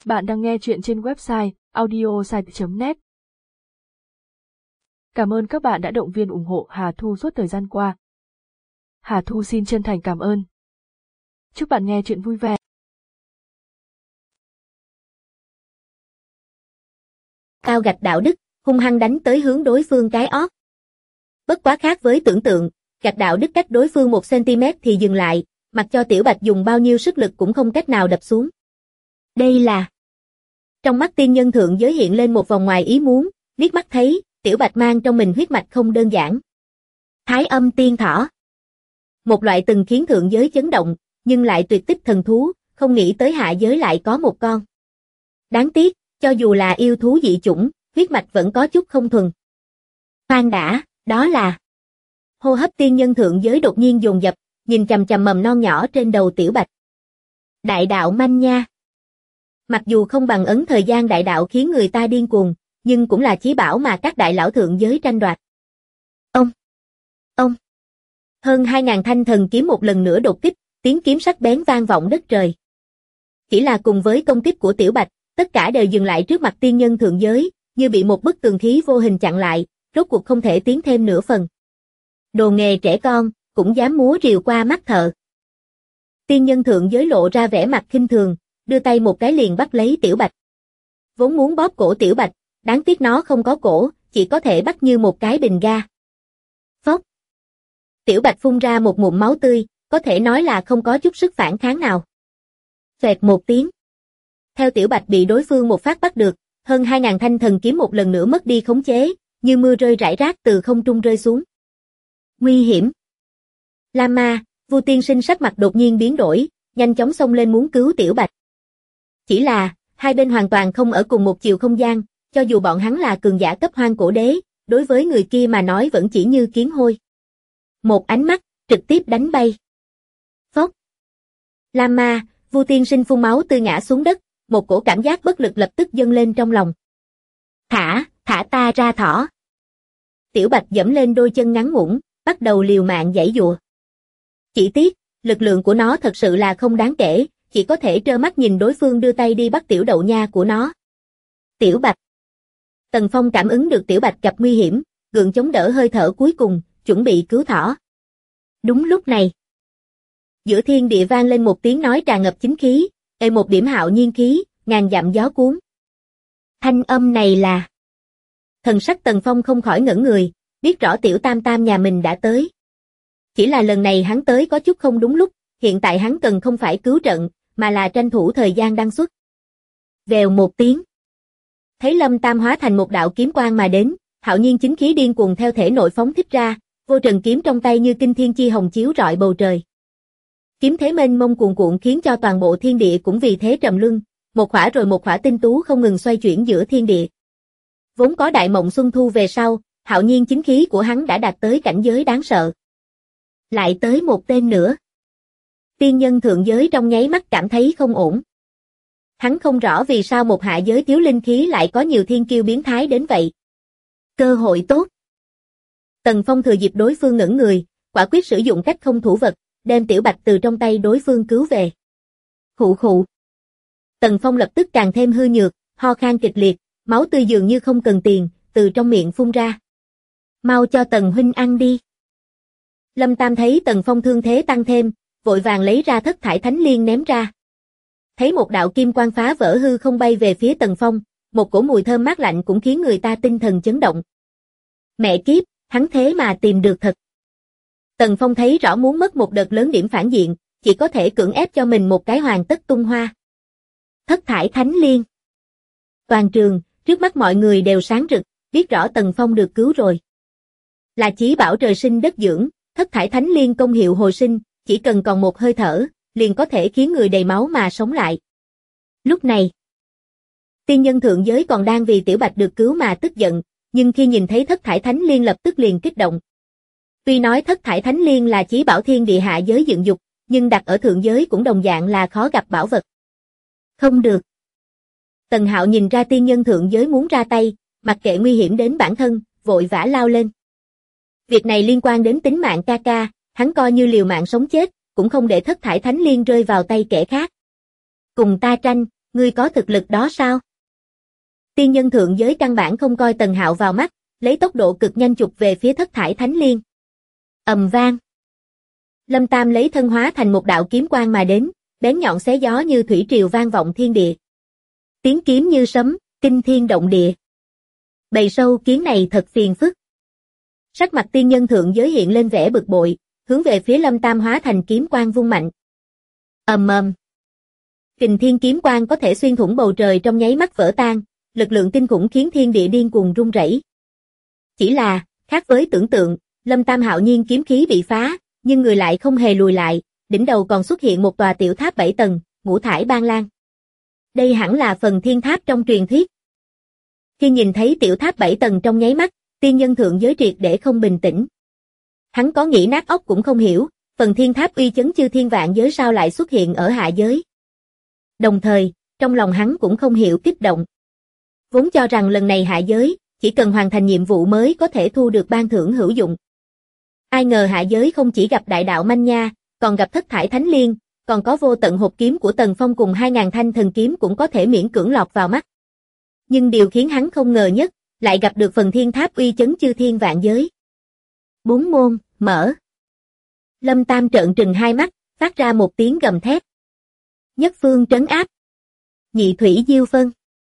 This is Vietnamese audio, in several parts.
Bạn đang nghe chuyện trên website audiosite.net. Cảm ơn các bạn đã động viên ủng hộ Hà Thu suốt thời gian qua. Hà Thu xin chân thành cảm ơn. Chúc bạn nghe chuyện vui vẻ. Cao gạch đạo đức, hung hăng đánh tới hướng đối phương cái ót. Bất quá khác với tưởng tượng, gạch đạo đức cách đối phương 1 cm thì dừng lại, mặc cho Tiểu Bạch dùng bao nhiêu sức lực cũng không cách nào đập xuống. Đây là... Trong mắt tiên nhân thượng giới hiện lên một vòng ngoài ý muốn, liếc mắt thấy, Tiểu Bạch mang trong mình huyết mạch không đơn giản. Thái âm tiên thỏ. Một loại từng khiến thượng giới chấn động, nhưng lại tuyệt tích thần thú, không nghĩ tới hạ giới lại có một con. Đáng tiếc, cho dù là yêu thú dị chủng, huyết mạch vẫn có chút không thuần. Khoan đã, đó là... Hô hấp tiên nhân thượng giới đột nhiên dồn dập, nhìn chằm chằm mầm non nhỏ trên đầu Tiểu Bạch. Đại đạo manh nha. Mặc dù không bằng ấn thời gian đại đạo khiến người ta điên cuồng, nhưng cũng là chí bảo mà các đại lão thượng giới tranh đoạt. Ông. Hơn 2.000 thanh thần kiếm một lần nữa đột kích, tiếng kiếm sắc bén vang vọng đất trời. Chỉ là cùng với công kích của Tiểu Bạch, tất cả đều dừng lại trước mặt tiên nhân thượng giới, như bị một bức tường khí vô hình chặn lại, rốt cuộc không thể tiến thêm nửa phần. Đồ nghề trẻ con, cũng dám múa rìu qua mắt thợ. Tiên nhân thượng giới lộ ra vẻ mặt khinh thường, đưa tay một cái liền bắt lấy Tiểu Bạch. Vốn muốn bóp cổ Tiểu Bạch, đáng tiếc nó không có cổ, chỉ có thể bắt như một cái bình ga. Phốc. Tiểu Bạch phun ra một ngụm máu tươi, có thể nói là không có chút sức phản kháng nào. Xoẹt một tiếng. Theo Tiểu Bạch bị đối phương một phát bắt được, hơn 2.000 thanh thần kiếm một lần nữa mất đi khống chế, như mưa rơi rải rác từ không trung rơi xuống. Nguy hiểm. Lama, Vu tiên sinh sắc mặt đột nhiên biến đổi, nhanh chóng xông lên muốn cứu Tiểu Bạch. Chỉ là, hai bên hoàn toàn không ở cùng một chiều không gian, cho dù bọn hắn là cường giả cấp hoang cổ đế, đối với người kia mà nói vẫn chỉ như kiến hôi. Một ánh mắt, trực tiếp đánh bay. Phốc. Lama, Vu tiên sinh phun máu tươi ngã xuống đất, một cổ cảm giác bất lực lập tức dâng lên trong lòng. Thả ta ra thỏ. Tiểu Bạch giẫm lên đôi chân ngắn ngủn, bắt đầu liều mạng giãy giụa. Chỉ tiếc, lực lượng của nó thật sự là không đáng kể, chỉ có thể trơ mắt nhìn đối phương đưa tay đi bắt tiểu đậu nha của nó. Tiểu Bạch. Tần Phong cảm ứng được Tiểu Bạch gặp nguy hiểm, gượng chống đỡ hơi thở cuối cùng, chuẩn bị cứu thỏ. Đúng lúc này, giữa thiên địa vang lên một tiếng nói tràn ngập chính khí, một điểm hạo nhiên khí, ngàn dặm gió cuốn. Thanh âm này là... Thần sắc Tần Phong không khỏi ngẩn người, biết rõ Tiểu Tam Tam nhà mình đã tới. Chỉ là lần này hắn tới có chút không đúng lúc, hiện tại hắn cần không phải cứu trận, mà là tranh thủ thời gian đăng xuất. Vèo một tiếng. Thấy Lâm Tam hóa thành một đạo kiếm quang mà đến, hạo nhiên chính khí điên cuồng theo thể nội phóng thích ra, vô trần kiếm trong tay như kinh thiên chi hồng chiếu rọi bầu trời. Kiếm thế mênh mông cuồn cuộn khiến cho toàn bộ thiên địa cũng vì thế trầm luân, một khỏa rồi một khỏa tinh tú không ngừng xoay chuyển giữa thiên địa. Vốn có đại mộng xuân thu về sau, hạo nhiên chính khí của hắn đã đạt tới cảnh giới đáng sợ. Lại tới một tên nữa. Tiên nhân thượng giới trong nháy mắt cảm thấy không ổn. Hắn không rõ vì sao một hạ giới thiếu linh khí lại có nhiều thiên kiêu biến thái đến vậy. Cơ hội tốt. Tần Phong thừa dịp đối phương ngẩn người, quả quyết sử dụng cách không thủ vật, đem Tiểu Bạch từ trong tay đối phương cứu về. Khụ khụ. Tần Phong lập tức càng thêm hư nhược, ho khan kịch liệt, máu tươi dường như không cần tiền, từ trong miệng phun ra. Mau cho Tần huynh ăn đi. Lâm Tam thấy Tần Phong thương thế tăng thêm, vội vàng lấy ra thất thải thánh liên ném ra. Thấy một đạo kim quang phá vỡ hư không bay về phía Tần Phong, một cổ mùi thơm mát lạnh cũng khiến người ta tinh thần chấn động. Mẹ kiếp, hắn thế mà tìm được thật. Tần Phong thấy rõ muốn mất một đợt lớn điểm phản diện, chỉ có thể cưỡng ép cho mình một cái hoàn tất tung hoa. Thất thải thánh liên. Toàn trường, trước mắt mọi người đều sáng rực, biết rõ Tần Phong được cứu rồi. Là chí bảo trời sinh đất dưỡng, thất thải thánh liên công hiệu hồi sinh, chỉ cần còn một hơi thở, liền có thể khiến người đầy máu mà sống lại. Lúc này, tiên nhân thượng giới còn đang vì Tiểu Bạch được cứu mà tức giận, nhưng khi nhìn thấy thất thải thánh liên lập tức liền kích động. Tuy nói thất thải thánh liên là chí bảo thiên địa hạ giới dựng dục, nhưng đặt ở thượng giới cũng đồng dạng là khó gặp bảo vật. Không được. Tần Hạo nhìn ra tiên nhân thượng giới muốn ra tay, mặc kệ nguy hiểm đến bản thân, vội vã lao lên. Việc này liên quan đến tính mạng ca ca, hắn coi như liều mạng sống chết, cũng không để thất thải thánh liên rơi vào tay kẻ khác. Cùng ta tranh, Ngươi có thực lực đó sao? Tiên nhân thượng giới căn bản không coi Tần Hạo vào mắt, lấy tốc độ cực nhanh chụp về phía thất thải thánh liên. Ầm vang. Lâm Tam lấy thân hóa thành một đạo kiếm quang mà đến, bén nhọn xé gió như thủy triều vang vọng thiên địa. Tiếng kiếm như sấm, kinh thiên động địa. Bầy sâu kiến này thật phiền phức. Sắc mặt tiên nhân thượng giới hiện lên vẻ bực bội, hướng về phía Lâm Tam hóa thành kiếm quang vung mạnh. Ầm ầm. Kình thiên kiếm quang có thể xuyên thủng bầu trời trong nháy mắt vỡ tan, lực lượng kinh khủng khiến thiên địa điên cuồng rung rẩy. Chỉ là, khác với tưởng tượng, Lâm Tam hạo nhiên kiếm khí bị phá, nhưng người lại không hề lùi lại, đỉnh đầu còn xuất hiện một tòa tiểu tháp 7 tầng, ngũ thải ban lan. Đây hẳn là phần thiên tháp trong truyền thuyết. Khi nhìn thấy tiểu tháp 7 tầng trong nháy mắt, tiên nhân thượng giới triệt để không bình tĩnh. Hắn có nghĩ nát óc cũng không hiểu, phần thiên tháp uy chấn chư thiên vạn giới sao lại xuất hiện ở hạ giới. Đồng thời, trong lòng hắn cũng không hiểu kích động. Vốn cho rằng lần này hạ giới, chỉ cần hoàn thành nhiệm vụ mới có thể thu được ban thưởng hữu dụng. Ai ngờ hạ giới không chỉ gặp đại đạo manh nha, còn gặp thất thải thánh liên, còn có vô tận hộp kiếm của Tần Phong cùng 2000 thanh thần kiếm cũng có thể miễn cưỡng lọt vào mắt. Nhưng điều khiến hắn không ngờ nhất, lại gặp được phần thiên tháp uy chấn chư thiên vạn giới. 4 môn, mở. Lâm Tam trợn trừng hai mắt, phát ra một tiếng gầm thét. Nhất phương trấn áp. Nhị thủy diêu phân.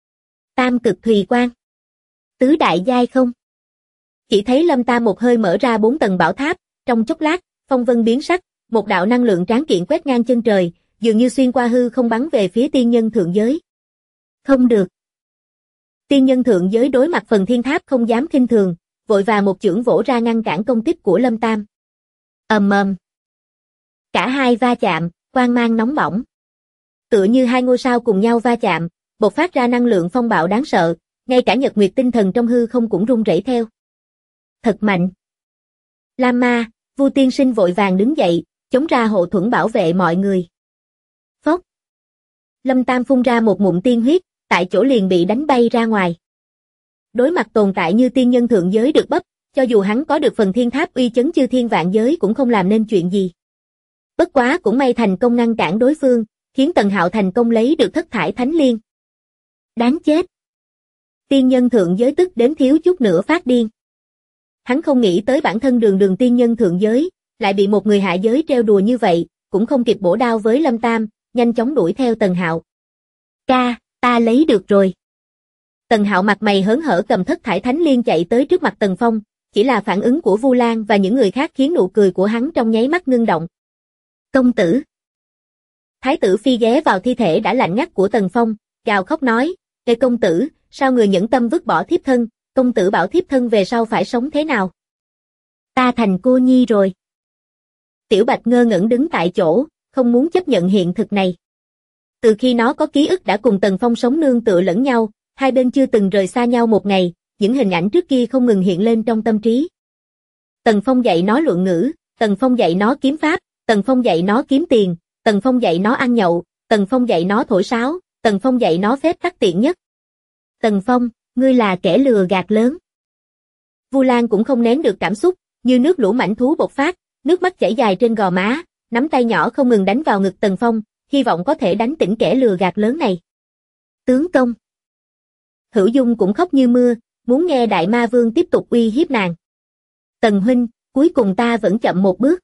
Tam cực thùy quang. Tứ đại giai không. Chỉ thấy Lâm Tam một hơi mở ra 4 tầng bảo tháp, trong chốc lát, phong vân biến sắc, một đạo năng lượng tráng kiện quét ngang chân trời, dường như xuyên qua hư không bắn về phía tiên nhân thượng giới. Không được. Tiên nhân thượng giới đối mặt phần thiên tháp không dám khinh thường, vội vàng một chưởng vỗ ra ngăn cản công kích của Lâm Tam. Ầm ầm. Cả hai va chạm, quang mang nóng bỏng. Tựa như hai ngôi sao cùng nhau va chạm, bộc phát ra năng lượng phong bạo đáng sợ, ngay cả nhật nguyệt tinh thần trong hư không cũng rung rẩy theo. Thật mạnh. Lam Ma, Vu tiên sinh vội vàng đứng dậy, chống ra hộ thuẫn bảo vệ mọi người. Phốc. Lâm Tam phun ra một ngụm tiên huyết, tại chỗ liền bị đánh bay ra ngoài. Đối mặt tồn tại như tiên nhân thượng giới được bấp, cho dù hắn có được phần thiên tháp uy chấn chư thiên vạn giới cũng không làm nên chuyện gì. Bất quá cũng may thành công ngăn cản đối phương, khiến Tần Hạo thành công lấy được thất thải thánh liên. Đáng chết. Tiên nhân thượng giới tức đến thiếu chút nữa phát điên. Hắn không nghĩ tới bản thân đường tiên nhân thượng giới, lại bị một người hạ giới treo đùa như vậy, cũng không kịp bổ đao với Lâm Tam, nhanh chóng đuổi theo Tần Hạo. Ca, ta lấy được rồi. Tần Hạo mặt mày hớn hở cầm thất thải thánh liên chạy tới trước mặt Tần Phong, chỉ là phản ứng của Vu Lan và những người khác khiến nụ cười của hắn trong nháy mắt ngưng động. Công tử. Thái tử Phi ghé vào thi thể đã lạnh ngắt của Tần Phong, gào khóc nói, Ê công tử, sao người nhẫn tâm vứt bỏ thiếp thân, công tử bảo thiếp thân về sau phải sống thế nào? Ta thành cô nhi rồi. Tiểu Bạch ngơ ngẩn đứng tại chỗ, không muốn chấp nhận hiện thực này. Từ khi nó có ký ức đã cùng Tần Phong sống nương tựa lẫn nhau, hai bên chưa từng rời xa nhau một ngày, những hình ảnh trước kia không ngừng hiện lên trong tâm trí. Tần Phong dạy nó luận ngữ, Tần Phong dạy nó kiếm pháp, Tần Phong dạy nó kiếm tiền, Tần Phong dạy nó ăn nhậu, Tần Phong dạy nó thổi sáo, Tần Phong dạy nó phép tắc tiện nhất. Tần Phong, ngươi là kẻ lừa gạt lớn. Vu Lan cũng không nén được cảm xúc, như nước lũ mãnh thú bộc phát, nước mắt chảy dài trên gò má, nắm tay nhỏ không ngừng đánh vào ngực Tần Phong, hy vọng có thể đánh tỉnh kẻ lừa gạt lớn này. Tướng công. Hữu Dung cũng khóc như mưa, muốn nghe Đại Ma Vương tiếp tục uy hiếp nàng. Tần huynh, cuối cùng ta vẫn chậm một bước.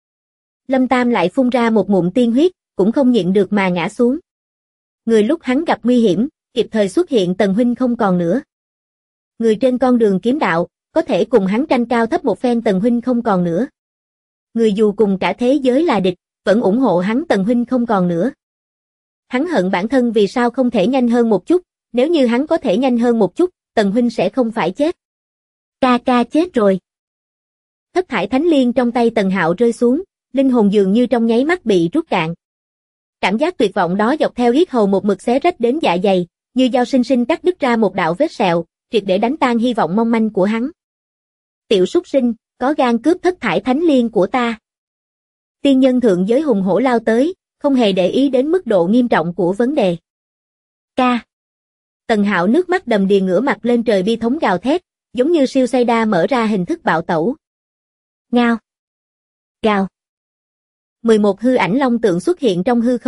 Lâm Tam lại phun ra một ngụm tiên huyết, cũng không nhịn được mà ngã xuống. Người lúc hắn gặp nguy hiểm, kịp thời xuất hiện Tần huynh không còn nữa. Người trên con đường kiếm đạo, có thể cùng hắn tranh cao thấp một phen Tần huynh không còn nữa. Người dù cùng cả thế giới là địch, vẫn ủng hộ hắn Tần huynh không còn nữa. Hắn hận bản thân vì sao không thể nhanh hơn một chút, nếu như hắn có thể nhanh hơn một chút, Tần huynh sẽ không phải chết. Ca ca chết rồi. Thất thải thánh liên trong tay Tần Hạo rơi xuống, linh hồn dường như trong nháy mắt bị rút cạn. Cảm giác tuyệt vọng đó dọc theo yết hầu một mực xé rách đến dạ dày, như dao sinh sinh cắt đứt ra một đạo vết sẹo, triệt để đánh tan hy vọng mong manh của hắn. Tiểu súc sinh, có gan cướp thất thải thánh liên của ta. Tiên nhân thượng giới hùng hổ lao tới, không hề để ý đến mức độ nghiêm trọng của vấn đề. Ca. Tần Hạo nước mắt đầm đìa ngửa mặt lên trời bi thống gào thét, giống như siêu say đa mở ra hình thức bạo tẩu. Ngao. Gào. 11 hư ảnh long tượng xuất hiện trong hư không,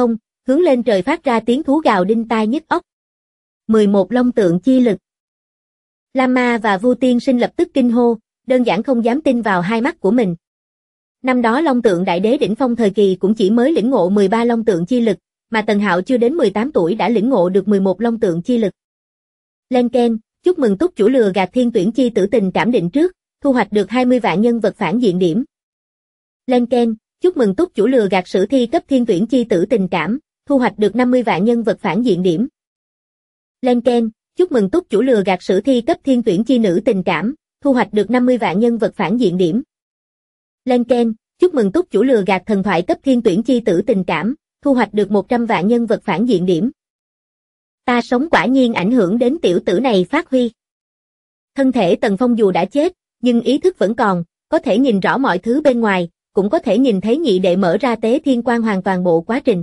hướng lên trời phát ra tiếng thú gào đinh tai nhức óc. 11 long tượng chi lực. Lam Ma và Vu Tiên Sinh lập tức kinh hô, đơn giản không dám tin vào hai mắt của mình. Năm đó Long Tượng Đại Đế đỉnh phong thời kỳ cũng chỉ mới lĩnh ngộ 13 long tượng chi lực, mà Tần Hạo chưa đến 18 tuổi đã lĩnh ngộ được 11 long tượng chi lực. Len keng, chúc mừng túc chủ lừa gạt thiên tuyển chi tử tình cảm định trước, thu hoạch được 20 vạn nhân vật phản diện điểm. Len keng, chúc mừng túc chủ lừa gạt sử thi cấp thiên tuyển chi tử tình cảm, thu hoạch được 50 vạn nhân vật phản diện điểm. Len keng, chúc mừng túc chủ lừa gạt sử thi cấp thiên tuyển chi nữ tình cảm, thu hoạch được 50 vạn nhân vật phản diện điểm. Len keng, chúc mừng túc chủ lừa gạt thần thoại cấp thiên tuyển chi tử tình cảm, thu hoạch được 100 vạn nhân vật phản diện điểm. Ta sống quả nhiên ảnh hưởng đến tiểu tử này phát huy. Thân thể Tần Phong dù đã chết, nhưng ý thức vẫn còn, có thể nhìn rõ mọi thứ bên ngoài, cũng có thể nhìn thấy nhị đệ mở ra tế thiên quan hoàn toàn bộ quá trình.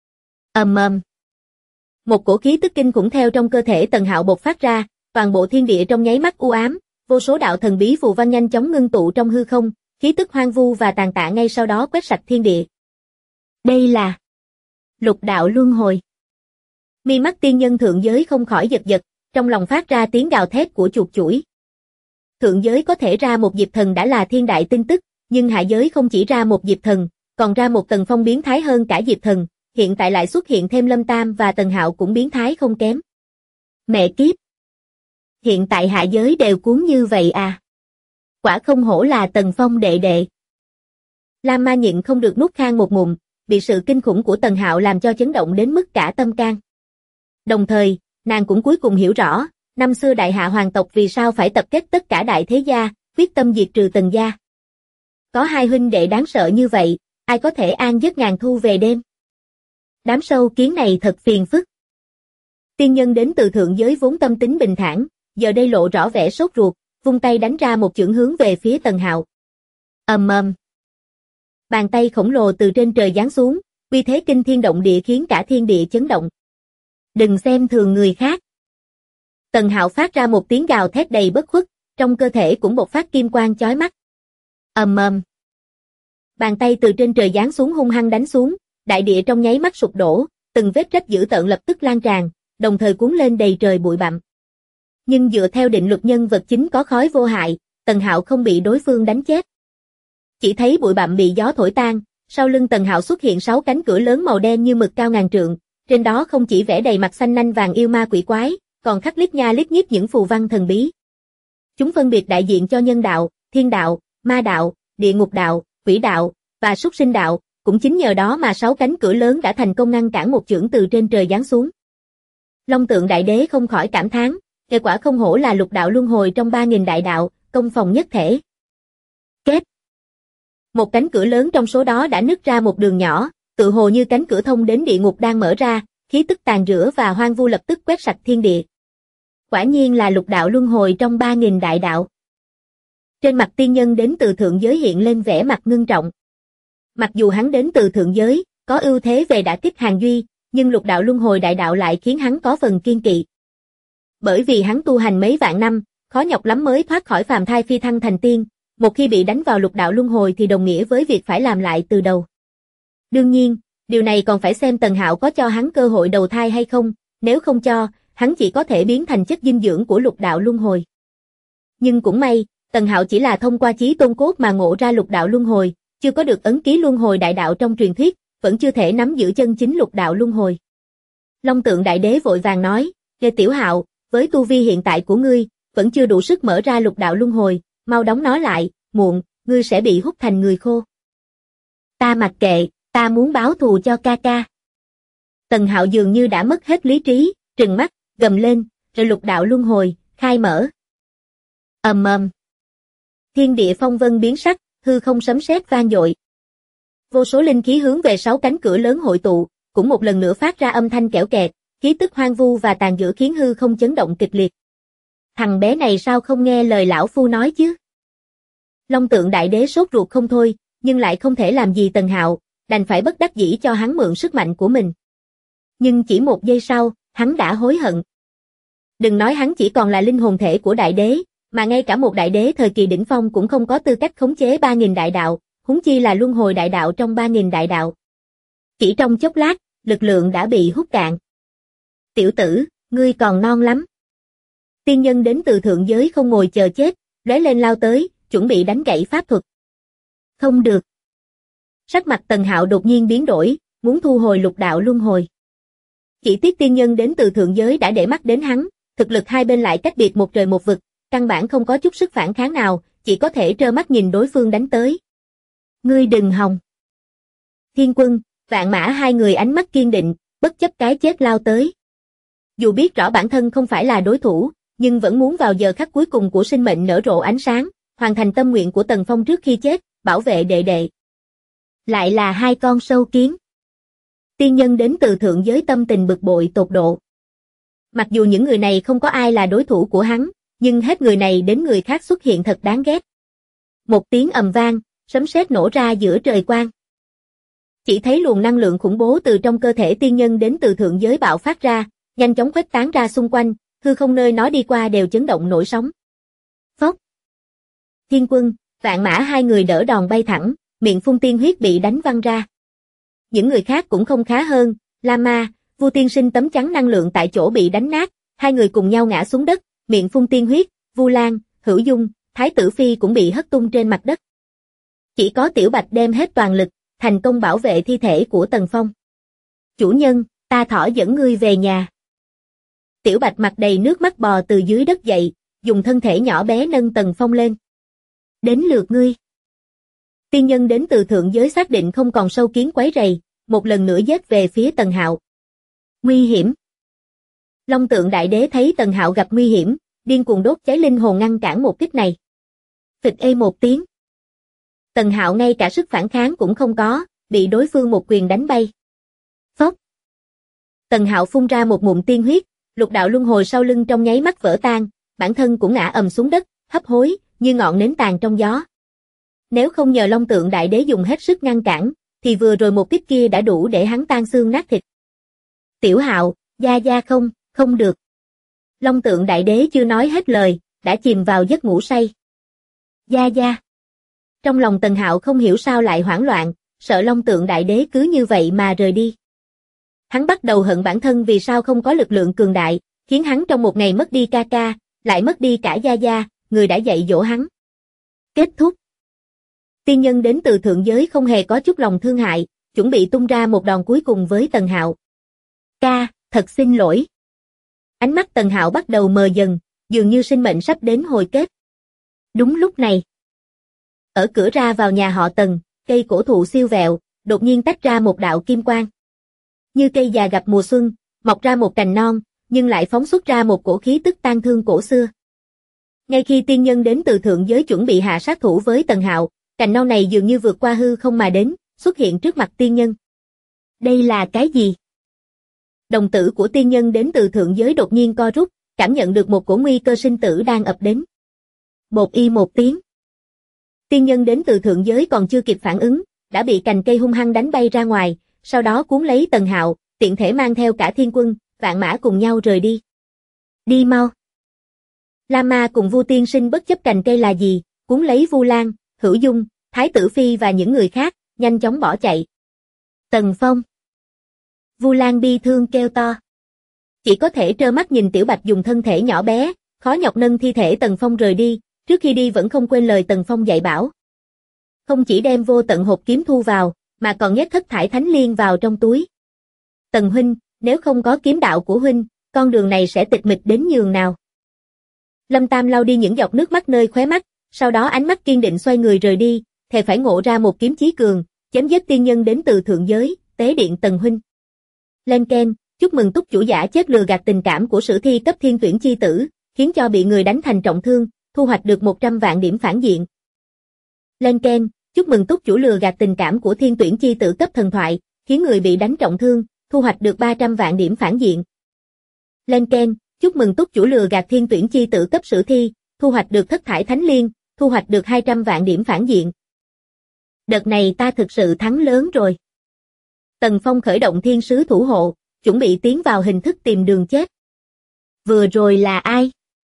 Một cổ khí tức kinh khủng theo trong cơ thể Tần Hạo bộc phát ra, toàn bộ thiên địa trong nháy mắt u ám, vô số đạo thần bí phù văn nhanh chóng ngưng tụ trong hư không, khí tức hoang vu và tàn tạ ngay sau đó quét sạch thiên địa. Đây là lục đạo luân hồi. Mi mắt tiên nhân thượng giới không khỏi giật giật, trong lòng phát ra tiếng gào thét của chuột chủi. Thượng giới có thể ra một Diệp Thần đã là thiên đại tin tức, nhưng hạ giới không chỉ ra một Diệp Thần, còn ra một Tần Phong biến thái hơn cả Diệp Thần, hiện tại lại xuất hiện thêm Lâm Tam và Tần Hạo cũng biến thái không kém. Mẹ kiếp! Hiện tại hạ giới đều cuốn như vậy à? Quả không hổ là Tần Phong đệ đệ. Lam Ma nhịn không được nuốt khan một ngụm, bị sự kinh khủng của Tần Hạo làm cho chấn động đến mức cả tâm can. Đồng thời, nàng cũng cuối cùng hiểu rõ, năm xưa đại hạ hoàng tộc vì sao phải tập kết tất cả đại thế gia, quyết tâm diệt trừ Tần gia. Có hai huynh đệ đáng sợ như vậy, ai có thể an giấc ngàn thu về đêm? Đám sâu kiến này thật phiền phức. Tiên nhân đến từ thượng giới vốn tâm tính bình thản, giờ đây lộ rõ vẻ sốt ruột, vung tay đánh ra một chưởng hướng về phía Tần Hạo. Bàn tay khổng lồ từ trên trời giáng xuống, uy thế kinh thiên động địa khiến cả thiên địa chấn động. Đừng xem thường người khác. Tần Hạo phát ra một tiếng gào thét đầy bất khuất, trong cơ thể cũng bộc phát kim quang chói mắt. Bàn tay từ trên trời giáng xuống hung hăng đánh xuống, đại địa trong nháy mắt sụp đổ, từng vết rách dữ tợn lập tức lan tràn, đồng thời cuốn lên đầy trời bụi bặm. Nhưng dựa theo định luật nhân vật chính có khói vô hại, Tần Hạo không bị đối phương đánh chết. Chỉ thấy bụi bặm bị gió thổi tan, sau lưng Tần Hạo xuất hiện 6 cánh cửa lớn màu đen như mực cao ngàn trượng, trên đó không chỉ vẽ đầy mặt xanh nanh vàng yêu ma quỷ quái, còn khắc lít nha lít nhít những phù văn thần bí. Chúng phân biệt đại diện cho nhân đạo, thiên đạo, ma đạo, địa ngục đạo, quỷ đạo và súc sinh đạo, cũng chính nhờ đó mà 6 cánh cửa lớn đã thành công ngăn cản một chưởng từ trên trời giáng xuống. Long Tượng Đại Đế không khỏi cảm thán, kết quả không hổ là lục đạo luân hồi trong 3000 đại đạo, công phòng nhất thể. Kết. Một cánh cửa lớn trong số đó đã nứt ra một đường nhỏ, tự hồ như cánh cửa thông đến địa ngục đang mở ra, khí tức tàn rữa và hoang vu lập tức quét sạch thiên địa. Quả nhiên là lục đạo luân hồi trong 3000 đại đạo. Trên mặt tiên nhân đến từ thượng giới hiện lên vẻ mặt ngưng trọng. Mặc dù hắn đến từ thượng giới, có ưu thế về đả kích hàng duy, nhưng lục đạo luân hồi đại đạo lại khiến hắn có phần kiên kỵ. Bởi vì hắn tu hành mấy vạn năm, khó nhọc lắm mới thoát khỏi phàm thai phi thăng thành tiên, một khi bị đánh vào lục đạo luân hồi thì đồng nghĩa với việc phải làm lại từ đầu. Đương nhiên, điều này còn phải xem Tần Hạo có cho hắn cơ hội đầu thai hay không, nếu không cho, hắn chỉ có thể biến thành chất dinh dưỡng của lục đạo luân hồi. Nhưng cũng may, Tần Hạo chỉ là thông qua chí tôn cốt mà ngộ ra lục đạo luân hồi, chưa có được ấn ký luân hồi đại đạo trong truyền thuyết, vẫn chưa thể nắm giữ chân chính lục đạo luân hồi. Long Tượng Đại Đế vội vàng nói, "Nghe Tiểu Hạo, với tu vi hiện tại của ngươi, vẫn chưa đủ sức mở ra lục đạo luân hồi, mau đóng nó lại, muộn, ngươi sẽ bị hút thành người khô." "Ta mặc kệ, ta muốn báo thù cho ca ca." Tần Hạo dường như đã mất hết lý trí, trừng mắt, gầm lên, rồi lục đạo luân hồi, khai mở. Thiên địa phong vân biến sắc, hư không sấm sét vang dội. Vô số linh khí hướng về 6 cánh cửa lớn hội tụ, cũng một lần nữa phát ra âm thanh kẽo kẹt, khí tức hoang vu và tàn rữa khiến hư không chấn động kịch liệt. Thằng bé này sao không nghe lời lão phu nói chứ? Long Tượng Đại Đế sốt ruột không thôi, nhưng lại không thể làm gì Tần Hạo, đành phải bất đắc dĩ cho hắn mượn sức mạnh của mình. Nhưng chỉ một giây sau, hắn đã hối hận. Đừng nói hắn chỉ còn là linh hồn thể của đại đế, mà ngay cả một đại đế thời kỳ đỉnh phong cũng không có tư cách khống chế 3000 đại đạo, huống chi là luân hồi đại đạo trong 3000 đại đạo. Chỉ trong chốc lát, lực lượng đã bị hút cạn. Tiểu tử, ngươi còn non lắm. Tiên nhân đến từ thượng giới không ngồi chờ chết, lóe lên lao tới, chuẩn bị đánh gãy pháp thuật. Không được. Sắc mặt Tần Hạo đột nhiên biến đổi, muốn thu hồi lục đạo luân hồi. Chỉ tiếc tiên nhân đến từ thượng giới đã để mắt đến hắn, thực lực hai bên lại cách biệt một trời một vực, căn bản không có chút sức phản kháng nào, chỉ có thể trơ mắt nhìn đối phương đánh tới. Ngươi đừng hòng. Thiên Quân, Vạn Mã hai người ánh mắt kiên định, bất chấp cái chết lao tới. Dù biết rõ bản thân không phải là đối thủ, nhưng vẫn muốn vào giờ khắc cuối cùng của sinh mệnh nở rộ ánh sáng, hoàn thành tâm nguyện của Tần Phong trước khi chết, bảo vệ đệ đệ. Lại là hai con sâu kiến. Tiên nhân đến từ thượng giới tâm tình bực bội tột độ. Mặc dù những người này không có ai là đối thủ của hắn, nhưng hết người này đến người khác xuất hiện thật đáng ghét. Một tiếng ầm vang, sấm sét nổ ra giữa trời quang. Chỉ thấy luồng năng lượng khủng bố từ trong cơ thể tiên nhân đến từ thượng giới bạo phát ra, nhanh chóng khuếch tán ra xung quanh, hư không nơi nó đi qua đều chấn động nổi sóng. Phốc. Thiên Quân, Vạn Mã hai người đỡ đòn bay thẳng, miệng phun tiên huyết bị đánh văng ra. Những người khác cũng không khá hơn, Lama, Vu Tiên Sinh tấm chắn năng lượng tại chỗ bị đánh nát, hai người cùng nhau ngã xuống đất, miệng phun tiên huyết, Vu Lan, Hữu Dung, Thái Tử Phi cũng bị hất tung trên mặt đất. Chỉ có Tiểu Bạch đem hết toàn lực, thành công bảo vệ thi thể của Tần Phong. Chủ nhân, ta thỏ dẫn ngươi về nhà. Tiểu Bạch mặt đầy nước mắt bò từ dưới đất dậy, dùng thân thể nhỏ bé nâng Tần Phong lên. Đến lượt ngươi. Tiên nhân đến từ thượng giới xác định không còn sâu kiến quấy rầy, một lần nữa giết về phía Tần Hạo. Nguy hiểm. Long Tượng Đại Đế thấy Tần Hạo gặp nguy hiểm, điên cuồng đốt cháy linh hồn ngăn cản một kích này. Phịch ê một tiếng. Tần Hạo ngay cả sức phản kháng cũng không có, bị đối phương một quyền đánh bay. Phốc. Tần Hạo phun ra một ngụm tiên huyết, lục đạo luân hồi sau lưng trong nháy mắt vỡ tan, bản thân cũng ngã ầm xuống đất, hấp hối, như ngọn nến tàn trong gió. Nếu không nhờ Long Tượng Đại Đế dùng hết sức ngăn cản, thì vừa rồi một kích kia đã đủ để hắn tan xương nát thịt. Tiểu Hạo, gia không được. Long Tượng Đại Đế chưa nói hết lời, đã chìm vào giấc ngủ say. Gia. Trong lòng Tần Hạo không hiểu sao lại hoảng loạn, sợ Long Tượng Đại Đế cứ như vậy mà rời đi. Hắn bắt đầu hận bản thân vì sao không có lực lượng cường đại, khiến hắn trong một ngày mất đi ca ca, lại mất đi cả gia, người đã dạy dỗ hắn. Kết thúc. Tiên nhân đến từ thượng giới không hề có chút lòng thương hại, chuẩn bị tung ra một đòn cuối cùng với Tần Hạo. Ca, thật xin lỗi. Ánh mắt Tần Hạo bắt đầu mờ dần, dường như sinh mệnh sắp đến hồi kết. Đúng lúc này, ở cửa ra vào nhà họ Tần, cây cổ thụ siêu vẹo, đột nhiên tách ra một đạo kim quang. Như cây già gặp mùa xuân, mọc ra một cành non, nhưng lại phóng xuất ra một cổ khí tức tang thương cổ xưa. Ngay khi tiên nhân đến từ thượng giới chuẩn bị hạ sát thủ với Tần Hạo, cành non này dường như vượt qua hư không mà đến, xuất hiện trước mặt tiên nhân. Đây là cái gì? Đồng tử của tiên nhân đến từ thượng giới đột nhiên co rút, cảm nhận được một cổ nguy cơ sinh tử đang ập đến. Bột y một tiếng. Tiên nhân đến từ thượng giới còn chưa kịp phản ứng, đã bị cành cây hung hăng đánh bay ra ngoài, sau đó cuốn lấy Tần Hạo, tiện thể mang theo cả Thiên Quân, Vạn Mã cùng nhau rời đi. Đi mau. Lama cùng Vu Tiên Sinh bất chấp cành cây là gì, cuốn lấy Vu Lan, Hữu Dung, Thái Tử Phi và những người khác, nhanh chóng bỏ chạy. Tần Phong. Vu Lan bi thương kêu to. Chỉ có thể trơ mắt nhìn Tiểu Bạch dùng thân thể nhỏ bé, khó nhọc nâng thi thể Tần Phong rời đi, trước khi đi vẫn không quên lời Tần Phong dạy bảo. Không chỉ đem vô tận hộp kiếm thu vào, mà còn nhét thất thải thánh liên vào trong túi. Tần huynh, nếu không có kiếm đạo của huynh, con đường này sẽ tịch mịch đến nhường nào. Lâm Tam lau đi những giọt nước mắt nơi khóe mắt, sau đó ánh mắt kiên định xoay người rời đi, thề phải ngộ ra một kiếm chí cường, chém giết tiên nhân đến từ thượng giới, tế điện Tần huynh. Lên Ken, chúc mừng túc chủ giả chết lừa gạt tình cảm của sử thi cấp thiên tuyển chi tử, khiến cho bị người đánh thành trọng thương, thu hoạch được 100 vạn điểm phản diện. Lên Ken, chúc mừng túc chủ lừa gạt tình cảm của thiên tuyển chi tử cấp thần thoại, khiến người bị đánh trọng thương, thu hoạch được 300 vạn điểm phản diện. Lên Ken, chúc mừng túc chủ lừa gạt thiên tuyển chi tử cấp sử thi, thu hoạch được thất thải thánh liên, thu hoạch được 200 vạn điểm phản diện. Đợt này ta thực sự thắng lớn rồi. Tần Phong khởi động thiên sứ thủ hộ, chuẩn bị tiến vào hình thức tìm đường chết. Vừa rồi là ai?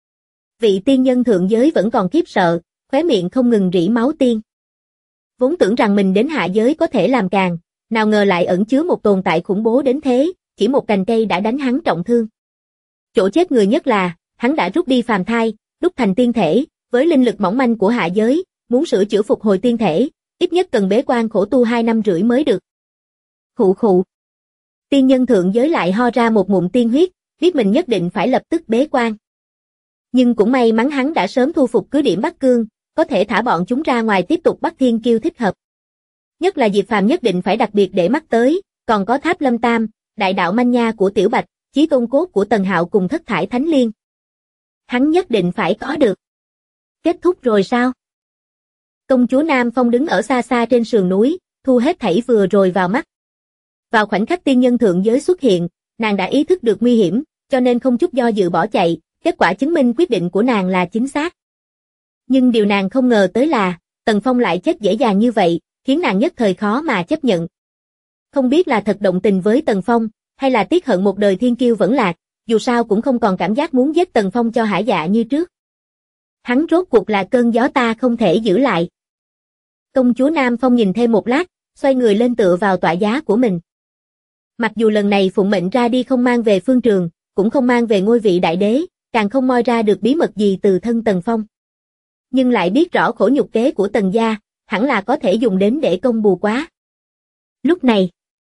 Vị tiên nhân thượng giới vẫn còn khiếp sợ, khóe miệng không ngừng rỉ máu tiên. Vốn tưởng rằng mình đến hạ giới có thể làm càng, nào ngờ lại ẩn chứa một tồn tại khủng bố đến thế, chỉ một cành cây đã đánh hắn trọng thương. Chỗ chết người nhất là, hắn đã rút đi phàm thai, đúc thành tiên thể, với linh lực mỏng manh của hạ giới, muốn sửa chữa phục hồi tiên thể, ít nhất cần bế quan khổ tu 2 năm rưỡi mới được. Khụ khụ. Tiên nhân thượng giới lại ho ra một ngụm tiên huyết, biết mình nhất định phải lập tức bế quan. Nhưng cũng may mắn hắn đã sớm thu phục cứ điểm Bắc Cương, có thể thả bọn chúng ra ngoài tiếp tục bắt thiên kiêu thích hợp. Nhất là Diệp Phàm nhất định phải đặc biệt để mắt tới, còn có Tháp Lâm Tam, đại đạo manh nha của Tiểu Bạch, chí tôn cốt của Tần Hạo cùng Thất Thải Thánh Liên. Hắn nhất định phải có được. Kết thúc rồi sao? Công chúa Nam Phong đứng ở xa xa trên sườn núi, thu hết thảy vừa rồi vào mắt. Vào khoảnh khắc tiên nhân thượng giới xuất hiện, nàng đã ý thức được nguy hiểm, cho nên không chút do dự bỏ chạy, kết quả chứng minh quyết định của nàng là chính xác. Nhưng điều nàng không ngờ tới là, Tần Phong lại chết dễ dàng như vậy, khiến nàng nhất thời khó mà chấp nhận. Không biết là thật động tình với Tần Phong, hay là tiếc hận một đời thiên kiêu vẫn lạc, dù sao cũng không còn cảm giác muốn giết Tần Phong cho hả dạ như trước. Hắn rốt cuộc là cơn gió ta không thể giữ lại. Công chúa Nam Phong nhìn thêm một lát, xoay người lên tựa vào tọa giá của mình. Mặc dù lần này phụng mệnh ra đi không mang về phương trường, cũng không mang về ngôi vị đại đế, càng không moi ra được bí mật gì từ thân Tần Phong. Nhưng lại biết rõ khổ nhục kế của Tần gia, hẳn là có thể dùng đến để công bù quá. Lúc này,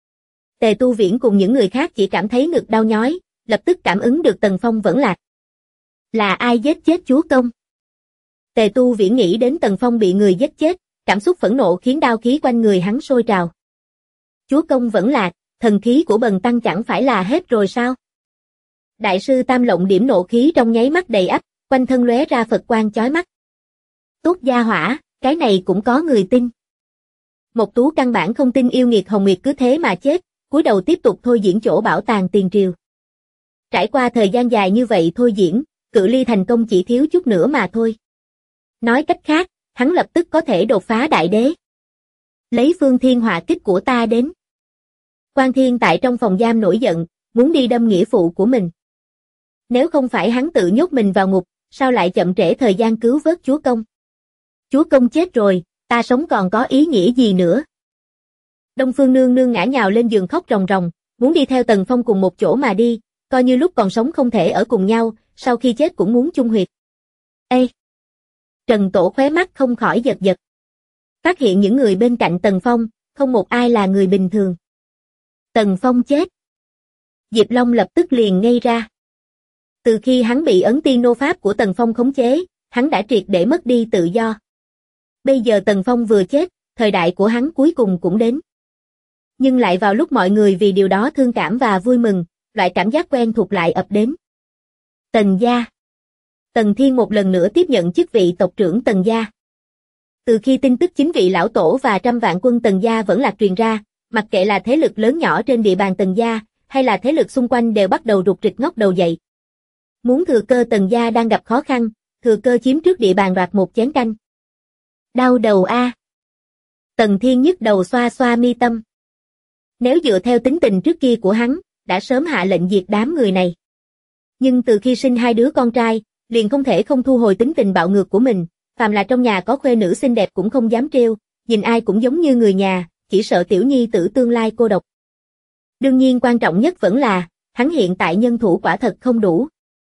Tề Tu Viễn cùng những người khác chỉ cảm thấy ngực đau nhói, lập tức cảm ứng được Tần Phong vẫn lạc. Là ai giết chết chúa công? Tề Tu Viễn nghĩ đến Tần Phong bị người giết chết, cảm xúc phẫn nộ khiến đao khí quanh người hắn sôi trào. Chúa công vẫn lạc, thần khí của Bần Tăng chẳng phải là hết rồi sao? Đại sư Tam Lộng điểm nộ khí trong nháy mắt đầy ắp, quanh thân lóe ra Phật quang chói mắt. Tốt gia hỏa, cái này cũng có người tin. Mộc Tú căn bản không tin yêu nghiệt Hồng Nguyệt cứ thế mà chết, cúi đầu tiếp tục thôi diễn chỗ bảo tàng tiền triều. Trải qua thời gian dài như vậy thôi diễn, cự ly thành công chỉ thiếu chút nữa mà thôi. Nói cách khác, hắn lập tức có thể đột phá đại đế. Lấy phương thiên hỏa kích của ta đến. Quan Thiên tại trong phòng giam nổi giận, muốn đi đâm nghĩa phụ của mình. Nếu không phải hắn tự nhốt mình vào ngục, sao lại chậm trễ thời gian cứu vớt chúa công? Chúa công chết rồi, ta sống còn có ý nghĩa gì nữa? Đông Phương Nương Nương ngã nhào lên giường khóc ròng ròng, muốn đi theo Tần Phong cùng một chỗ mà đi, coi như lúc còn sống không thể ở cùng nhau, sau khi chết cũng muốn chung huyệt. Ê! Trần Tổ khóe mắt không khỏi giật giật. Phát hiện những người bên cạnh Tần Phong, không một ai là người bình thường. Tần Phong chết. Diệp Long lập tức liền ngây ra. Từ khi hắn bị ấn tiên nô pháp của Tần Phong khống chế, hắn đã triệt để mất đi tự do. Bây giờ Tần Phong vừa chết, thời đại của hắn cuối cùng cũng đến. Nhưng lại vào lúc mọi người vì điều đó thương cảm và vui mừng, loại cảm giác quen thuộc lại ập đến. Tần gia. Tần Thiên một lần nữa tiếp nhận chức vị tộc trưởng Tần gia. Từ khi tin tức 9 vị lão tổ và trăm vạn quân Tần gia vẫn lạc truyền ra, mặc kệ là thế lực lớn nhỏ trên địa bàn Tần gia, hay là thế lực xung quanh đều bắt đầu rục rịch ngóc đầu dậy. Muốn thừa cơ Tần gia đang gặp khó khăn, thừa cơ chiếm trước địa bàn đoạt một chén canh. Đau đầu a. Tần Thiên nhức đầu xoa xoa mi tâm. Nếu dựa theo tính tình trước kia của hắn, đã sớm hạ lệnh diệt đám người này. Nhưng từ khi sinh 2 đứa con trai, liền không thể không thu hồi tính tình bạo ngược của mình, phàm là trong nhà có khuê nữ xinh đẹp cũng không dám trêu, nhìn ai cũng giống như người nhà, chỉ sợ tiểu nhi tử tương lai cô độc. Đương nhiên quan trọng nhất vẫn là, hắn hiện tại nhân thủ quả thật không đủ.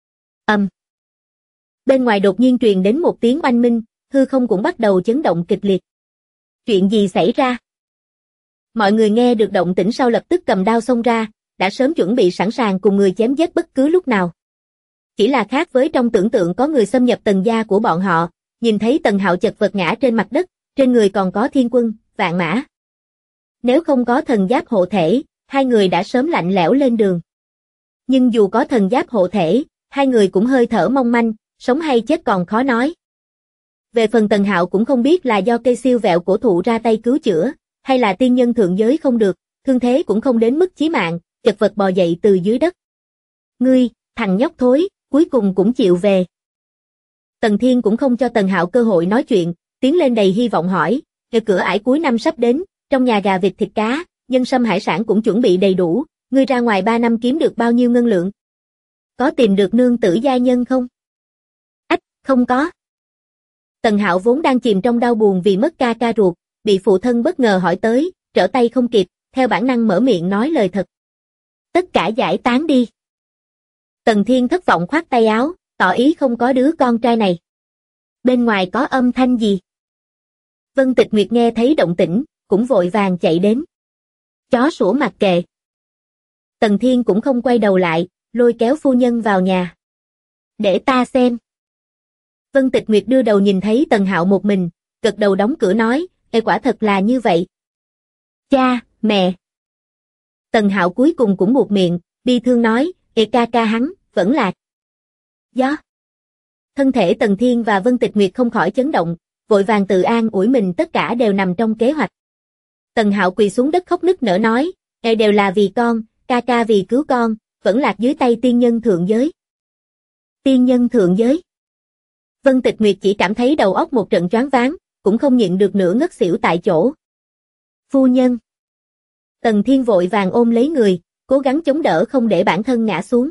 Bên ngoài đột nhiên truyền đến một tiếng oanh minh, hư không cũng bắt đầu chấn động kịch liệt. Chuyện gì xảy ra? Mọi người nghe được động tĩnh sau lập tức cầm đao xông ra, đã sớm chuẩn bị sẵn sàng cùng người chém giết bất cứ lúc nào. Chỉ là khác với trong tưởng tượng có người xâm nhập Tần gia của bọn họ, nhìn thấy Tần Hạo chật vật ngã trên mặt đất, trên người còn có thiên quân, vạn mã. Nếu không có thần giáp hộ thể, hai người đã sớm lạnh lẽo lên đường. Nhưng dù có thần giáp hộ thể, hai người cũng hơi thở mong manh, sống hay chết còn khó nói. Về phần Tần Hạo cũng không biết là do cây siêu vẹo cổ thụ ra tay cứu chữa, hay là tiên nhân thượng giới không được, thương thế cũng không đến mức chí mạng, chật vật bò dậy từ dưới đất. Ngươi, thằng nhóc thối, cuối cùng cũng chịu về. Tần Thiên cũng không cho Tần Hạo cơ hội nói chuyện, tiến lên đầy hy vọng hỏi, giờ cửa ải cuối năm sắp đến, trong nhà gà vịt thịt cá, nhân sâm hải sản cũng chuẩn bị đầy đủ, ngươi ra ngoài 3 năm kiếm được bao nhiêu ngân lượng? Có tìm được nương tử gia nhân không? Ách, không có. Tần Hạo vốn đang chìm trong đau buồn vì mất ca ca ruột, bị phụ thân bất ngờ hỏi tới, trở tay không kịp, theo bản năng mở miệng nói lời thật. Tất cả giải tán đi. Tần Thiên thất vọng khoát tay áo, tỏ ý không có đứa con trai này. Bên ngoài có âm thanh gì? Vân Tịch Nguyệt nghe thấy động tĩnh, cũng vội vàng chạy đến. Chó sủa mặc kệ. Tần Thiên cũng không quay đầu lại, lôi kéo phu nhân vào nhà. Để ta xem. Vân Tịch Nguyệt đưa đầu nhìn thấy Tần Hạo một mình, gật đầu đóng cửa nói, quả thật là như vậy. Cha, mẹ. Tần Hạo cuối cùng cũng buột miệng, bi thương nói, ca ca hắn, vẫn là gió. Thân thể Tần Thiên và Vân Tịch Nguyệt không khỏi chấn động, vội vàng tự an ủi mình tất cả đều nằm trong kế hoạch. Tần Hạo quỳ xuống đất khóc nức nở nói, đều là vì con, ca ca vì cứu con, vẫn lạc dưới tay tiên nhân thượng giới. Tiên nhân thượng giới. Vân Tịch Nguyệt chỉ cảm thấy đầu óc một trận choáng váng, cũng không nhịn được nữa ngất xỉu tại chỗ. Phu nhân. Tần Thiên vội vàng ôm lấy người, cố gắng chống đỡ không để bản thân ngã xuống.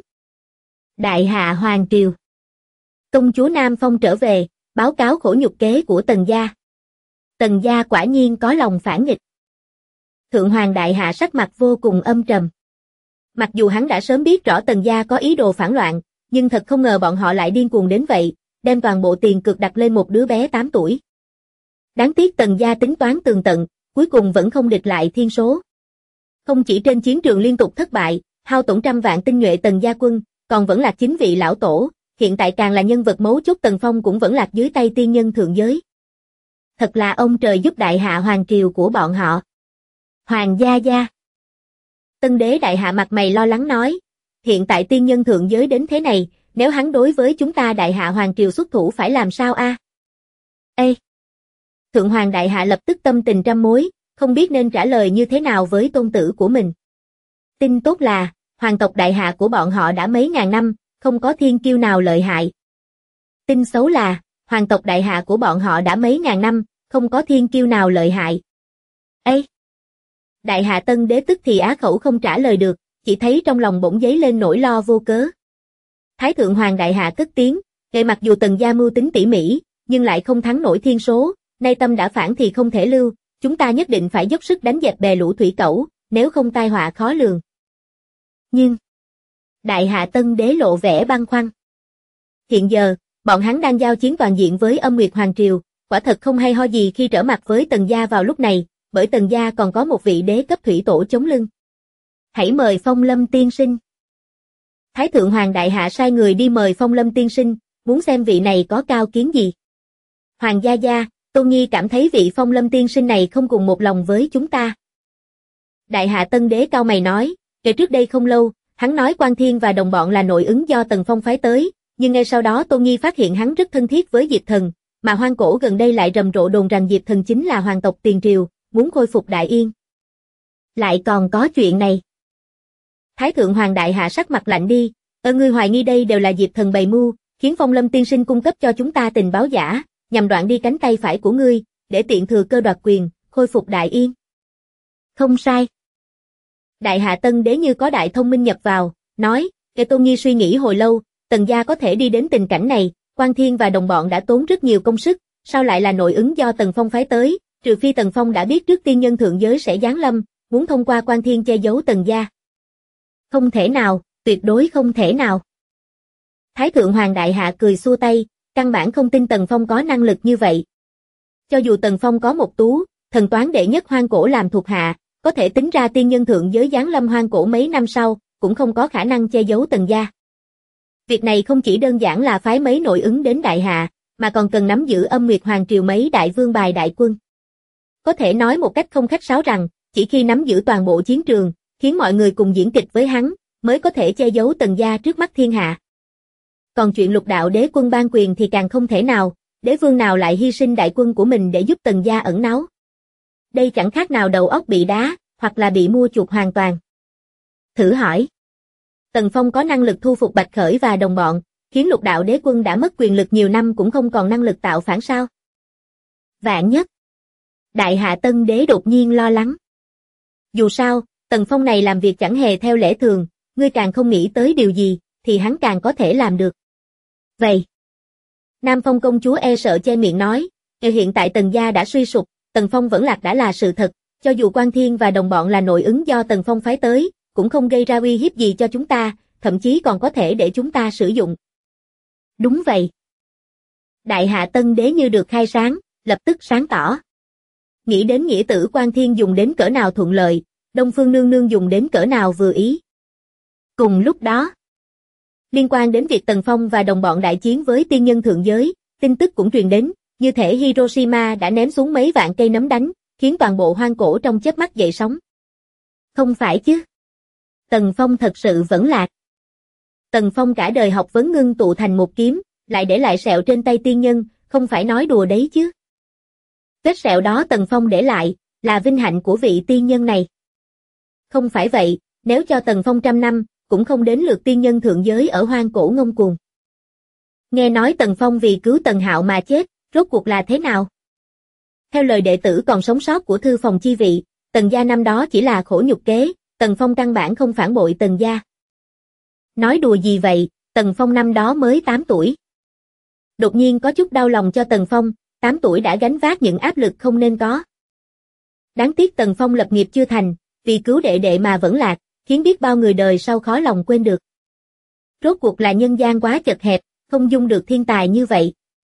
Đại hạ hoàng triều. Công chúa Nam Phong trở về, báo cáo khổ nhục kế của Tần gia. Tần gia quả nhiên có lòng phản nghịch. Thượng hoàng đại hạ sắc mặt vô cùng âm trầm. Mặc dù hắn đã sớm biết rõ Tần gia có ý đồ phản loạn, nhưng thật không ngờ bọn họ lại điên cuồng đến vậy, đem toàn bộ tiền cược đặt lên một đứa bé 8 tuổi. Đáng tiếc Tần gia tính toán tường tận, cuối cùng vẫn không địch lại thiên số. Không chỉ trên chiến trường liên tục thất bại, hao tổn trăm vạn tinh nhuệ Tần gia quân, còn vẫn lạc 9 vị lão tổ, hiện tại càng là nhân vật mấu chốt Tần Phong cũng vẫn lạc dưới tay tiên nhân thượng giới. Thật là ông trời giúp đại hạ hoàng triều của bọn họ. Hoàng gia gia. Tân đế đại hạ mặt mày lo lắng nói, hiện tại tiên nhân thượng giới đến thế này, nếu hắn đối với chúng ta đại hạ hoàng triều xuất thủ phải làm sao a? Ê! Thượng hoàng đại hạ lập tức tâm tình trăm mối, không biết nên trả lời như thế nào với tôn tử của mình. Tin tốt là, hoàng tộc đại hạ của bọn họ đã mấy ngàn năm, không có thiên kiêu nào lợi hại. Tin xấu là, hoàng tộc đại hạ của bọn họ đã mấy ngàn năm, không có thiên kiêu nào lợi hại. Ê! Đại hạ tân đế tức thì á khẩu không trả lời được, chỉ thấy trong lòng bỗng dấy lên nỗi lo vô cớ. Thái thượng hoàng đại hạ cất tiếng, mặc dù Tần gia mưu tính tỉ mỉ, nhưng lại không thắng nổi thiên số, nay tâm đã phản thì không thể lưu, chúng ta nhất định phải dốc sức đánh dẹp bè lũ thủy cẩu, nếu không tai họa khó lường. Nhưng, đại hạ tân đế lộ vẻ băn khoăn. Hiện giờ, bọn hắn đang giao chiến toàn diện với Âm Nguyệt Hoàng Triều, quả thật không hay ho gì khi trở mặt với Tần gia vào lúc này, bởi Tần gia còn có một vị đế cấp thủy tổ chống lưng. Hãy mời Phong Lâm tiên sinh. Thái thượng hoàng đại hạ sai người đi mời Phong Lâm tiên sinh, muốn xem vị này có cao kiến gì. Hoàng gia gia, Tôn Nhi cảm thấy vị Phong Lâm tiên sinh này không cùng một lòng với chúng ta. Đại hạ tân đế cao mày nói, kể trước đây không lâu, hắn nói Quan Thiên và đồng bọn là nội ứng do Tần Phong phái tới, nhưng ngay sau đó Tôn Nhi phát hiện hắn rất thân thiết với Diệp Thần, mà hoang cổ gần đây lại rầm rộ đồn rằng Diệp Thần chính là hoàng tộc tiền triều, muốn khôi phục Đại Yên. Lại còn có chuyện này. Thái thượng hoàng đại hạ sắc mặt lạnh đi, ngươi hoài nghi đây đều là Diệp Thần bày mưu, khiến Phong Lâm tiên sinh cung cấp cho chúng ta tình báo giả, nhằm đoạn đi cánh tay phải của ngươi, để tiện thừa cơ đoạt quyền, khôi phục Đại Yên. Không sai. Đại hạ tân đế như có đại thông minh nhập vào, nói, Tôn Nhi suy nghĩ hồi lâu, Tần gia có thể đi đến tình cảnh này, Quan Thiên và đồng bọn đã tốn rất nhiều công sức, sao lại là nội ứng do Tần Phong phái tới, trừ phi Tần Phong đã biết trước tiên nhân thượng giới sẽ giáng lâm, muốn thông qua Quan Thiên che giấu Tần gia. Không thể nào, tuyệt đối không thể nào. Thái thượng hoàng đại hạ cười xua tay, căn bản không tin Tần Phong có năng lực như vậy. Cho dù Tần Phong có một tú, thần toán đệ nhất hoang cổ làm thuộc hạ, có thể tính ra tiên nhân thượng giới giáng lâm hoang cổ mấy năm sau, cũng không có khả năng che giấu Tần gia. Việc này không chỉ đơn giản là phái mấy nội ứng đến đại hạ, mà còn cần nắm giữ Âm Nguyệt Hoàng triều mấy đại vương bài đại quân. Có thể nói một cách không khách sáo rằng, chỉ khi nắm giữ toàn bộ chiến trường, khiến mọi người cùng diễn kịch với hắn, mới có thể che giấu Tần gia trước mắt thiên hạ. Còn chuyện Lục đạo đế quân ban quyền thì càng không thể nào, đế vương nào lại hy sinh đại quân của mình để giúp Tần gia ẩn náu. Đây chẳng khác nào đầu óc bị đá, hoặc là bị mua chuộc hoàn toàn. Thử hỏi. Tần Phong có năng lực thu phục Bạch Khởi và đồng bọn, khiến Lục đạo đế quân đã mất quyền lực nhiều năm cũng không còn năng lực tạo phản sao? Vạn nhất. Đại hạ tân đế đột nhiên lo lắng. Dù sao, Tần Phong này làm việc chẳng hề theo lẽ thường, ngươi càng không nghĩ tới điều gì, thì hắn càng có thể làm được. Vậy. Nam Phong công chúa e sợ che miệng nói, hiện tại Tần gia đã suy sụp, Tần Phong vẫn lạc đã là sự thật, cho dù Quan Thiên và đồng bọn là nội ứng do Tần Phong phái tới, cũng không gây ra uy hiếp gì cho chúng ta, thậm chí còn có thể để chúng ta sử dụng. Đúng vậy. Đại Hạ Tân Đế như được khai sáng, lập tức sáng tỏ. Nghĩ đến nghĩa tử Quan Thiên dùng đến cỡ nào thuận lợi, Đông Phương Nương Nương dùng đến cỡ nào vừa ý. Cùng lúc đó, liên quan đến việc Tần Phong và đồng bọn đại chiến với tiên nhân thượng giới, tin tức cũng truyền đến, như thể Hiroshima đã ném xuống mấy vạn cây nấm đánh, khiến toàn bộ hoang cổ trong chớp mắt dậy sóng. Không phải chứ? Tần Phong thật sự vẫn lạc. Tần Phong cả đời học vấn ngưng tụ thành một kiếm, lại để lại sẹo trên tay tiên nhân, không phải nói đùa đấy chứ. Vết sẹo đó Tần Phong để lại, là vinh hạnh của vị tiên nhân này. Không phải vậy, nếu cho Tần Phong 100 năm, cũng không đến lượt tiên nhân thượng giới ở hoang cổ ngông cuồng. Nghe nói Tần Phong vì cứu Tần Hạo mà chết, rốt cuộc là thế nào? Theo lời đệ tử còn sống sót của thư phòng chi vị, Tần gia năm đó chỉ là khổ nhục kế, Tần Phong căn bản không phản bội Tần gia. Nói đùa gì vậy, Tần Phong năm đó mới 8 tuổi. Đột nhiên có chút đau lòng cho Tần Phong, 8 tuổi đã gánh vác những áp lực không nên có. Đáng tiếc Tần Phong lập nghiệp chưa thành, vì cứu đệ đệ mà vẫn lạc, khiến biết bao người đời sau khó lòng quên được. Rốt cuộc là nhân gian quá chật hẹp, không dung được thiên tài như vậy.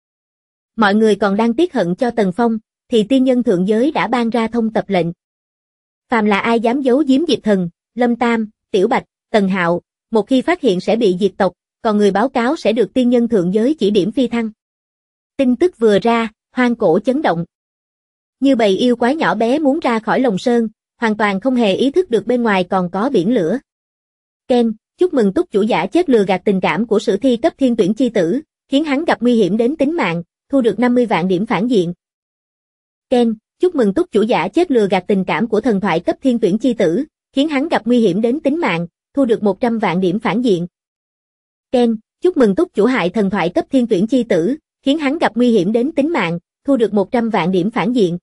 Mọi người còn đang tiếc hận cho Tần Phong, thì tiên nhân thượng giới đã ban ra thông tập lệnh. Phàm là ai dám giấu giếm Diệp Thần, Lâm Tam, Tiểu Bạch, Tần Hạo, một khi phát hiện sẽ bị diệt tộc, còn người báo cáo sẽ được tiên nhân thượng giới chỉ điểm phi thăng. Tin tức vừa ra, hoang cổ chấn động. Như bầy yêu quái nhỏ bé muốn ra khỏi lồng sơn, hoàn toàn không hề ý thức được bên ngoài còn có biển lửa. Ken, chúc mừng túc chủ giả chết lừa gạt tình cảm của sử thi cấp thiên tuyển chi tử, khiến hắn gặp nguy hiểm đến tính mạng, thu được 50 vạn điểm phản diện. Ken, chúc mừng túc chủ giả chết lừa gạt tình cảm của thần thoại cấp thiên tuyển chi tử, khiến hắn gặp nguy hiểm đến tính mạng, thu được 100 vạn điểm phản diện. Ken, chúc mừng túc chủ hại thần thoại cấp thiên tuyển chi tử, khiến hắn gặp nguy hiểm đến tính mạng, thu được 100 vạn điểm phản diện.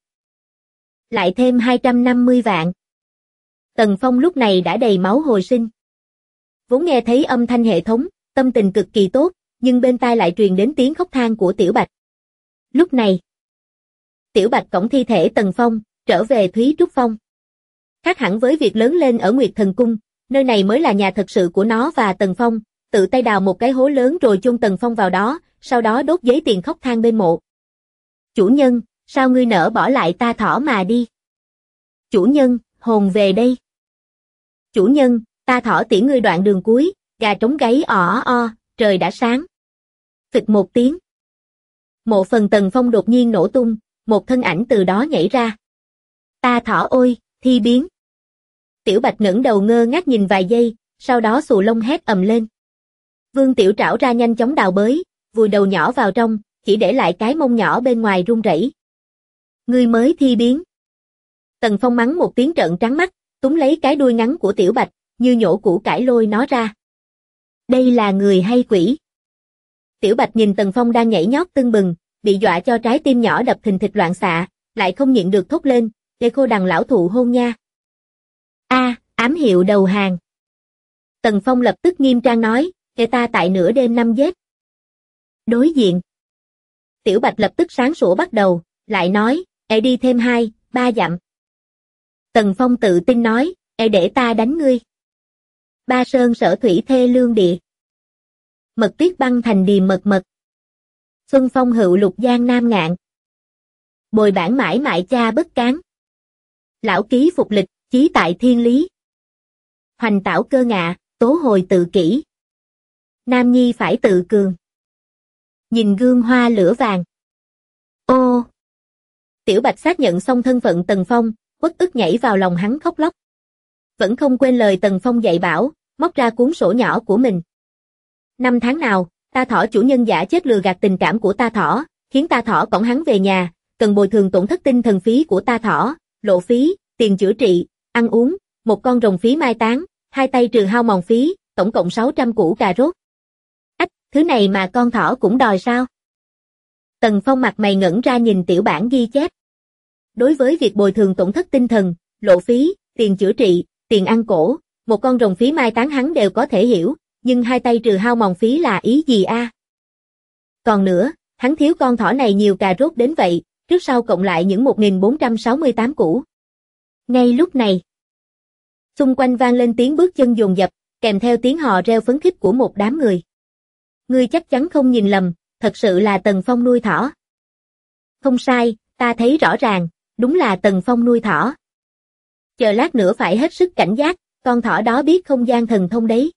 Lại thêm 250 vạn. Tần Phong lúc này đã đầy máu hồi sinh. Vốn nghe thấy âm thanh hệ thống, tâm tình cực kỳ tốt, nhưng bên tai lại truyền đến tiếng khóc than của Tiểu Bạch. Lúc này, Tiểu Bạch cõng thi thể Tần Phong, trở về Thúy Trúc Phong. Khác hẳn với việc lớn lên ở Nguyệt Thần Cung, nơi này mới là nhà thật sự của nó và Tần Phong, tự tay đào một cái hố lớn rồi chôn Tần Phong vào đó, sau đó đốt giấy tiền khóc than bên mộ. Chủ nhân, sao ngươi nỡ bỏ lại ta thỏ mà đi? Chủ nhân, hồn về đây. Chủ nhân, ta thỏ tiễn ngươi đoạn đường cuối, gà trống gáy ò o, trời đã sáng. Phịch một tiếng. Mộ phần Tần Phong đột nhiên nổ tung, một thân ảnh từ đó nhảy ra. Ta thỏ ôi, thi biến. Tiểu Bạch ngẩng đầu ngơ ngác nhìn vài giây, sau đó xù lông hét ầm lên. Vương Tiểu Trảo ra nhanh chóng đào bới, vùi đầu nhỏ vào trong, chỉ để lại cái mông nhỏ bên ngoài run rẩy. Ngươi mới thi biến. Tần Phong mắng một tiếng trợn trắng mắt, túm lấy cái đuôi ngắn của Tiểu Bạch, như nhổ củ cải lôi nó ra. Đây là người hay quỷ? Tiểu Bạch nhìn Tần Phong đang nhảy nhót tưng bừng, bị dọa cho trái tim nhỏ đập thình thịch loạn xạ, lại không nhịn được thốt lên, để cô đằng lão thụ hôn nha. Ám hiệu đầu hàng. Tần Phong lập tức nghiêm trang nói, để ta tại nửa đêm năm giết. Đối diện. Tiểu Bạch lập tức sáng sủa bắt đầu, lại nói, đi thêm 2-3 dặm. Tần Phong tự tin nói, để ta đánh ngươi. Ba sơn sở thủy thê lương địa. Mật tuyết băng thành điềm mật mật. Xuân phong hữu lục giang nam ngạn. Bồi bản mãi mại cha bất cán. Lão ký phục lịch, chí tại thiên lý. Hoành tảo cơ ngạ, tố hồi tự kỷ. Nam nhi phải tự cường. Nhìn gương hoa lửa vàng. Ô! Tiểu Bạch xác nhận xong thân phận Tần Phong, uất ức nhảy vào lòng hắn khóc lóc. Vẫn không quên lời Tần Phong dạy bảo, móc ra cuốn sổ nhỏ của mình. 5 tháng nào, ta thỏ chủ nhân giả chết lừa gạt tình cảm của ta thỏ, khiến ta thỏ cõng hắn về nhà, cần bồi thường tổn thất tinh thần phí của ta thỏ, lộ phí, tiền chữa trị, ăn uống, một con rồng phí mai táng, 2 tay trừ hao mòn phí, tổng cộng 600 củ cà rốt. Thứ này mà con thỏ cũng đòi sao? Tần Phong mặt mày ngẩn ra nhìn tiểu bản ghi chép. Đối với việc bồi thường tổn thất tinh thần, lộ phí, tiền chữa trị, tiền ăn cổ, một con rồng phí mai táng hắn đều có thể hiểu, nhưng 2 tay trừ hao mòn phí là ý gì a? Còn nữa, hắn thiếu con thỏ này nhiều cà rốt đến vậy, trước sau cộng lại những 1468 củ. Ngay lúc này, xung quanh vang lên tiếng bước chân dồn dập, kèm theo tiếng hò reo phấn khích của một đám người. Ngươi chắc chắn không nhìn lầm, thật sự là Tần Phong nuôi thỏ. Không sai, ta thấy rõ ràng, đúng là Tần Phong nuôi thỏ. Chờ lát nữa phải hết sức cảnh giác, con thỏ đó biết không gian thần thông đấy.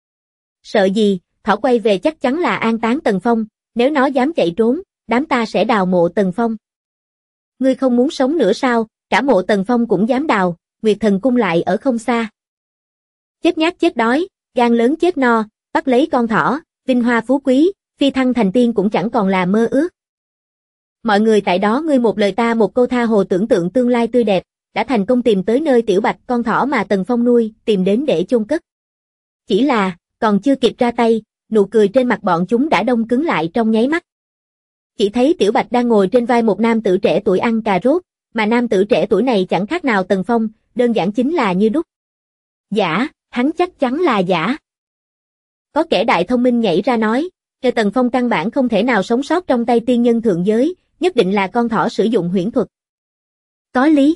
Sợ gì, thỏ quay về chắc chắn là an táng Tần Phong, nếu nó dám chạy trốn, đám ta sẽ đào mộ Tần Phong. Ngươi không muốn sống nữa sao, cả mộ Tần Phong cũng dám đào, Nguyệt Thần Cung lại ở không xa. Chết nhát chết đói, gan lớn chết no, bắt lấy con thỏ, vinh hoa phú quý, phi thăng thành tiên cũng chẳng còn là mơ ước. Mọi người tại đó ngươi một lời ta một câu tha hồ tưởng tượng tương lai tươi đẹp, đã thành công tìm tới nơi Tiểu Bạch con thỏ mà Tần Phong nuôi, tìm đến để chôn cất. Chỉ là, còn chưa kịp ra tay, nụ cười trên mặt bọn chúng đã đông cứng lại trong nháy mắt. Chỉ thấy Tiểu Bạch đang ngồi trên vai một nam tử trẻ tuổi ăn cà rốt, mà nam tử trẻ tuổi này chẳng khác nào Tần Phong, đơn giản chính là như đúc. Giả, hắn chắc chắn là giả. Có kẻ đại thông minh nhảy ra nói, cho Tần Phong căn bản không thể nào sống sót trong tay tiên nhân thượng giới, nhất định là con thỏ sử dụng huyễn thuật. Có lý.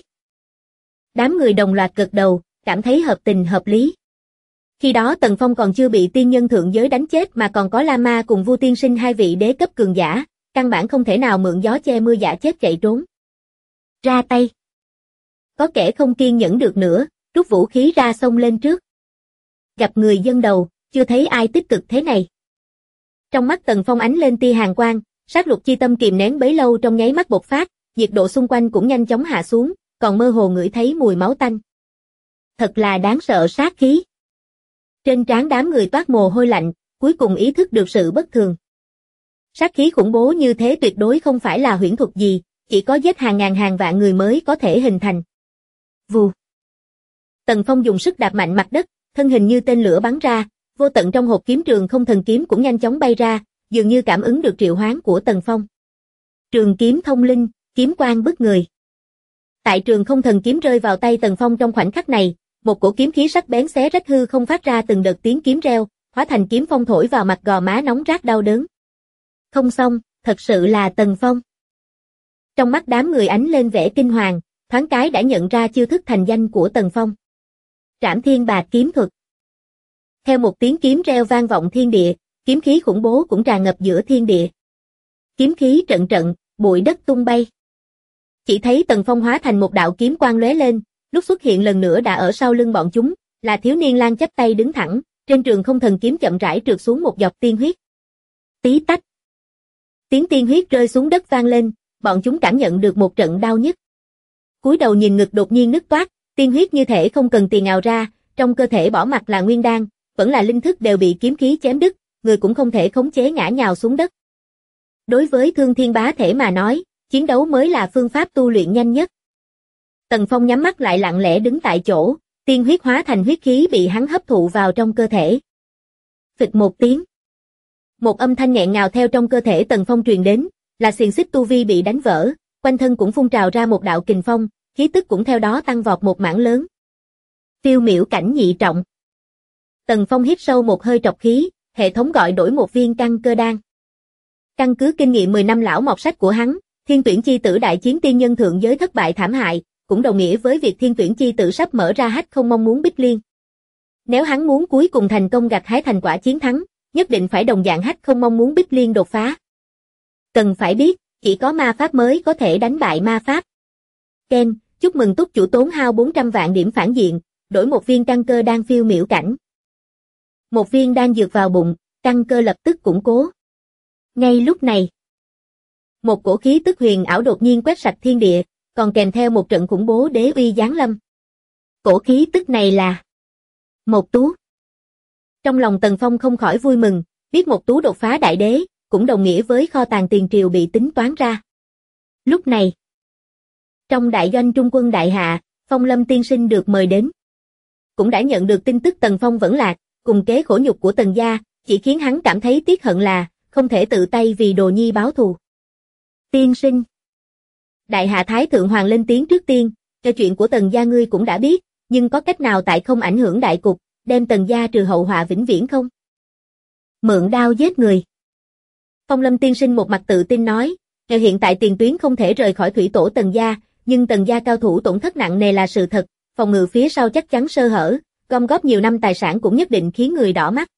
Đám người đồng loạt gật đầu, cảm thấy hợp tình hợp lý. Khi đó Tần Phong còn chưa bị tiên nhân thượng giới đánh chết mà còn có La Ma cùng Vu Tiên Sinh hai vị đế cấp cường giả, căn bản không thể nào mượn gió che mưa giả chết chạy trốn. Ra tay. Có kẻ không kiên nhẫn được nữa, rút vũ khí ra xông lên trước. Gặp người dân đầu, chưa thấy ai tích cực thế này. Trong mắt Tần Phong ánh lên tia hàn quang, sát lục chi tâm kìm nén bấy lâu trong nháy mắt bộc phát, nhiệt độ xung quanh cũng nhanh chóng hạ xuống, còn mơ hồ ngửi thấy mùi máu tanh. Thật là đáng sợ sát khí. Trên trán đám người toát mồ hôi lạnh, cuối cùng ý thức được sự bất thường. Sát khí khủng bố như thế tuyệt đối không phải là huyễn thuật gì, chỉ có giết hàng ngàn hàng vạn người mới có thể hình thành. Vù. Tần Phong dùng sức đạp mạnh mặt đất, thân hình như tên lửa bắn ra, vô tận trong hộp kiếm trường không thần kiếm cũng nhanh chóng bay ra, dường như cảm ứng được triệu hoán của Tần Phong. Trường kiếm thông linh, kiếm quang bức người. Tại trường không thần kiếm rơi vào tay Tần Phong trong khoảnh khắc này, một cổ kiếm khí sắc bén xé rách hư không phát ra từng đợt tiếng kiếm reo, hóa thành kiếm phong thổi vào mặt gò má nóng rát đau đớn. Không xong, thật sự là Tần Phong. Trong mắt đám người ánh lên vẻ kinh hoàng, thoáng cái đã nhận ra chiêu thức thành danh của Tần Phong. Trảm Thiên Bạt kiếm thuật. Theo một tiếng kiếm reo vang vọng thiên địa, kiếm khí khủng bố cũng tràn ngập giữa thiên địa. Kiếm khí trận trận, bụi đất tung bay. Chỉ thấy Tần Phong hóa thành một đạo kiếm quang lóe lên, lúc xuất hiện lần nữa đã ở sau lưng bọn chúng, là thiếu niên lang chắp tay đứng thẳng, trên trường không thần kiếm chậm rãi trượt xuống một giọt tiên huyết. Tí tách. Tiếng tiên huyết rơi xuống đất vang lên, bọn chúng cảm nhận được một trận đau nhức. Cúi đầu nhìn ngực đột nhiên nứt toát, tiên huyết như thể không cần tiền ào ra, trong cơ thể bỏ mặc là nguyên đan, vẫn là linh thức đều bị kiếm khí chém đứt, người cũng không thể khống chế ngã nhào xuống đất. Đối với Thương Thiên Bá Thể mà nói, chiến đấu mới là phương pháp tu luyện nhanh nhất. Tần Phong nhắm mắt lại lặng lẽ đứng tại chỗ, tiên huyết hóa thành huyết khí bị hắn hấp thụ vào trong cơ thể. Phịch một tiếng. Một âm thanh nghẹn ngào theo trong cơ thể Tần Phong truyền đến, là xiềng xích tu vi bị đánh vỡ, quanh thân cũng phun trào ra một đạo kình phong, khí tức cũng theo đó tăng vọt một mảng lớn. Phiêu miểu cảnh nhị trọng. Tần Phong hít sâu một hơi trọc khí, hệ thống gọi đổi một viên căn cơ đan. Căn cứ kinh nghiệm 10 năm lão mọt sách của hắn, Thiên Tuyển Chi Tử đại chiến tiên nhân thượng giới thất bại thảm hại, cũng đồng nghĩa với việc Thiên Tuyển Chi Tử sắp mở ra hách không mong muốn Bích Liên. Nếu hắn muốn cuối cùng thành công gặt hái thành quả chiến thắng, nhất định phải đồng dạng hách không mong muốn Bích Liên đột phá. Cần phải biết, chỉ có ma pháp mới có thể đánh bại ma pháp. Ken, chúc mừng túc chủ tốn hao 400 vạn điểm phản diện, đổi một viên căn cơ đan phiêu miểu cảnh. Một viên đan dược vào bụng, căn cơ lập tức củng cố. Ngay lúc này, một cổ khí tức huyền ảo đột nhiên quét sạch thiên địa, còn kèm theo một trận khủng bố đế uy giáng lâm. Cổ khí tức này là Mộc Tú. Trong lòng Tần Phong không khỏi vui mừng, biết Mộc Tú đột phá đại đế, cũng đồng nghĩa với kho tàng tiền triều bị tính toán ra. Lúc này, trong đại doanh trung quân đại hạ, Phong Lâm tiên sinh được mời đến. Cũng đã nhận được tin tức Tần Phong vẫn lạc, cùng kế khổ nhục của Tần gia, chỉ khiến hắn cảm thấy tiếc hận là không thể tự tay vì đồ nhi báo thù. Tiên sinh. Đại hạ Thái Thượng Hoàng lên tiếng trước tiên, cho chuyện của Tần gia ngươi cũng đã biết, nhưng có cách nào tại không ảnh hưởng đại cục, đem Tần gia trừ hậu họa vĩnh viễn không? Mượn đao giết người. Phong Lâm tiên sinh một mặt tự tin nói, hiện tại tiền tuyến không thể rời khỏi thủy tổ Tần gia, nhưng Tần gia cao thủ tổn thất nặng nề là sự thật, phòng ngự phía sau chắc chắn sơ hở, gom góp nhiều năm tài sản cũng nhất định khiến người đỏ mắt.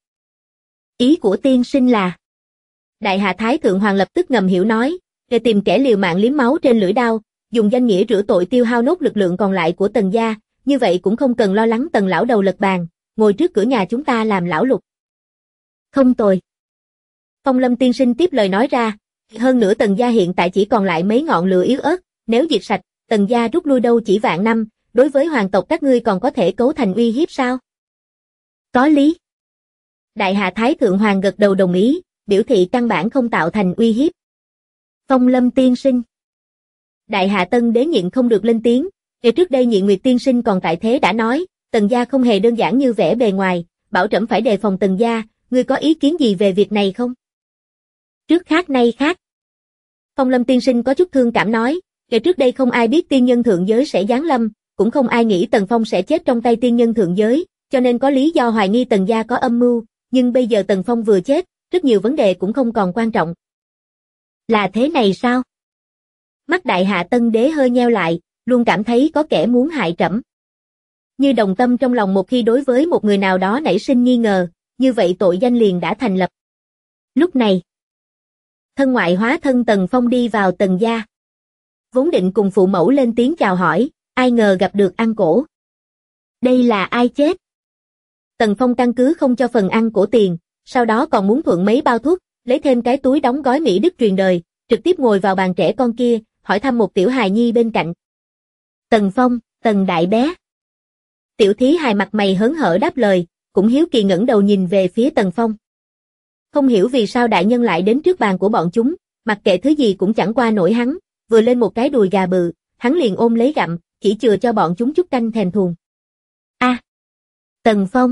Ý của tiên sinh là... Đại hạ Thái Thượng Hoàng lập tức ngầm hiểu nói, để tìm kẻ liều mạng liếm máu trên lưỡi đao, dùng danh nghĩa rửa tội tiêu hao nốt lực lượng còn lại của Tần gia, như vậy cũng không cần lo lắng Tần lão đầu lật bàn, ngồi trước cửa nhà chúng ta làm lão lục. Không tồi. Phong Lâm tiên sinh tiếp lời nói ra, hơn nữa Tần gia hiện tại chỉ còn lại mấy ngọn lửa yếu ớt, nếu diệt sạch, Tần gia rút lui đâu chỉ vạn năm, đối với hoàng tộc các ngươi còn có thể cấu thành uy hiếp sao? Có lý. Đại hạ Thái Thượng Hoàng gật đầu đồng ý, biểu thị căn bản không tạo thành uy hiếp. Phong Lâm tiên sinh. Đại hạ Tân đế nhịn không được lên tiếng, ngày trước đây Nhị Nguyệt tiên sinh còn tại thế đã nói, Tần gia không hề đơn giản như vẻ bề ngoài, bảo trẫm phải đề phòng Tần gia, ngươi có ý kiến gì về việc này không? Trước khác nay khác. Phong Lâm tiên sinh có chút thương cảm nói, ngày trước đây không ai biết tiên nhân thượng giới sẽ giáng lâm, cũng không ai nghĩ Tần Phong sẽ chết trong tay tiên nhân thượng giới, cho nên có lý do hoài nghi Tần gia có âm mưu, nhưng bây giờ Tần Phong vừa chết, rất nhiều vấn đề cũng không còn quan trọng. Là thế này sao? Mắt đại hạ Tân đế hơi nheo lại, luôn cảm thấy có kẻ muốn hại trẫm. Như đồng tâm trong lòng một khi đối với một người nào đó nảy sinh nghi ngờ, như vậy tội danh liền đã thành lập. Lúc này, thân ngoại hóa thân Tần Phong đi vào Tần gia. Vốn định cùng phụ mẫu lên tiếng chào hỏi, ai ngờ gặp được ăn cổ. Đây là ai chết? Tần Phong căn cứ không cho phần ăn cổ tiền, sau đó còn muốn thuận mấy bao thuốc, lấy thêm cái túi đóng gói Mỹ Đức truyền đời, trực tiếp ngồi vào bàn trẻ con kia, hỏi thăm một tiểu hài nhi bên cạnh. Tần Phong, Tần đại bé. Tiểu thí hài mặt mày hớn hở đáp lời, cũng hiếu kỳ ngẩng đầu nhìn về phía Tần Phong. Không hiểu vì sao đại nhân lại đến trước bàn của bọn chúng, mặc kệ thứ gì cũng chẳng qua nổi hắn, vừa lên một cái đùi gà bự, hắn liền ôm lấy gặm, chỉ chừa cho bọn chúng chút canh thèm thuồng. A, Tần Phong.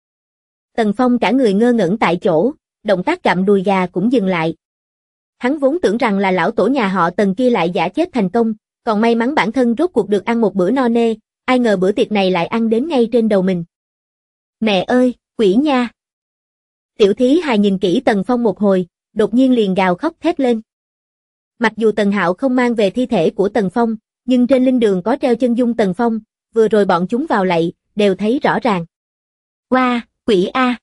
Tần Phong cả người ngơ ngẩn tại chỗ, động tác gặm đùi gà cũng dừng lại. Hắn vốn tưởng rằng là lão tổ nhà họ Tần kia lại giả chết thành công, còn may mắn bản thân rốt cuộc được ăn một bữa no nê, ai ngờ bữa tiệc này lại ăn đến ngay trên đầu mình. Mẹ ơi, quỷ nha! Tiểu thí hài nhìn kỹ Tần Phong một hồi, đột nhiên liền gào khóc thét lên. Mặc dù Tần Hạo không mang về thi thể của Tần Phong, nhưng trên linh đường có treo chân dung Tần Phong, vừa rồi bọn chúng vào lạy, đều thấy rõ ràng. Oa, quỷ A!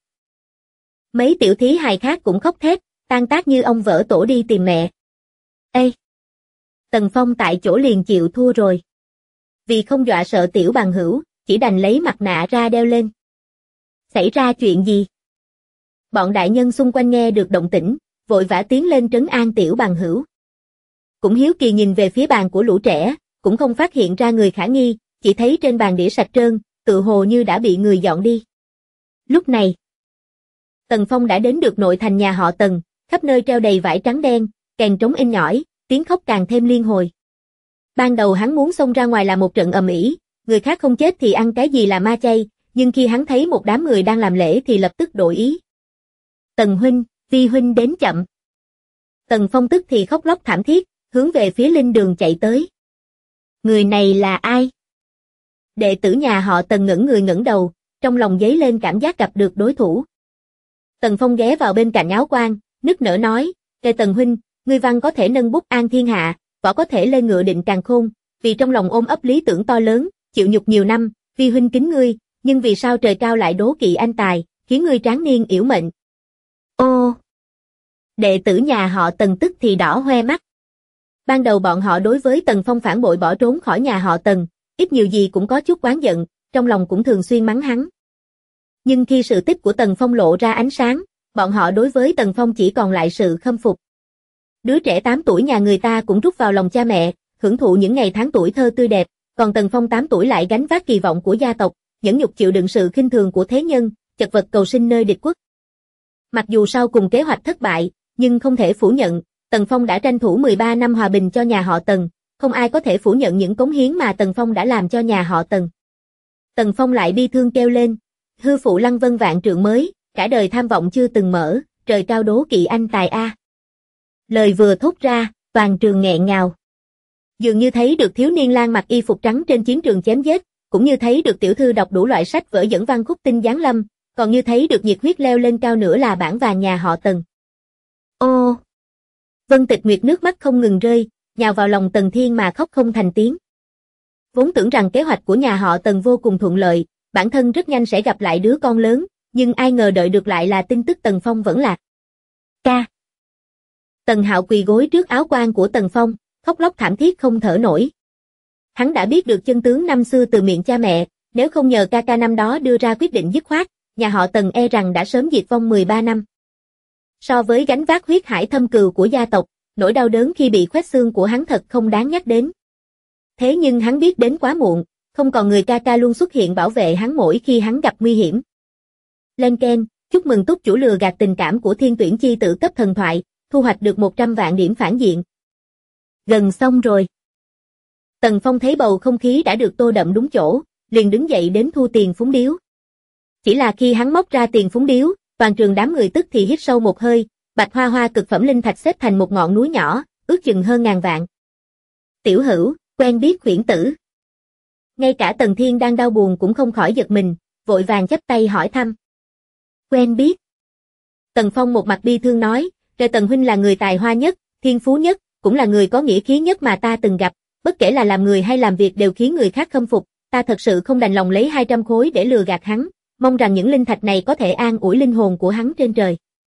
Mấy tiểu thí hài khác cũng khóc thét, tan tác như ông vỡ tổ đi tìm mẹ. Ê! Tần Phong tại chỗ liền chịu thua rồi. Vì không dọa sợ tiểu bằng hữu, chỉ đành lấy mặt nạ ra đeo lên. Xảy ra chuyện gì? Bọn đại nhân xung quanh nghe được động tĩnh, vội vã tiến lên trấn an tiểu bằng hữu. Cũng hiếu kỳ nhìn về phía bàn của lũ trẻ, cũng không phát hiện ra người khả nghi, chỉ thấy trên bàn đĩa sạch trơn, tự hồ như đã bị người dọn đi. Lúc này, Tần Phong đã đến được nội thành nhà họ Tần, khắp nơi treo đầy vải trắng đen, kèn trống in nhỏi, tiếng khóc càng thêm liên hồi. Ban đầu hắn muốn xông ra ngoài là một trận ầm ĩ, người khác không chết thì ăn cái gì là ma chay, nhưng khi hắn thấy một đám người đang làm lễ thì lập tức đổi ý. Tần huynh, Vi huynh đến chậm. Tần Phong tức thì khóc lóc thảm thiết, hướng về phía linh đường chạy tới. Người này là ai? Đệ tử nhà họ Tần ngẩng người ngẩng đầu, trong lòng dấy lên cảm giác gặp được đối thủ. Tần Phong ghé vào bên cạnh áo quan, nức nở nói, Kề Tần huynh, ngươi văn có thể nâng bút an thiên hạ, võ có thể lên ngựa định càn khôn, vì trong lòng ôm ấp lý tưởng to lớn, chịu nhục nhiều năm, Vi huynh kính ngươi, nhưng vì sao trời cao lại đố kỵ anh tài, khiến ngươi tráng niên yểu mệnh? Ô! Đệ tử nhà họ Tần tức thì đỏ hoe mắt. Ban đầu bọn họ đối với Tần Phong phản bội bỏ trốn khỏi nhà họ Tần, ít nhiều gì cũng có chút oán giận, trong lòng cũng thường xuyên mắng hắn. Nhưng khi sự tích của Tần Phong lộ ra ánh sáng, bọn họ đối với Tần Phong chỉ còn lại sự khâm phục. Đứa trẻ 8 tuổi nhà người ta cũng rút vào lòng cha mẹ, hưởng thụ những ngày tháng tuổi thơ tươi đẹp, còn Tần Phong 8 tuổi lại gánh vác kỳ vọng của gia tộc, nhẫn nhục chịu đựng sự khinh thường của thế nhân, chật vật cầu sinh nơi địch quốc. Mặc dù sau cùng kế hoạch thất bại, nhưng không thể phủ nhận, Tần Phong đã tranh thủ 13 năm hòa bình cho nhà họ Tần, không ai có thể phủ nhận những cống hiến mà Tần Phong đã làm cho nhà họ Tần. Tần Phong lại bi thương kêu lên, hư phụ lăng vân vạn trượng mới, cả đời tham vọng chưa từng mở, trời cao đố kỵ anh tài a. Lời vừa thốt ra, toàn trường nghẹn ngào. Dường như thấy được thiếu niên lang mặc y phục trắng trên chiến trường chém giết, cũng như thấy được tiểu thư đọc đủ loại sách vở dẫn văn khúc tinh giáng lâm, còn như thấy được nhiệt huyết leo lên cao nữa là bản vàng nhà họ Tần. Ô! Vân Tịch Nguyệt nước mắt không ngừng rơi, nhào vào lòng Tần Thiên mà khóc không thành tiếng. Vốn tưởng rằng kế hoạch của nhà họ Tần vô cùng thuận lợi, bản thân rất nhanh sẽ gặp lại đứa con lớn, nhưng ai ngờ đợi được lại là tin tức Tần Phong vẫn lạc. Ca. Tần Hạo quỳ gối trước áo quan của Tần Phong, khóc lóc thảm thiết không thở nổi. Hắn đã biết được chân tướng năm xưa từ miệng cha mẹ, nếu không nhờ ca ca năm đó đưa ra quyết định dứt khoát, nhà họ Tần e rằng đã sớm diệt vong 13 năm. So với gánh vác huyết hải thâm cừu của gia tộc, nỗi đau đớn khi bị khoét xương của hắn thật không đáng nhắc đến. Thế nhưng hắn biết đến quá muộn, không còn người ca ca luôn xuất hiện bảo vệ hắn mỗi khi hắn gặp nguy hiểm. Lên keng, chúc mừng túc chủ lừa gạt tình cảm của thiên tuyển chi tử cấp thần thoại, thu hoạch được 100 vạn điểm phản diện. Gần xong rồi. Tần Phong thấy bầu không khí đã được tô đậm đúng chỗ, liền đứng dậy đến thu tiền phúng điếu. Chỉ là khi hắn móc ra tiền phúng điếu, toàn trường đám người tức thì hít sâu một hơi, bạch hoa hoa cực phẩm linh thạch xếp thành một ngọn núi nhỏ, ước chừng hơn ngàn vạn. Tiểu Hữu, quen biết Khuyển tử. Ngay cả Tần Thiên đang đau buồn cũng không khỏi giật mình, vội vàng chắp tay hỏi thăm. Quen biết. Tần Phong một mặt bi thương nói, Tần huynh là người tài hoa nhất, thiên phú nhất, cũng là người có nghĩa khí nhất mà ta từng gặp, bất kể là làm người hay làm việc đều khiến người khác khâm phục, ta thật sự không đành lòng lấy 200 khối để lừa gạt hắn, mong rằng những linh thạch này có thể an ủi linh hồn của hắn trên trời.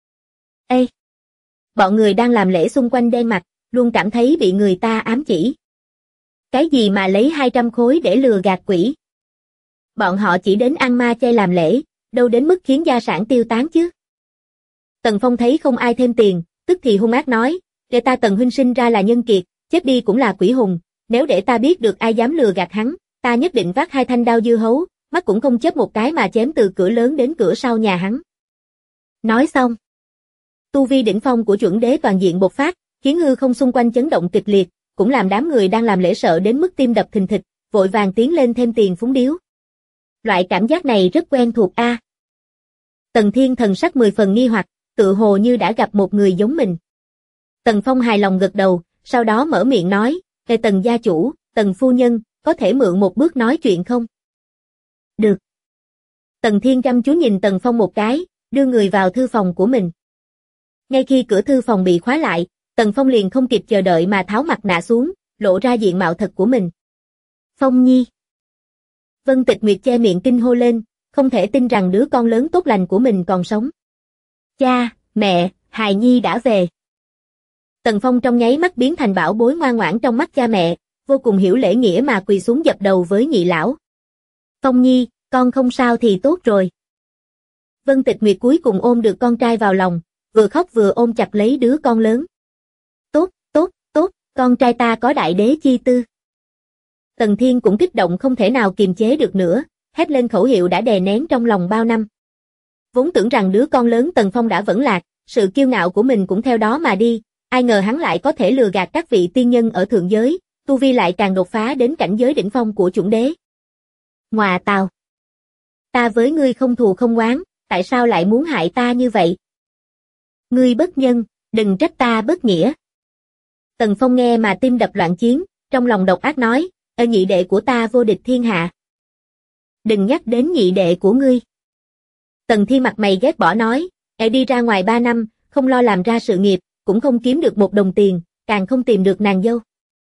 Ê! Bọn người đang làm lễ xung quanh đen mặt, luôn cảm thấy bị người ta ám chỉ. Cái gì mà lấy 200 khối để lừa gạt quỷ? Bọn họ chỉ đến ăn ma chay làm lễ, đâu đến mức khiến gia sản tiêu tán chứ. Tần Phong thấy không ai thêm tiền, tức thì hung ác nói, để ta Tần huynh sinh ra là nhân kiệt, chết đi cũng là quỷ hùng, nếu để ta biết được ai dám lừa gạt hắn, ta nhất định vác 2 thanh đao dưa hấu, mắt cũng không chớp một cái mà chém từ cửa lớn đến cửa sau nhà hắn. Nói xong, tu vi đỉnh phong của chuẩn đế toàn diện bộc phát, khiến hư không xung quanh chấn động kịch liệt, cũng làm đám người đang làm lễ sợ đến mức tim đập thình thịch, vội vàng tiến lên thêm tiền phúng điếu. Loại cảm giác này rất quen thuộc a. Tần Thiên thần sắc 10 phần nghi hoặc, tự hồ như đã gặp một người giống mình. Tần Phong hài lòng gật đầu, sau đó mở miệng nói, về Tần gia chủ, Tần phu nhân, có thể mượn một bước nói chuyện không? Được. Tần Thiên chăm chú nhìn Tần Phong một cái, đưa người vào thư phòng của mình. Ngay khi cửa thư phòng bị khóa lại, Tần Phong liền không kịp chờ đợi mà tháo mặt nạ xuống, lộ ra diện mạo thật của mình. Phong Nhi. Vân Tịch Nguyệt che miệng kinh hô lên, không thể tin rằng đứa con lớn tốt lành của mình còn sống. Cha, mẹ, hài nhi đã về. Tần Phong trong nháy mắt biến thành bảo bối ngoan ngoãn trong mắt cha mẹ, vô cùng hiểu lễ nghĩa mà quỳ xuống dập đầu với nhị lão. Phong Nhi, con không sao thì tốt rồi. Vân Tịch Nguyệt cuối cùng ôm được con trai vào lòng, vừa khóc vừa ôm chặt lấy đứa con lớn. Tốt, tốt, tốt, con trai ta có đại đế chi tư. Tần Thiên cũng kích động không thể nào kiềm chế được nữa, hét lên khẩu hiệu đã đè nén trong lòng bao năm. Vốn tưởng rằng đứa con lớn Tần Phong đã vẫn lạc, sự kiêu ngạo của mình cũng theo đó mà đi, ai ngờ hắn lại có thể lừa gạt các vị tiên nhân ở thượng giới, tu vi lại càng đột phá đến cảnh giới đỉnh phong của chuẩn đế. Ngoà tào! Ta với ngươi không thù không oán, tại sao lại muốn hại ta như vậy? Ngươi bất nhân, đừng trách ta bất nghĩa. Tần Phong nghe mà tim đập loạn chiến, trong lòng độc ác nói, nhị đệ của ta vô địch thiên hạ. Đừng nhắc đến nhị đệ của ngươi. Tần Thiên mặt mày ghét bỏ nói, đi ra ngoài 3 năm, không lo làm ra sự nghiệp, cũng không kiếm được một đồng tiền, càng không tìm được nàng dâu.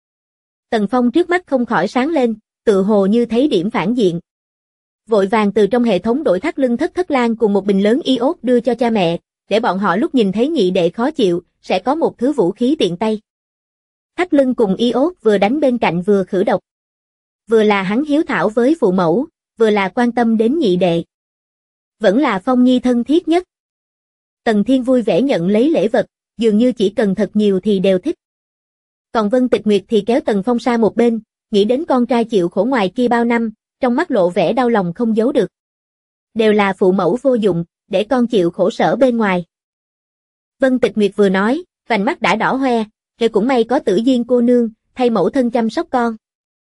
Tần Phong trước mắt không khỏi sáng lên, tự hồ như thấy điểm phản diện. Vội vàng từ trong hệ thống đổi thắt lưng thất lan cùng một bình lớn iốt đưa cho cha mẹ, để bọn họ lúc nhìn thấy nhị đệ khó chịu, sẽ có một thứ vũ khí tiện tay. Thắt lưng cùng iốt vừa đánh bên cạnh vừa khử độc. Vừa là hắn hiếu thảo với phụ mẫu, vừa là quan tâm đến nhị đệ. Vẫn là Phong Nhi thân thiết nhất. Tần Thiên vui vẻ nhận lấy lễ vật, dường như chỉ cần thật nhiều thì đều thích. Còn Vân Tịch Nguyệt thì kéo Tần Phong sang một bên, nghĩ đến con trai chịu khổ ngoài kia bao năm, trong mắt lộ vẻ đau lòng không giấu được. Đều là phụ mẫu vô dụng, để con chịu khổ sở bên ngoài. Vân Tịch Nguyệt vừa nói, vành mắt đã đỏ hoe, rồi cũng may có Tử Duyên cô nương, thay mẫu thân chăm sóc con.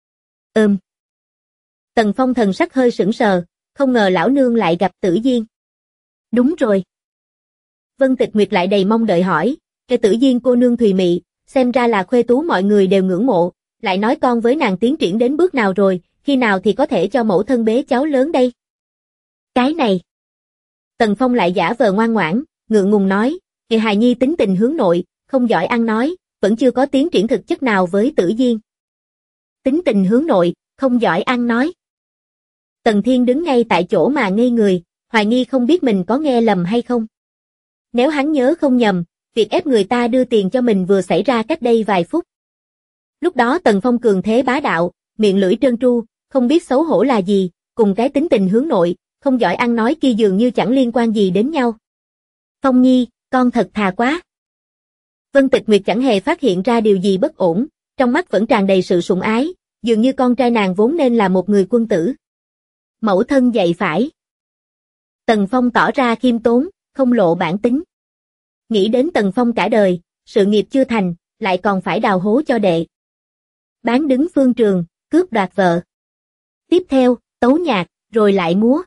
Tần Phong thần sắc hơi sững sờ, không ngờ lão nương lại gặp Tử Duyên. Đúng rồi. Vân Tịch Nguyệt lại đầy mong đợi hỏi, cái Tử Duyên cô nương thùy mị, xem ra là khuê tú mọi người đều ngưỡng mộ, lại nói con với nàng tiến triển đến bước nào rồi, khi nào thì có thể cho mẫu thân bế cháu lớn đây. Cái này. Tần Phong lại giả vờ ngoan ngoãn, ngượng ngùng nói, hài nhi tính tình hướng nội, không giỏi ăn nói, vẫn chưa có tiến triển thực chất nào với Tử Duyên. Tính tình hướng nội, không giỏi ăn nói. Tần Thiên đứng ngay tại chỗ mà ngây người, hoài nghi không biết mình có nghe lầm hay không. Nếu hắn nhớ không nhầm, việc ép người ta đưa tiền cho mình vừa xảy ra cách đây vài phút. Lúc đó Tần Phong cường thế bá đạo, miệng lưỡi trơn tru, không biết xấu hổ là gì, cùng cái tính tình hướng nội, không giỏi ăn nói kia dường như chẳng liên quan gì đến nhau. Phong Nhi, con thật thà quá. Vân Tịch Nguyệt chẳng hề phát hiện ra điều gì bất ổn, trong mắt vẫn tràn đầy sự sủng ái, dường như con trai nàng vốn nên là một người quân tử. Mẫu thân dạy phải. Tần Phong tỏ ra khiêm tốn, không lộ bản tính. Nghĩ đến Tần Phong cả đời, sự nghiệp chưa thành, lại còn phải đào hố cho đệ. Bán đứng phương trường, cướp đoạt vợ. Tiếp theo, tấu nhạc, rồi lại múa.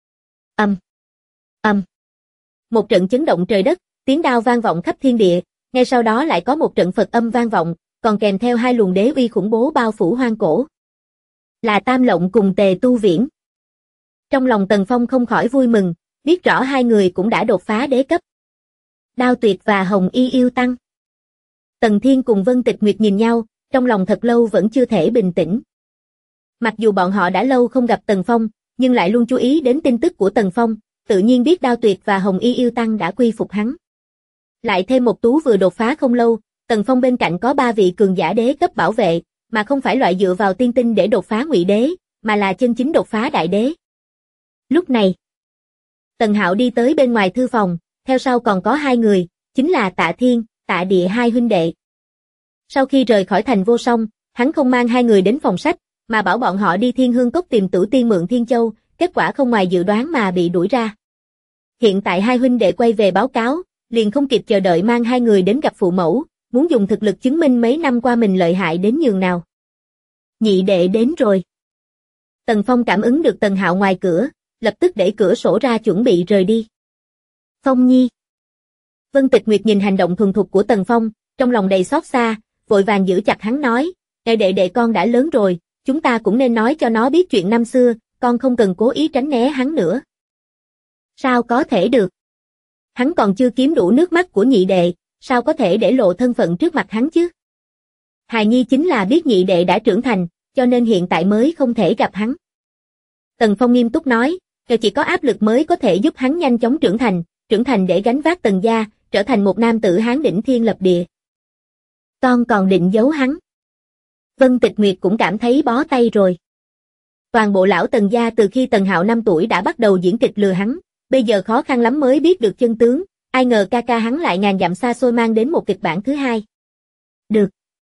Một trận chấn động trời đất, tiếng đao vang vọng khắp thiên địa, ngay sau đó lại có một trận Phật âm vang vọng, còn kèm theo hai luồng đế uy khủng bố bao phủ hoang cổ. Là Tam Lộng cùng Tề Tu Viễn. Trong lòng Tần Phong không khỏi vui mừng, biết rõ hai người cũng đã đột phá đế cấp. Đao Tuyệt và Hồng Y Yêu Tăng. Tần Thiên cùng Vân Tịch Nguyệt nhìn nhau, trong lòng thật lâu vẫn chưa thể bình tĩnh. Mặc dù bọn họ đã lâu không gặp Tần Phong, nhưng lại luôn chú ý đến tin tức của Tần Phong, tự nhiên biết Đao Tuyệt và Hồng Y Yêu Tăng đã quy phục hắn. Lại thêm một Tú vừa đột phá không lâu, Tần Phong bên cạnh có 3 vị cường giả đế cấp bảo vệ, mà không phải loại dựa vào tiên tinh để đột phá ngụy đế, mà là chân chính đột phá đại đế. Lúc này, Tần Hạo đi tới bên ngoài thư phòng, theo sau còn có 2 người, chính là Tạ Thiên, Tạ Địa hai huynh đệ. Sau khi rời khỏi thành Vô Song, hắn không mang 2 người đến phòng sách, mà bảo bọn họ đi Thiên Hương Cốc tìm Tử Tiên mượn Thiên Châu, kết quả không ngoài dự đoán mà bị đuổi ra. Hiện tại 2 huynh đệ quay về báo cáo, liền không kịp chờ đợi mang 2 người đến gặp phụ mẫu, muốn dùng thực lực chứng minh mấy năm qua mình lợi hại đến nhường nào. Nhị đệ đến rồi. Tần Phong cảm ứng được Tần Hạo ngoài cửa, lập tức đẩy cửa sổ ra chuẩn bị rời đi. Phong Nhi. Vân Tịch Nguyệt nhìn hành động thuần thục của Tần Phong, trong lòng đầy xót xa, vội vàng giữ chặt hắn nói, đệ con đã lớn rồi, chúng ta cũng nên nói cho nó biết chuyện năm xưa, con không cần cố ý tránh né hắn nữa. Sao có thể được? Hắn còn chưa kiếm đủ nước mắt của nhị đệ, sao có thể để lộ thân phận trước mặt hắn chứ? Hài Nhi chính là biết nhị đệ đã trưởng thành, cho nên hiện tại mới không thể gặp hắn. Tần Phong nghiêm túc nói, chỉ có áp lực mới có thể giúp hắn nhanh chóng trưởng thành để gánh vác Tần gia, trở thành một nam tử Hán đỉnh thiên lập địa. Con còn định giấu hắn. Vân Tịch Nguyệt cũng cảm thấy bó tay rồi. Toàn bộ lão Tần gia từ khi Tần Hạo 5 tuổi đã bắt đầu diễn kịch lừa hắn, bây giờ khó khăn lắm mới biết được chân tướng, ai ngờ ca ca hắn lại ngàn dặm xa xôi mang đến một kịch bản thứ hai. Được.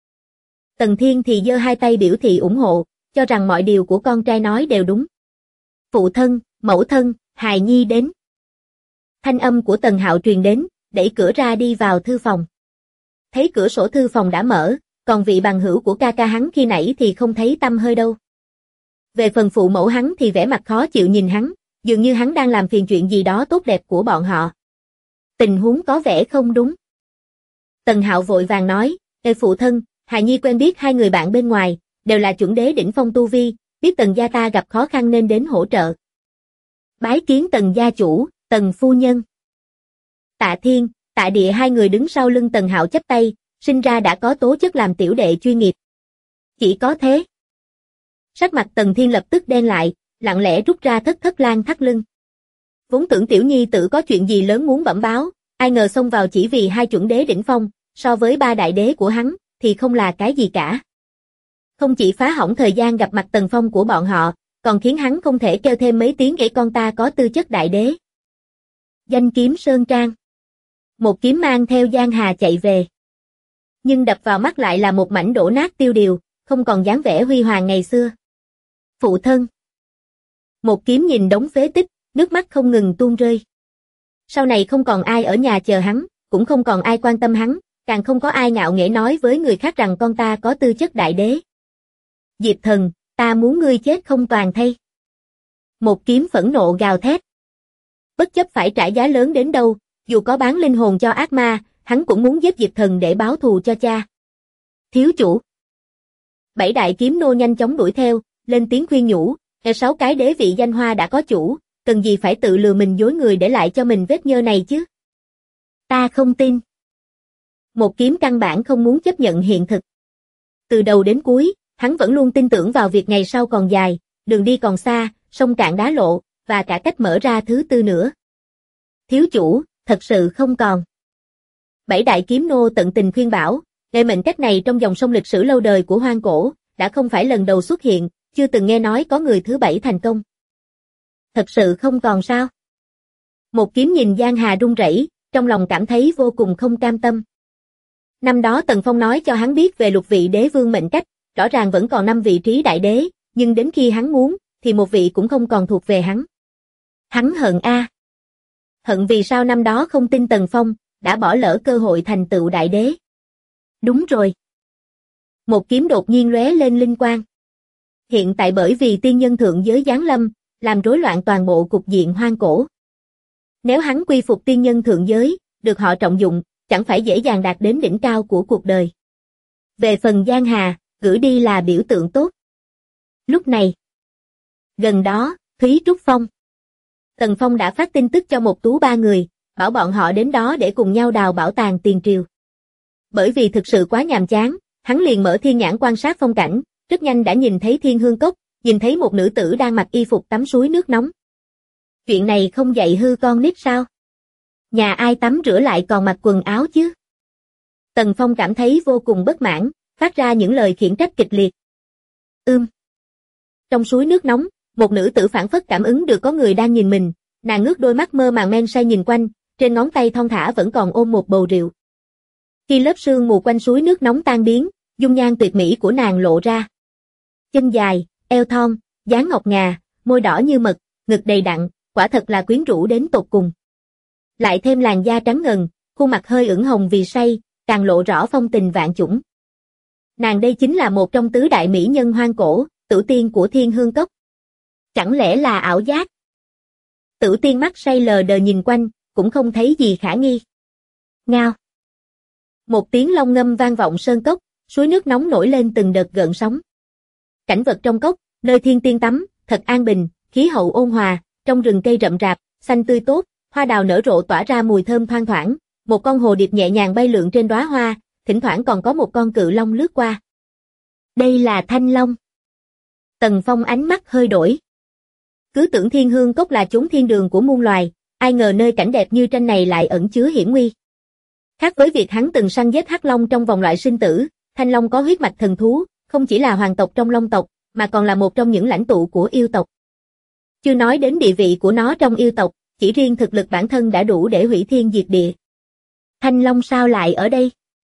Tần Thiên thì giơ 2 tay biểu thị ủng hộ, cho rằng mọi điều của con trai nói đều đúng. Phụ thân, mẫu thân, hài nhi đến. Thanh âm của Tần Hạo truyền đến, đẩy cửa ra đi vào thư phòng. Thấy cửa sổ thư phòng đã mở, còn vị bằng hữu của ca ca hắn khi nãy thì không thấy tăm hơi đâu. Về phần phụ mẫu hắn thì vẻ mặt khó chịu nhìn hắn, dường như hắn đang làm phiền chuyện gì đó tốt đẹp của bọn họ. Tình huống có vẻ không đúng. Tần Hạo vội vàng nói, phụ thân, hài nhi quen biết 2 người bạn bên ngoài, đều là chuẩn đế đỉnh phong tu vi, biết Tần gia ta gặp khó khăn nên đến hỗ trợ. Bái kiến Tần gia chủ, Tần phu nhân. Tạ Thiên, Tạ Địa 2 người đứng sau lưng Tần Hạo chắp tay, sinh ra đã có tố chất làm tiểu đệ chuyên nghiệp. Chỉ có thế. Sắc mặt Tần Thiên lập tức đen lại, lặng lẽ rút ra thất lang thắt lưng. Vốn tưởng tiểu nhi tử có chuyện gì lớn muốn bẩm báo, ai ngờ xông vào chỉ vì 2 chuẩn đế đỉnh phong, so với 3 đại đế của hắn, thì không là cái gì cả. Không chỉ phá hỏng thời gian gặp mặt Tần Phong của bọn họ, còn khiến hắn không thể kêu thêm mấy tiếng để con ta có tư chất đại đế. Danh kiếm Sơn Trang. Một kiếm mang theo giang hà chạy về. Nhưng đập vào mắt lại là một mảnh đổ nát tiêu điều, không còn dáng vẻ huy hoàng ngày xưa. Phụ thân. Một kiếm nhìn đống phế tích, nước mắt không ngừng tuôn rơi. Sau này không còn ai ở nhà chờ hắn, cũng không còn ai quan tâm hắn, càng không có ai ngạo nghễ nói với người khác rằng con ta có tư chất đại đế. Diệp Thần, ta muốn ngươi chết không toàn thây. Một kiếm phẫn nộ gào thét. Bất chấp phải trả giá lớn đến đâu, dù có bán linh hồn cho ác ma, hắn cũng muốn giết Diệp Thần để báo thù cho cha. Thiếu chủ. 7 đại kiếm nô nhanh chóng đuổi theo, lên tiếng khuyên nhủ, 6 cái đế vị danh hoa đã có chủ, cần gì phải tự lừa mình dối người để lại cho mình vết nhơ này chứ? Ta không tin. Một kiếm căn bản không muốn chấp nhận hiện thực. Từ đầu đến cuối, hắn vẫn luôn tin tưởng vào việc ngày sau còn dài, đường đi còn xa, sông cạn đá lộ, và cả cách mở ra thứ tư nữa. Thiếu chủ, thật sự không còn. Bảy đại kiếm nô tận tình khuyên bảo, nghề mệnh cách này trong dòng sông lịch sử lâu đời của hoang cổ, đã không phải lần đầu xuất hiện, chưa từng nghe nói có người thứ bảy thành công. Thật sự không còn sao? Một kiếm nhìn Giang Hà run rẩy, trong lòng cảm thấy vô cùng không cam tâm. Năm đó Tần Phong nói cho hắn biết về lục vị đế vương mệnh cách, rõ ràng vẫn còn 5 vị trí đại đế, nhưng đến khi hắn muốn, thì một vị cũng không còn thuộc về hắn. Hắn hận a. Hận vì sao năm đó không tin Tần Phong, đã bỏ lỡ cơ hội thành tựu đại đế. Đúng rồi. Một kiếm đột nhiên lóe lên linh quang. Hiện tại bởi vì tiên nhân thượng giới giáng lâm, làm rối loạn toàn bộ cục diện hoang cổ. Nếu hắn quy phục tiên nhân thượng giới, được họ trọng dụng, chẳng phải dễ dàng đạt đến đỉnh cao của cuộc đời. Về phần Giang Hà, gửi đi là biểu tượng tốt. Lúc này, gần đó, Thúy Trúc Phong. Tần Phong đã phát tin tức cho một tú 3 người, bảo bọn họ đến đó để cùng nhau đào bảo tàng tiền triều. Bởi vì thực sự quá nhàm chán, hắn liền mở thiên nhãn quan sát phong cảnh, rất nhanh đã nhìn thấy Thiên Hương Cốc, nhìn thấy một nữ tử đang mặc y phục tắm suối nước nóng. Chuyện này không dạy hư con nít sao? Nhà ai tắm rửa lại còn mặc quần áo chứ? Tần Phong cảm thấy vô cùng bất mãn, phát ra những lời khiển trách kịch liệt. Trong suối nước nóng, một nữ tử phảng phất cảm ứng được có người đang nhìn mình, nàng ngước đôi mắt mơ màng men say nhìn quanh, trên ngón tay thon thả vẫn còn ôm một bầu rượu. Khi lớp sương mù quanh suối nước nóng tan biến, dung nhan tuyệt mỹ của nàng lộ ra. Chân dài, eo thon, dáng ngọc ngà, môi đỏ như mật, ngực đầy đặn, quả thật là quyến rũ đến tột cùng. Lại thêm làn da trắng ngần, khuôn mặt hơi ửng hồng vì say, càng lộ rõ phong tình vạn chủng. Nàng đây chính là một trong tứ đại mỹ nhân hoang cổ, Tử Tiên của Thiên Hương Cốc. Chẳng lẽ là ảo giác? Tử Tiên mắt say lờ đờ nhìn quanh, cũng không thấy gì khả nghi. Ngao. Một tiếng long ngâm vang vọng sơn cốc, suối nước nóng nổi lên từng đợt gợn sóng. Cảnh vật trong cốc, nơi thiên tiên tắm, thật an bình, khí hậu ôn hòa, trong rừng cây rậm rạp, xanh tươi tốt, hoa đào nở rộ tỏa ra mùi thơm thoang thoảng, một con hồ điệp nhẹ nhàng bay lượn trên đóa hoa, thỉnh thoảng còn có một con cự long lướt qua. Đây là Thanh Long. Tần Phong ánh mắt hơi đổi. Cứ tưởng Thiên Hương Cốc là chốn thiên đường của muôn loài, ai ngờ nơi cảnh đẹp như tranh này lại ẩn chứa hiểm nguy. Khác với việc hắn từng săn giết hắc long trong vòng loại sinh tử, Thanh Long có huyết mạch thần thú, không chỉ là hoàng tộc trong Long tộc, mà còn là một trong những lãnh tụ của yêu tộc. Chưa nói đến địa vị của nó trong yêu tộc, chỉ riêng thực lực bản thân đã đủ để hủy thiên diệt địa. Thanh Long sao lại ở đây?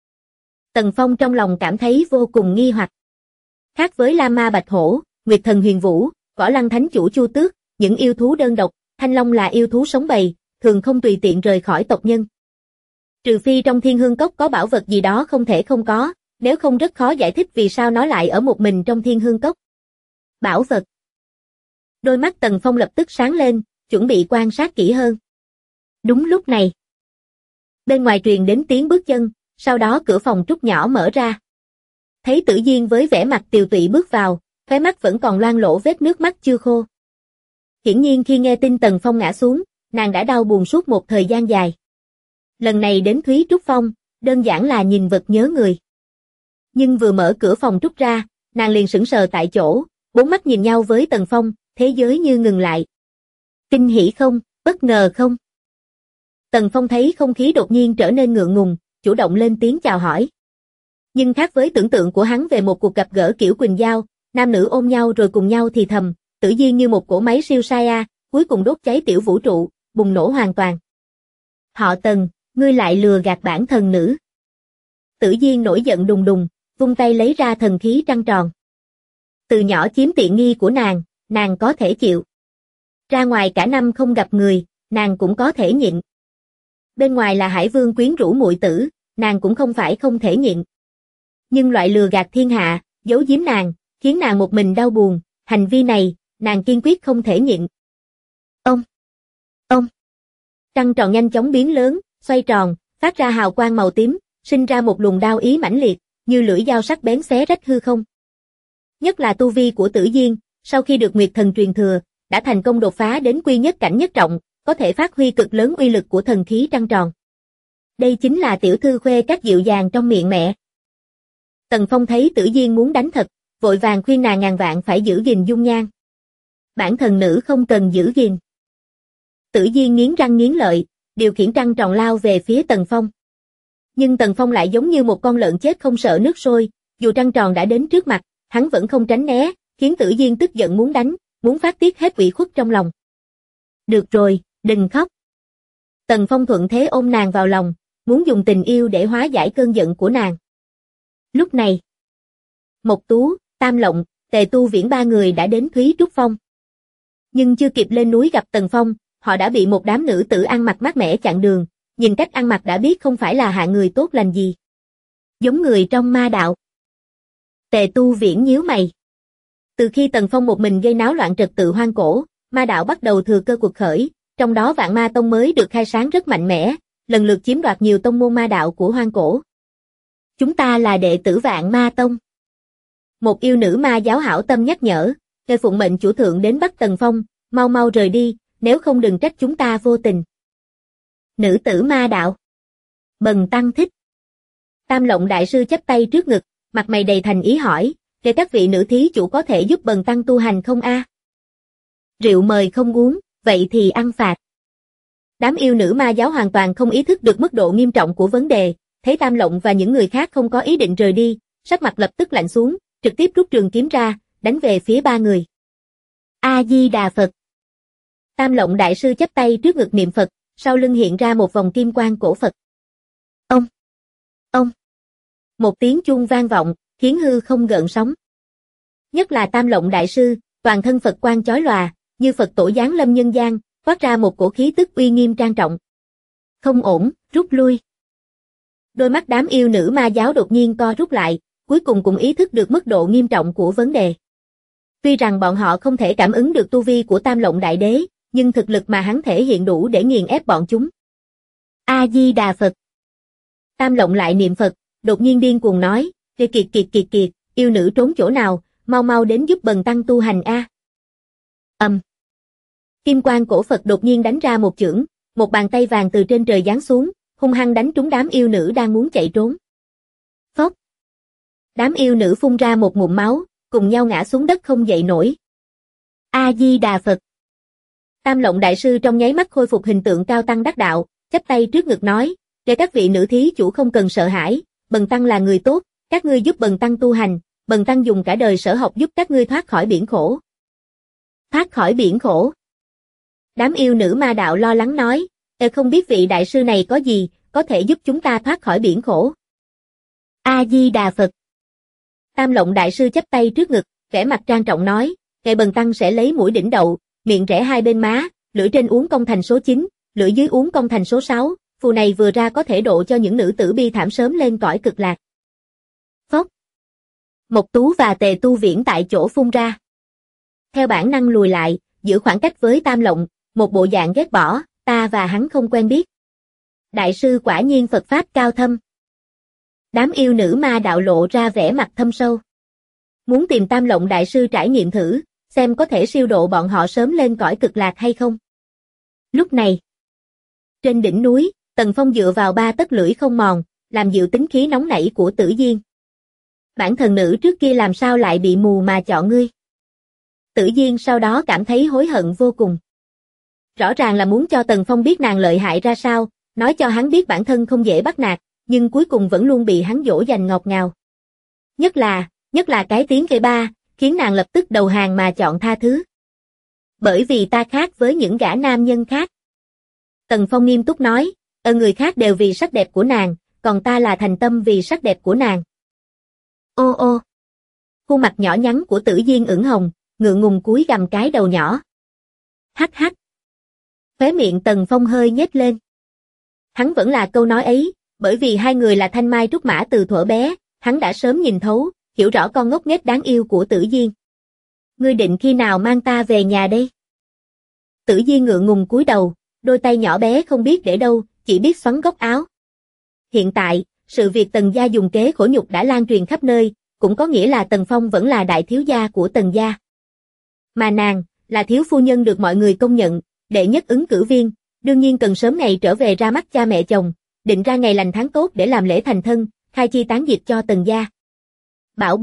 Tần Phong trong lòng cảm thấy vô cùng nghi hoặc. Khác với La Ma Bạch Hổ, Nguyệt Thần Huyền Vũ, Võ Lăng Thánh Chủ Chu Tước, những yêu thú đơn độc, Thanh Long là yêu thú sống bầy, thường không tùy tiện rời khỏi tộc nhân. Trừ phi trong Thiên Hương Cốc có bảo vật gì đó không thể không có, nếu không rất khó giải thích vì sao nó lại ở một mình trong Thiên Hương Cốc. Bảo vật. Đôi mắt Tần Phong lập tức sáng lên, chuẩn bị quan sát kỹ hơn. Đúng lúc này, bên ngoài truyền đến tiếng bước chân, sau đó cửa phòng trúc nhỏ mở ra. Thấy Tử Diên với vẻ mặt tiều tụy bước vào, khóe mắt vẫn còn loang lổ vết nước mắt chưa khô. Hiển nhiên khi nghe tin Tần Phong ngã xuống, nàng đã đau buồn suốt một thời gian dài. Lần này đến Thúy Trúc Phong, đơn giản là nhìn vật nhớ người. Nhưng vừa mở cửa phòng trúc ra, nàng liền sững sờ tại chỗ, bốn mắt nhìn nhau với Tần Phong, thế giới như ngừng lại. Kinh hỉ không, bất ngờ không? Tần Phong thấy không khí đột nhiên trở nên ngượng ngùng, chủ động lên tiếng chào hỏi. Nhưng khác với tưởng tượng của hắn về một cuộc gặp gỡ kiểu Quỳnh Giao, nam nữ ôm nhau rồi cùng nhau thì thầm, Tử Diên như một cỗ máy siêu sai a, cuối cùng đốt cháy tiểu vũ trụ, bùng nổ hoàn toàn. Họ Tần, ngươi lại lừa gạt bản thần nữ. Tử Diên nổi giận đùng đùng, vung tay lấy ra thần khí trăng tròn. Từ nhỏ chiếm tiện nghi của nàng có thể chịu. Ra ngoài cả năm không gặp người, nàng cũng có thể nhịn. Bên ngoài là Hải Vương quyến rũ muội tử, nàng cũng không phải không thể nhịn. Nhưng loại lừa gạt thiên hạ, giấu giếm nàng, khiến nàng một mình đau buồn, hành vi này, nàng kiên quyết không thể nhịn. Ông! Trăng tròn nhanh chóng biến lớn, xoay tròn, phát ra hào quang màu tím, sinh ra một luồng đao ý mãnh liệt, như lưỡi dao sắc bén xé rách hư không. Nhất là tu vi của Tử Diên, sau khi được Nguyệt Thần truyền thừa, đã thành công đột phá đến quy nhất cảnh nhất trọng, có thể phát huy cực lớn uy lực của thần khí trăng tròn. Đây chính là tiểu thư khuê các dịu dàng trong miệng mẹ. Tần Phong thấy Tử Diên muốn đánh thật, vội vàng khuyên nàng ngàn vạn phải giữ gìn dung nhan. Bản thần nữ không cần giữ gìn. Tử Diên nghiến răng nghiến lợi, điều khiển trăng tròn lao về phía Tần Phong. Nhưng Tần Phong lại giống như một con lợn chết không sợ nước sôi, dù trăng tròn đã đến trước mặt, hắn vẫn không tránh né, khiến Tử Diên tức giận muốn đánh, muốn phát tiết hết ủy khuất trong lòng. Được rồi, đừng khóc. Tần Phong thuận thế ôm nàng vào lòng, muốn dùng tình yêu để hóa giải cơn giận của nàng. Lúc này, Mộc Tú, Tam Lộng, Tề Tu Viễn ba người đã đến Thúy Trúc Phong. Nhưng chưa kịp lên núi gặp Tần Phong, họ đã bị một đám nữ tử ăn mặc mát mẻ chặn đường, nhìn cách ăn mặc đã biết không phải là hạng người tốt lành gì. Giống người trong ma đạo. Tề Tu Viễn nhíu mày. Từ khi Tần Phong một mình gây náo loạn trật tự hoang cổ, ma đạo bắt đầu thừa cơ cuộc khởi, trong đó Vạn Ma Tông mới được khai sáng rất mạnh mẽ, lần lượt chiếm đoạt nhiều tông môn ma đạo của hoang cổ. Chúng ta là đệ tử Vạn Ma Tông. Một yêu nữ ma giáo hảo tâm nhắc nhở, kêu phụng mệnh chủ thượng đến bắt Tần Phong, mau mau rời đi, nếu không đừng trách chúng ta vô tình. Nữ tử ma đạo. Bần tăng thích. Tam Lộng đại sư chắp tay trước ngực, mặt mày đầy thành ý hỏi, để các vị nữ thí chủ có thể giúp bần tăng tu hành không a? Rượu mời không uống, vậy thì ăn phạt. Đám yêu nữ ma giáo hoàn toàn không ý thức được mức độ nghiêm trọng của vấn đề, thấy Tam Lộng và những người khác không có ý định rời đi, sắc mặt lập tức lạnh xuống, trực tiếp rút trường kiếm ra, đánh về phía ba người. A Di Đà Phật. Tam Lộng đại sư chắp tay trước ngực niệm Phật, sau lưng hiện ra một vòng kim quang cổ Phật. Ông. Một tiếng chuông vang vọng, khiến hư không gợn sóng. Nhất là Tam Lộng đại sư, toàn thân Phật quang chói lòa, như Phật tổ giáng lâm nhân gian, phát ra một cổ khí tức uy nghiêm trang trọng. Không ổn, rút lui. Đôi mắt đám yêu nữ ma giáo đột nhiên co rút lại, cuối cùng cũng ý thức được mức độ nghiêm trọng của vấn đề. Tuy rằng bọn họ không thể cảm ứng được tu vi của Tam Lộng đại đế, nhưng thực lực mà hắn thể hiện đủ để nghiền ép bọn chúng. A Di Đà Phật. Tam Lộng lại niệm Phật, đột nhiên điên cuồng nói, kiệt, yêu nữ trốn chỗ nào, mau mau đến giúp bần tăng tu hành a. Kim quang cổ Phật đột nhiên đánh ra một chưởng, một bàn tay vàng từ trên trời giáng xuống, hung hăng đánh trúng đám yêu nữ đang muốn chạy trốn. Phốc. Đám yêu nữ phun ra một ngụm máu, cùng nhau ngã xuống đất không dậy nổi. A Di Đà Phật. Tam Lộng đại sư trong nháy mắt khôi phục hình tượng cao tăng đắc đạo, chắp tay trước ngực nói, để các vị nữ thí chủ không cần sợ hãi, bần tăng là người tốt, các ngươi giúp bần tăng tu hành, bần tăng dùng cả đời sở học giúp các ngươi thoát khỏi biển khổ. Thoát khỏi biển khổ. Đám yêu nữ ma đạo lo lắng nói, không biết vị đại sư này có gì, có thể giúp chúng ta thoát khỏi biển khổ. A Di Đà Phật. Tam Lộng đại sư chắp tay trước ngực, vẻ mặt trang trọng nói, bần tăng sẽ lấy mũi đỉnh đậu, miệng rẽ hai bên má, lưỡi trên uốn cong thành số 9, lưỡi dưới uốn cong thành số 6, phù này vừa ra có thể độ cho những nữ tử bi thảm sớm lên cõi cực lạc. Phốc. Mộc Tú và Tề Tu Viễn tại chỗ phun ra. Theo bản năng lùi lại, giữ khoảng cách với Tam Lộng, một bộ dạng ghét bỏ, ta và hắn không quen biết. Đại sư quả nhiên Phật pháp cao thâm. Đám yêu nữ ma đạo lộ ra vẻ mặt thâm sâu. Muốn tìm Tam Lộng đại sư trải nghiệm thử, xem có thể siêu độ bọn họ sớm lên cõi cực lạc hay không. Lúc này, trên đỉnh núi, Tần Phong dựa vào ba tấc lưỡi không mòn, làm dịu tính khí nóng nảy của Tử Diên. Bản thần nữ trước kia làm sao lại bị mù mà chọn ngươi. Tử Diên sau đó cảm thấy hối hận vô cùng. Rõ ràng là muốn cho Tần Phong biết nàng lợi hại ra sao, nói cho hắn biết bản thân không dễ bắt nạt, nhưng cuối cùng vẫn luôn bị hắn dỗ dành ngọt ngào. Nhất là cái tiếng kê ba, khiến nàng lập tức đầu hàng mà chọn tha thứ. Bởi vì ta khác với những gã nam nhân khác. Tần Phong nghiêm túc nói, người khác đều vì sắc đẹp của nàng, còn ta là thành tâm vì sắc đẹp của nàng. Ô. Khuôn mặt nhỏ nhắn của Tử Diên ửng hồng, ngượng ngùng cúi gằm cái đầu nhỏ. Hắc. Khóe miệng Tần Phong hơi nhếch lên. Hắn vẫn là câu nói ấy, bởi vì hai người là thanh mai trúc mã từ thuở bé, hắn đã sớm nhìn thấu, hiểu rõ con ngốc nghếch đáng yêu của Tử Diên. Ngươi định khi nào mang ta về nhà đây? Tử Diên ngượng ngùng cúi đầu, đôi tay nhỏ bé không biết để đâu, chỉ biết xoắn góc áo. Hiện tại, sự việc Tần gia dùng kế khổ nhục đã lan truyền khắp nơi, cũng có nghĩa là Tần Phong vẫn là đại thiếu gia của Tần gia. Mà nàng, là thiếu phu nhân được mọi người công nhận, đệ nhất ứng cử viên, đương nhiên cần sớm ngày trở về ra mắt cha mẹ chồng, định ra ngày lành tháng tốt để làm lễ thành thân, khai chi tán diệp cho Tần gia. Bảo bối,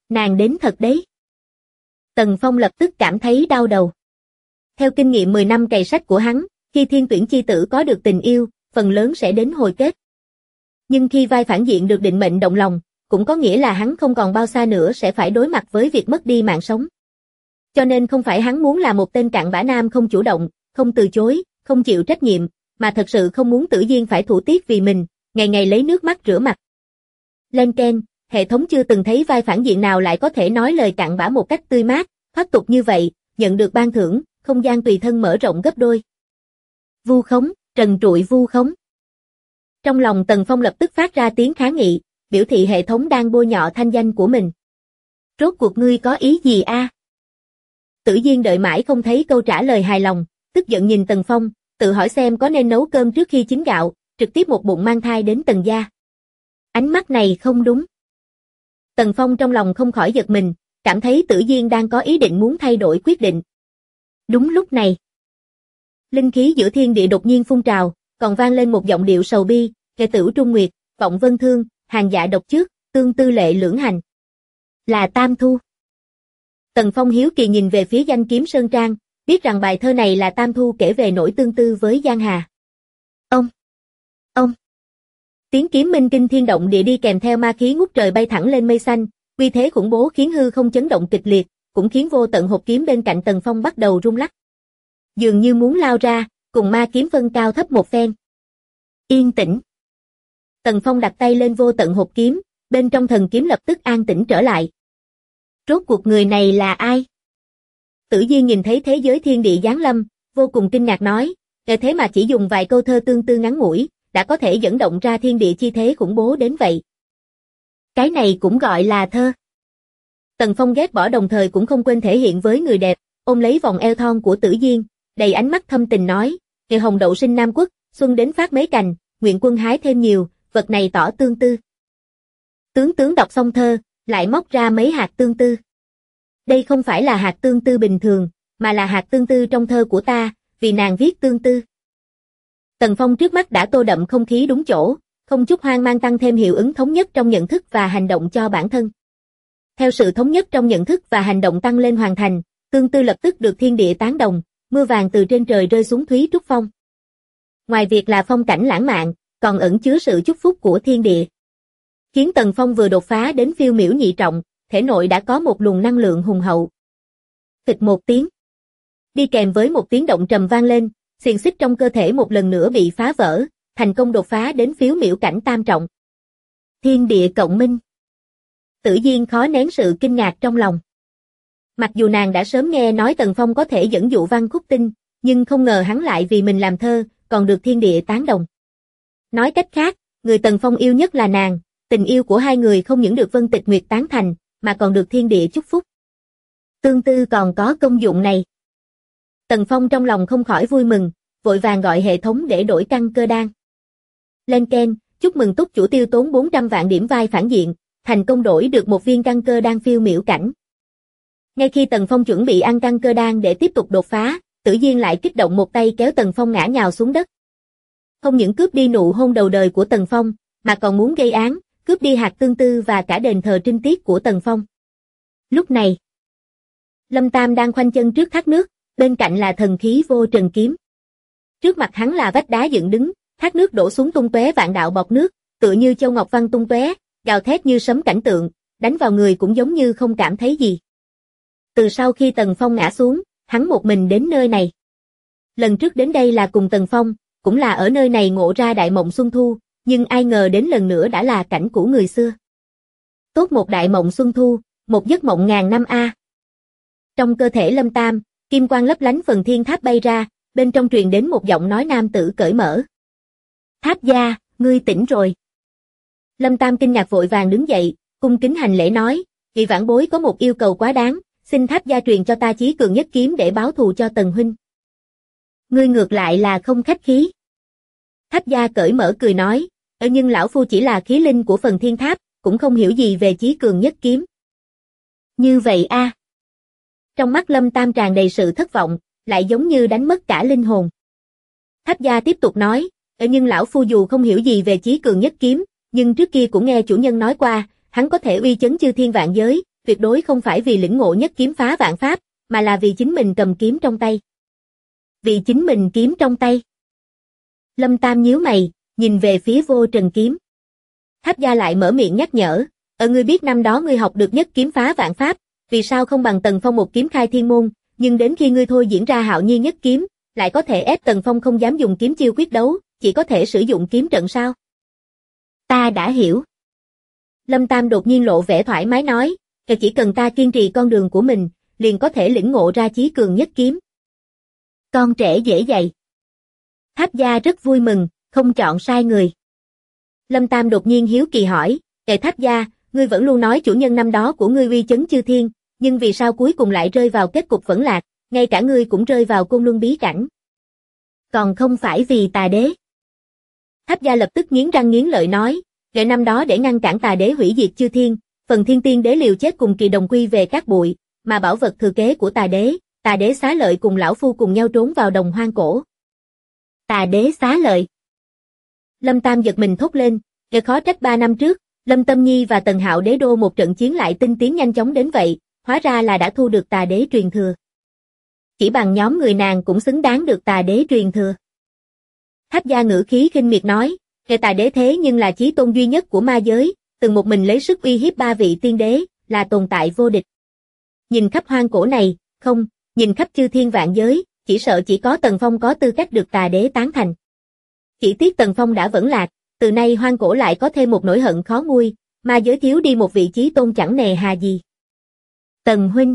Nàng đến thật đấy. Tần Phong lập tức cảm thấy đau đầu. Theo kinh nghiệm 10 năm cày sách của hắn, khi thiên tuyển chi tử có được tình yêu, phần lớn sẽ đến hồi kết. Nhưng khi vai phản diện được định mệnh động lòng, cũng có nghĩa là hắn không còn bao xa nữa sẽ phải đối mặt với việc mất đi mạng sống. Cho nên không phải hắn muốn là một tên cặn bã nam không chủ động, không từ chối, không chịu trách nhiệm, mà thật sự không muốn Tử Duyên phải thủ tiết vì mình, ngày ngày lấy nước mắt rửa mặt. Lên Ken, hệ thống chưa từng thấy vai phản diện nào lại có thể nói lời cặn bã một cách tươi mát, thoát tục như vậy, nhận được ban thưởng, không gian tùy thân mở rộng gấp đôi. Vu khống, trần trụi vu khống. Trong lòng Tần Phong lập tức phát ra tiếng kháng nghị, biểu thị hệ thống đang bôi nhọ thanh danh của mình. Rốt cuộc ngươi có ý gì a? Tử Duyên đợi mãi không thấy câu trả lời hài lòng, tức giận nhìn Tần Phong, tự hỏi xem có nên nấu cơm trước khi chín gạo, trực tiếp một bụng mang thai đến Tần gia. Ánh mắt này không đúng. Tần Phong trong lòng không khỏi giật mình, cảm thấy Tử Duyên đang có ý định muốn thay đổi quyết định. Đúng lúc này, linh khí giữa thiên địa đột nhiên phun trào, còn vang lên một giọng điệu sầu bi, "Kẻ tử Trung Nguyệt, vọng vân thương, hàng dạ độc trước, tương tư lệ lưỡng hành." Là Tam Thu. Tần Phong hiếu kỳ nhìn về phía Danh Kiếm Sơn Trang, biết rằng bài thơ này là Tam Thu kể về nỗi tương tư với Giang Hà. Ông. Tiếng kiếm minh kinh thiên động địa đi kèm theo ma khí ngút trời bay thẳng lên mây xanh, uy thế khủng bố khiến hư không chấn động kịch liệt, cũng khiến vô tận hộp kiếm bên cạnh Tần Phong bắt đầu rung lắc. Dường như muốn lao ra, cùng ma kiếm phân cao thấp một phen. Yên tĩnh. Tần Phong đặt tay lên vô tận hộp kiếm, bên trong thần kiếm lập tức an tĩnh trở lại. Rốt cuộc người này là ai? Tử Duyên nhìn thấy thế giới thiên địa giáng lâm, vô cùng kinh ngạc nói, thế mà chỉ dùng vài câu thơ tương tư ngắn ngủi, đã có thể dẫn động ra thiên địa chi thế khủng bố đến vậy. Cái này cũng gọi là thơ. Tần Phong ghét bỏ đồng thời cũng không quên thể hiện với người đẹp, ôm lấy vòng eo thon của Tử Duyên, đầy ánh mắt thâm tình nói, "Ngày hồng đậu sinh Nam Quốc, xuân đến phát mấy cành, nguyện quân hái thêm nhiều, vật này tỏ tương tư." Tướng đọc xong thơ, lại móc ra mấy hạt tương tư. Đây không phải là hạt tương tư bình thường, mà là hạt tương tư trong thơ của ta, vì nàng viết tương tư. Tần Phong trước mắt đã tô đậm không khí đúng chỗ, không chút hoang mang tăng thêm hiệu ứng thống nhất trong nhận thức và hành động cho bản thân. Theo sự thống nhất trong nhận thức và hành động tăng lên hoàn thành, tương tư lập tức được thiên địa tán đồng, mưa vàng từ trên trời rơi xuống Thúy Trúc Phong. Ngoài việc là phong cảnh lãng mạn, còn ẩn chứa sự chúc phúc của thiên địa. Khiến Tần Phong vừa đột phá đến phiêu miểu nhị trọng, thể nội đã có một luồng năng lượng hùng hậu. Phịch một tiếng. Đi kèm với một tiếng động trầm vang lên, xiềng xích trong cơ thể một lần nữa bị phá vỡ, thành công đột phá đến phiếu miểu cảnh tam trọng. Thiên địa cộng minh. Tử Duyên khó nén sự kinh ngạc trong lòng. Mặc dù nàng đã sớm nghe nói Tần Phong có thể dẫn dụ văn khúc tinh, nhưng không ngờ hắn lại vì mình làm thơ, còn được thiên địa tán đồng. Nói cách khác, người Tần Phong yêu nhất là nàng, tình yêu của hai người không những được Vân Tịch Nguyệt tán thành, mà còn được thiên địa chúc phúc. Tương tư còn có công dụng này. Tần Phong trong lòng không khỏi vui mừng, vội vàng gọi hệ thống để đổi căn cơ đan. Lên Ken, chúc mừng túc chủ tiêu tốn 400 vạn điểm vai phản diện, thành công đổi được một viên căn cơ đan phiêu miểu cảnh. Ngay khi Tần Phong chuẩn bị ăn căn cơ đan để tiếp tục đột phá, Tử Duyên lại kích động một tay kéo Tần Phong ngã nhào xuống đất. Không những cướp đi nụ hôn đầu đời của Tần Phong, mà còn muốn gây án, cướp đi hạt tương tư và cả đền thờ trinh tiết của Tần Phong. Lúc này, Lâm Tam đang khoanh chân trước thác nước, bên cạnh là thần khí vô trần kiếm. Trước mặt hắn là vách đá dựng đứng, thác nước đổ xuống tung tóe vạn đạo bọt nước, tựa như châu ngọc văn tung tóe, gào thét như sấm cảnh tượng, đánh vào người cũng giống như không cảm thấy gì. Từ sau khi Tần Phong ngã xuống, hắn một mình đến nơi này. Lần trước đến đây là cùng Tần Phong, cũng là ở nơi này ngộ ra đại mộng xuân thu, nhưng ai ngờ đến lần nữa đã là cảnh cũ người xưa. Tốt một đại mộng xuân thu, một giấc mộng ngàn năm a. Trong cơ thể Lâm Tam, kim quang lấp lánh phần thiên tháp bay ra, bên trong truyền đến một giọng nói nam tử cởi mở. "Tháp gia, ngươi tỉnh rồi." Lâm Tam kinh ngạc vội vàng đứng dậy, cung kính hành lễ nói, "Vị vãn bối có một yêu cầu quá đáng, xin Tháp gia truyền cho ta chí cường nhất kiếm để báo thù cho Tần huynh." "Ngươi ngược lại là không khách khí." Tháp gia cởi mở cười nói, nhưng lão phu chỉ là khí linh của phần thiên tháp, cũng không hiểu gì về chí cường nhất kiếm." "Như vậy a?" Trong mắt Lâm Tam tràn đầy sự thất vọng, lại giống như đánh mất cả linh hồn. Tháp gia tiếp tục nói, nhưng lão phu dù không hiểu gì về chí cường nhất kiếm, nhưng trước kia cũng nghe chủ nhân nói qua, hắn có thể uy chấn chư thiên vạn giới, tuyệt đối không phải vì lĩnh ngộ nhất kiếm phá vạn pháp, mà là vì chính mình cầm kiếm trong tay. Vì chính mình kiếm trong tay. Lâm Tam nhíu mày, nhìn về phía Vô Trần kiếm. Tháp Gia lại mở miệng nhắc nhở, ngươi biết năm đó ngươi học được nhất kiếm phá vạn pháp, vì sao không bằng Tần Phong một kiếm khai thiên môn, nhưng đến khi ngươi thôi diễn ra Hạo Nhiên nhất kiếm, lại có thể ép Tần Phong không dám dùng kiếm chiêu quyết đấu, chỉ có thể sử dụng kiếm trận sao? Ta đã hiểu. Lâm Tam đột nhiên lộ vẻ thoải mái nói, chỉ cần ta kiên trì con đường của mình, liền có thể lĩnh ngộ ra chí cường nhất kiếm. Con trẻ dễ dạy. Tháp Gia rất vui mừng, không chọn sai người. Lâm Tam đột nhiên hiếu kỳ hỏi, Tháp Gia, ngươi vẫn luôn nói chủ nhân năm đó của ngươi uy chấn chư thiên, nhưng vì sao cuối cùng lại rơi vào kết cục vẫn lạc, ngay cả ngươi cũng rơi vào Côn Luân bí cảnh. Còn không phải vì Tà Đế. Tháp Gia lập tức nghiến răng nghiến lợi nói, năm đó để ngăn cản Tà Đế hủy diệt chư thiên, phần Thiên Tiên Đế liều chết cùng Kỳ Đồng quy về các bụi, mà bảo vật thừa kế của Tà Đế xá lợi cùng lão phu cùng nhau trốn vào đồng hoang cổ. Tà Đế xá lợi. Lâm Tam giật mình thốt lên, khó trách 3 năm trước, Lâm Tâm Nhi và Tần Hạo Đế đô một trận chiến lại tinh tiến nhanh chóng đến vậy, hóa ra là đã thu được Tà Đế truyền thừa. Chỉ bằng nhóm người nàng cũng xứng đáng được Tà Đế truyền thừa. Tháp Gia ngữ khí khinh miệt nói, Tà Đế thế nhưng là chí tôn duy nhất của ma giới, từng một mình lấy sức uy hiếp 3 vị tiên đế, là tồn tại vô địch. Nhìn khắp hoang cổ này, không, nhìn khắp chư thiên vạn giới, chỉ sợ chỉ có Tần Phong có tư cách được Tà Đế tán thành. Chỉ tiếc Tần Phong đã vẫn lạc, từ nay hoang cổ lại có thêm một nỗi hận khó nguôi, ma giới thiếu đi một vị chí tôn chẳng nề hà gì. Tần huynh.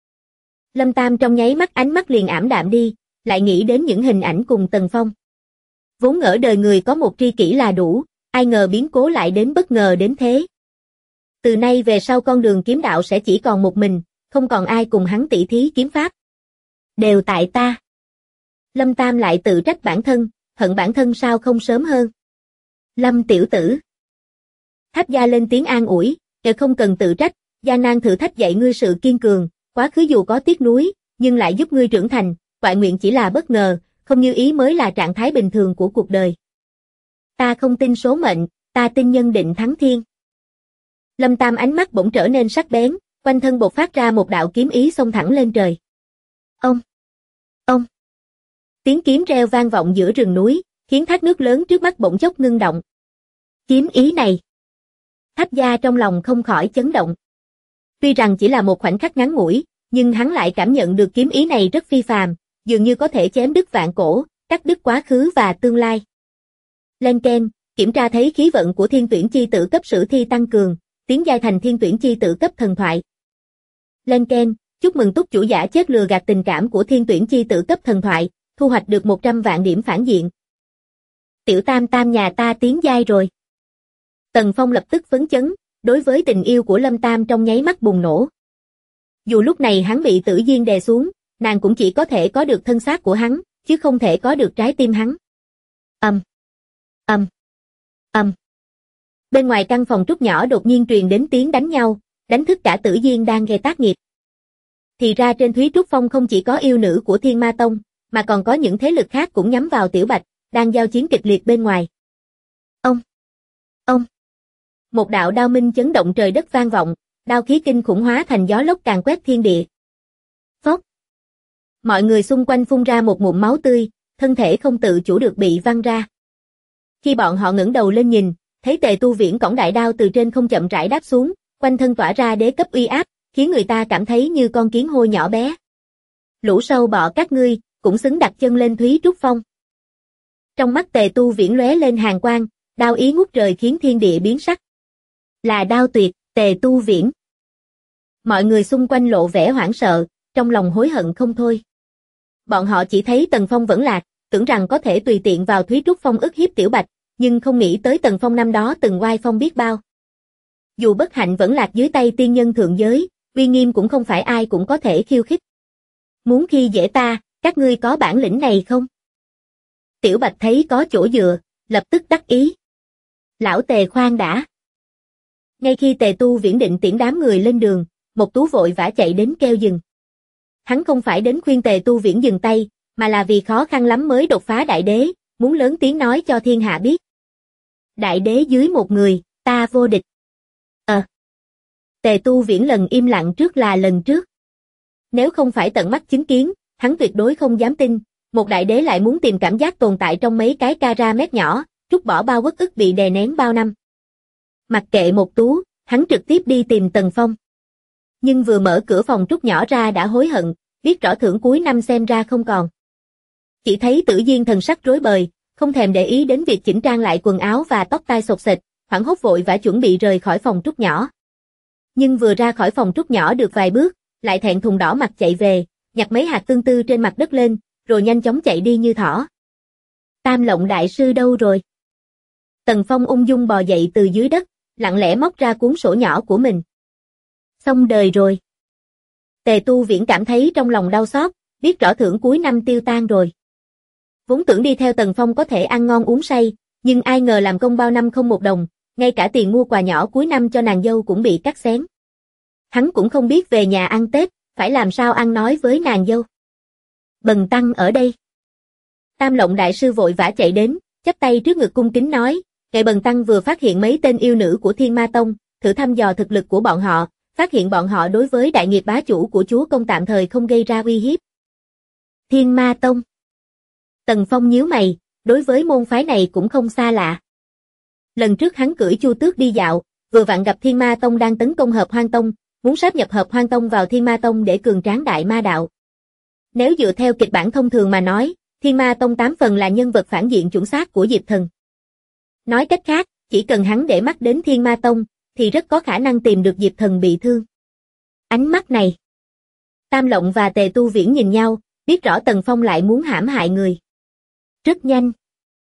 Lâm Tam trong nháy mắt ánh mắt liền ảm đạm đi, lại nghĩ đến những hình ảnh cùng Tần Phong. Vốn ngỡ đời người có một tri kỷ là đủ, ai ngờ biến cố lại đến bất ngờ đến thế. Từ nay về sau con đường kiếm đạo sẽ chỉ còn một mình, không còn ai cùng hắn tỷ thí kiếm pháp. Đều tại ta. Lâm Tam lại tự trách bản thân, hận bản thân sao không sớm hơn. Lâm tiểu tử. Tháp Gia lên tiếng an ủi, không cần tự trách, Gia Nan thử thách dạy ngươi sự kiên cường, quá khứ dù có tiếc nuối, nhưng lại giúp ngươi trưởng thành, toại nguyện chỉ là bất ngờ, không như ý mới là trạng thái bình thường của cuộc đời. Ta không tin số mệnh, ta tin nhân định thắng thiên. Lâm Tam ánh mắt bỗng trở nên sắc bén, quanh thân bộc phát ra một đạo kiếm ý xông thẳng lên trời. Ông. Tiếng kiếm reo vang vọng giữa rừng núi, khiến thác nước lớn trước mắt bỗng chốc ngưng động. Kiếm ý này. Tháp Gia trong lòng không khỏi chấn động. Tuy rằng chỉ là một khoảnh khắc ngắn ngủi, nhưng hắn lại cảm nhận được kiếm ý này rất phi phàm, dường như có thể chém đứt vạn cổ, cắt đứt quá khứ và tương lai. Lên keng, kiểm tra thấy khí vận của Thiên Tuyển Chi Tử cấp sử thi tăng cường, tiến giai thành Thiên Tuyển Chi Tử cấp thần thoại. Lên keng, chúc mừng túc chủ giả chết lừa gạt tình cảm của Thiên Tuyển Chi Tử cấp thần thoại, thu hoạch được 100 vạn điểm phản diện. Tiểu Tam Tam nhà ta tiến giai rồi. Tần Phong lập tức phấn chấn, đối với tình yêu của Lâm Tam trong nháy mắt bùng nổ. Dù lúc này hắn bị Tử Duyên đè xuống, nàng cũng chỉ có thể có được thân xác của hắn, chứ không thể có được trái tim hắn. Bên ngoài căn phòng trúc nhỏ đột nhiên truyền đến tiếng đánh nhau, đánh thức cả Tử Duyên đang nghe tác nghiệp. Thì ra trên Thúy Trúc Phong không chỉ có yêu nữ của Thiên Ma Tông, mà còn có những thế lực khác cũng nhắm vào Tiểu Bạch, đang giao chiến kịch liệt bên ngoài. Ông. Một đạo đao minh chấn động trời đất vang vọng, đao khí kinh khủng hóa thành gió lốc càn quét thiên địa. Phốc. Mọi người xung quanh phun ra một ngụm máu tươi, thân thể không tự chủ được bị văng ra. Khi bọn họ ngẩng đầu lên nhìn, thấy Tề Tu Viễn cõng đại đao từ trên không chậm rãi đáp xuống, quanh thân tỏa ra đế cấp uy áp, khiến người ta cảm thấy như con kiến hôi nhỏ bé. Lũ sâu bọ các ngươi, cũng xứng đặt chân lên Thúy Trúc Phong. Trong mắt Tề Tu Viễn lóe lên hàn quang, đao ý ngút trời khiến thiên địa biến sắc. Là đao tuyệt, Tề Tu Viễn. Mọi người xung quanh lộ vẻ hoảng sợ, trong lòng hối hận không thôi. Bọn họ chỉ thấy Tần Phong vẫn lạc, tưởng rằng có thể tùy tiện vào Thúy Trúc Phong ức hiếp Tiểu Bạch, nhưng không nghĩ tới Tần Phong năm đó từng oai phong biết bao. Dù bất hạnh vẫn lạc dưới tay tiên nhân thượng giới, uy nghiêm cũng không phải ai cũng có thể khiêu khích. Muốn khi dễ ta, các ngươi có bản lĩnh này không? Tiểu Bạch thấy có chỗ dựa, lập tức đắc ý. Lão Tề khoan đã. Ngay khi Tề Tu Viễn định tiễn đám người lên đường, Mộc Tú vội vã chạy đến kêu dừng. Hắn không phải đến khuyên Tề Tu Viễn dừng tay, mà là vì khó khăn lắm mới đột phá đại đế, muốn lớn tiếng nói cho thiên hạ biết. Đại đế dưới một người, ta vô địch. Tề Tu Viễn lần im lặng trước là lần trước. Nếu không phải tận mắt chứng kiến, hắn tuyệt đối không dám tin, một đại đế lại muốn tìm cảm giác tồn tại trong mấy cái cara mét nhỏ, trút bỏ bao uất ức bị đè nén bao năm. Mặc kệ Một Tú, hắn trực tiếp đi tìm Tần Phong. Nhưng vừa mở cửa phòng trúc nhỏ ra đã hối hận, biết rõ thưởng cuối năm xem ra không còn. Chỉ thấy Tử Diên thần sắc rối bời, không thèm để ý đến việc chỉnh trang lại quần áo và tóc tai xộc xệch, hoảng hốt vội vã chuẩn bị rời khỏi phòng trúc nhỏ. Nhưng vừa ra khỏi phòng trúc nhỏ được vài bước, lại thẹn thùng đỏ mặt chạy về, nhặt mấy hạt tương tư trên mặt đất lên, rồi nhanh chóng chạy đi như thỏ. Tam Lộng đại sư đâu rồi? Tần Phong ung dung bò dậy từ dưới đất, lặng lẽ móc ra cuốn sổ nhỏ của mình. Xong đời rồi. Tề Tu Viễn cảm thấy trong lòng đau xót, biết rõ thưởng cuối năm tiêu tan rồi. Vốn tưởng đi theo Tần Phong có thể ăn ngon uống say, nhưng ai ngờ làm công bao năm không một đồng, ngay cả tiền mua quà nhỏ cuối năm cho nàng dâu cũng bị cắt xén. Hắn cũng không biết về nhà ăn Tết, phải làm sao ăn nói với nàng dâu. Bần tăng ở đây. Tam Lộng đại sư vội vã chạy đến, chắp tay trước ngực cung kính nói, ngày bần tăng vừa phát hiện mấy tên yêu nữ của Thiên Ma Tông, thử thăm dò thực lực của bọn họ, phát hiện bọn họ đối với đại nghiệp bá chủ của chúa công tạm thời không gây ra uy hiếp. Thiên Ma Tông. Tần Phong nhíu mày, đối với môn phái này cũng không xa lạ. Lần trước hắn cưỡi Chu Tước đi dạo, vừa vặn gặp Thiên Ma Tông đang tấn công Hợp Hoang Tông, muốn sáp nhập Hợp Hoang Tông vào Thiên Ma Tông để cường tráng đại ma đạo. Nếu dựa theo kịch bản thông thường mà nói, Thiên Ma Tông 8 phần là nhân vật phản diện chuẩn xác của Diệp Thần. Nói cách khác, chỉ cần hắn để mắt đến Thiên Ma Tông, thì rất có khả năng tìm được Diệp Thần bị thương. Ánh mắt này. Tam Lộng và Tề Tu Viễn nhìn nhau, biết rõ Tần Phong lại muốn hãm hại người. Rất nhanh.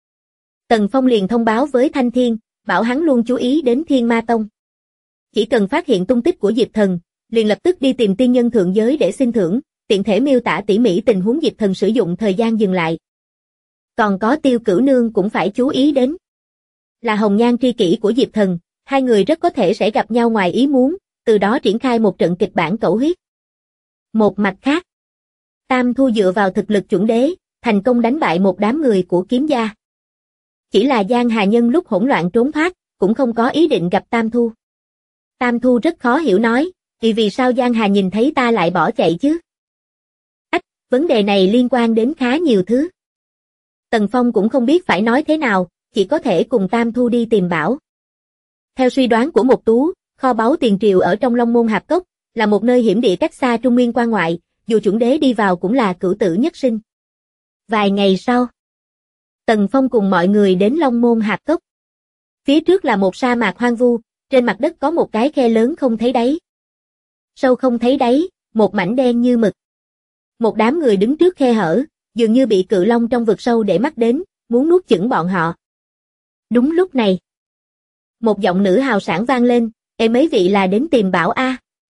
Tần Phong liền thông báo với Thanh Thiên, bảo hắn luôn chú ý đến Thiên Ma Tông. Chỉ cần phát hiện tung tích của Diệp Thần, liền lập tức đi tìm tiên nhân thượng giới để xin thưởng, tiện thể miêu tả tỉ mỉ tình huống Diệp Thần sử dụng thời gian dừng lại. Còn có Tiêu Cửu Nương cũng phải chú ý đến. Là hồng nhan tri kỷ của Diệp Thần, hai người rất có thể sẽ gặp nhau ngoài ý muốn, từ đó triển khai một trận kịch bản cẩu huyết. Một mặt khác, Tam Thu dựa vào thực lực chuẩn đế, thành công đánh bại một đám người của Kiếm gia. Chỉ là Giang Hà Nhân lúc hỗn loạn trốn thoát, cũng không có ý định gặp Tam Thu. Tam Thu rất khó hiểu nói, vì sao Giang Hà nhìn thấy ta lại bỏ chạy chứ? Ách, vấn đề này liên quan đến khá nhiều thứ. Tần Phong cũng không biết phải nói thế nào, chỉ có thể cùng Tam Thu đi tìm bảo. Theo suy đoán của Một Tú, kho báu tiền triều ở trong Long Môn Hạp Cốc, là một nơi hiểm địa cách xa Trung Nguyên quan ngoại, dù chuẩn đế đi vào cũng là cửu tử nhất sinh. Vài ngày sau, Tần Phong cùng mọi người đến Long Môn Hạp Cốc. Phía trước là một sa mạc hoang vu, trên mặt đất có một cái khe lớn không thấy đáy. Sâu không thấy đáy, một mảnh đen như mực. Một đám người đứng trước khe hở, dường như bị cự long trong vực sâu để mắt đến, muốn nuốt chửng bọn họ. Đúng lúc này, một giọng nữ hào sảng vang lên, "Ê, mấy vị là đến tìm bảo a?"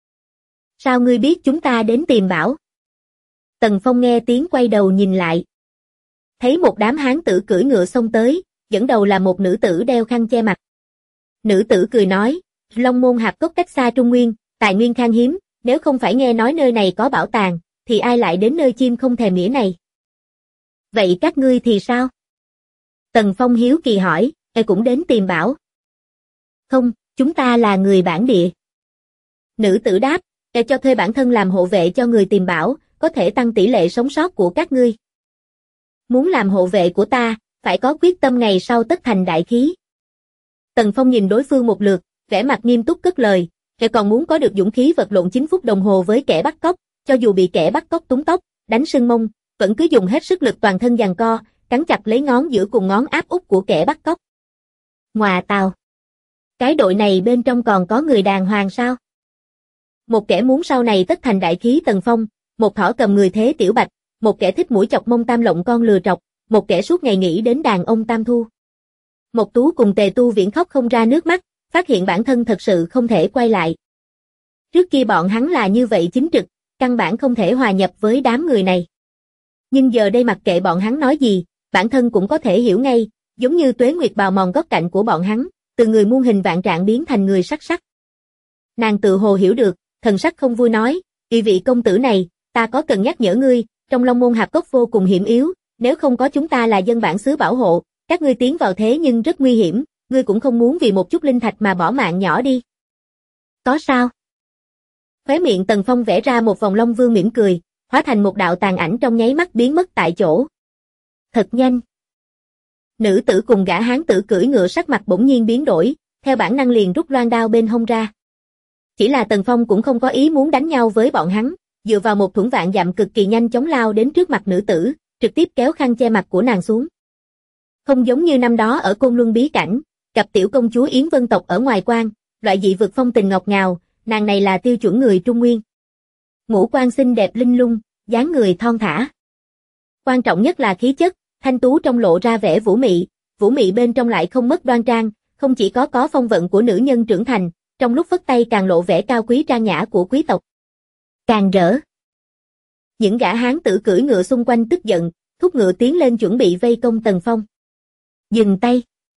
"Sao ngươi biết chúng ta đến tìm bảo?" Tần Phong nghe tiếng quay đầu nhìn lại. Thấy một đám hán tử cưỡi ngựa xông tới, dẫn đầu là một nữ tử đeo khăn che mặt. Nữ tử cười nói, Long Môn Hạp Cốc cách xa Trung Nguyên, tài nguyên khan hiếm, nếu không phải nghe nói nơi này có bảo tàng, thì ai lại đến nơi chim không thèm nghĩa này? Vậy các ngươi thì sao? Tần Phong hiếu kỳ hỏi, cũng đến tìm bảo. Không, chúng ta là người bản địa. Nữ tử đáp, cho thuê bản thân làm hộ vệ cho người tìm bảo, có thể tăng tỷ lệ sống sót của các ngươi. Muốn làm hộ vệ của ta, phải có quyết tâm ngày sau tất thành đại khí. Tần Phong nhìn đối phương một lượt, vẻ mặt nghiêm túc cất lời, còn muốn có được dũng khí vật lộn 9 phút đồng hồ với kẻ bắt cóc, cho dù bị kẻ bắt cóc túng tóc, đánh sưng mông, vẫn cứ dùng hết sức lực toàn thân giằng co, cắn chặt lấy ngón giữa cùng ngón áp út của kẻ bắt cóc. Ngoà tào! Cái đội này bên trong còn có người đàng hoàng sao? Một kẻ muốn sau này tất thành đại khí Tần Phong, một thỏ cầm người thế Tiểu Bạch, một kẻ thích mũi chọc mông Tam Lộng con lừa trọc, một kẻ suốt ngày nghĩ đến đàn ông Tam Thu. Một Tú cùng Tề Tu Viễn khóc không ra nước mắt, phát hiện bản thân thật sự không thể quay lại. Trước kia bọn hắn là như vậy chính trực, căn bản không thể hòa nhập với đám người này. Nhưng giờ đây mặc kệ bọn hắn nói gì, bản thân cũng có thể hiểu ngay, giống như Tuế Nguyệt bào mòn góc cạnh của bọn hắn, từ người muôn hình vạn trạng biến thành người sắc sắc. Nàng tự hồ hiểu được, thần sắc không vui nói, vị công tử này, ta có cần nhắc nhở ngươi, trong Long Môn Hạp Cốc vô cùng hiểm yếu, nếu không có chúng ta là dân bản xứ bảo hộ, các ngươi tiến vào thế nhưng rất nguy hiểm, ngươi cũng không muốn vì một chút linh thạch mà bỏ mạng nhỏ đi. Có sao? Khóe miệng Tần Phong vẽ ra một vòng long vương mỉm cười, hóa thành một đạo tàn ảnh trong nháy mắt biến mất tại chỗ. Thật nhanh. Nữ tử cùng gã hán tử cưỡi ngựa sắc mặt bỗng nhiên biến đổi, theo bản năng liền rút loan đao bên hông ra. Chỉ là Tần Phong cũng không có ý muốn đánh nhau với bọn hắn, dựa vào một thuẫn vạn dặm cực kỳ nhanh chóng lao đến trước mặt nữ tử, trực tiếp kéo khăn che mặt của nàng xuống. Không giống như năm đó ở Côn Luân bí cảnh, gặp tiểu công chúa Yến Vân tộc ở ngoài quan, loại dị vực phong tình ngọt ngào, nàng này là tiêu chuẩn người Trung Nguyên. Ngũ quan xinh đẹp linh lung, dáng người thon thả. Quan trọng nhất là khí chất, thanh tú trong lộ ra vẻ vũ mị bên trong lại không mất đoan trang, không chỉ có phong vận của nữ nhân trưởng thành, trong lúc phất tay càng lộ vẻ cao quý trang nhã của quý tộc. Càng rỡ. Những gã hán tử cưỡi ngựa xung quanh tức giận, thúc ngựa tiến lên chuẩn bị vây công Tần Phong. Dừng tay.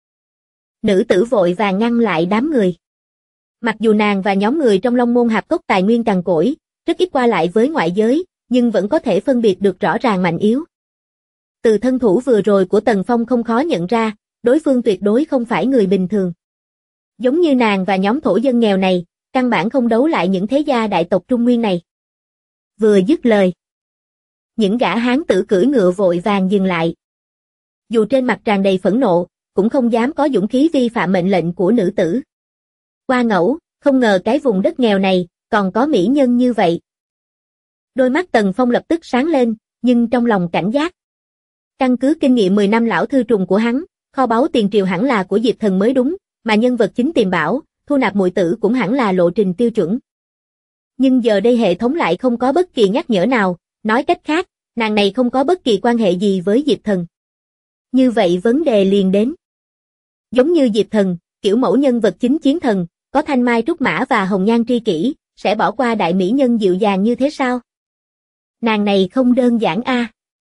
Nữ tử vội vàng ngăn lại đám người. Mặc dù nàng và nhóm người trong Long Môn Hạp Cốc tài nguyên cằn cỗi, rất ít qua lại với ngoại giới, nhưng vẫn có thể phân biệt được rõ ràng mạnh yếu. Từ thân thủ vừa rồi của Tần Phong không khó nhận ra, đối phương tuyệt đối không phải người bình thường. Giống như nàng và nhóm thổ dân nghèo này, căn bản không đấu lại những thế gia đại tộc Trung Nguyên này. Vừa dứt lời, những gã hán tử cưỡi ngựa vội vàng dừng lại. Dù trên mặt tràn đầy phẫn nộ, cũng không dám có dũng khí vi phạm mệnh lệnh của nữ tử. Qua ngẫu, không ngờ cái vùng đất nghèo này, còn có mỹ nhân như vậy. Đôi mắt Tần Phong lập tức sáng lên, nhưng trong lòng cảnh giác. Căn cứ kinh nghiệm 10 năm lão thư trùng của hắn, kho báu tiền triều hẳn là của Diệp Thần mới đúng, mà nhân vật chính tìm bảo, thu nạp muội tử cũng hẳn là lộ trình tiêu chuẩn. Nhưng giờ đây hệ thống lại không có bất kỳ nhắc nhở nào, nói cách khác, nàng này không có bất kỳ quan hệ gì với Diệp Thần. Như vậy vấn đề liền đến. Giống như Diệp Thần, kiểu mẫu nhân vật chính chiến thần, có thanh mai trúc mã và hồng nhan tri kỷ, sẽ bỏ qua đại mỹ nhân dịu dàng như thế sao? Nàng này không đơn giản a.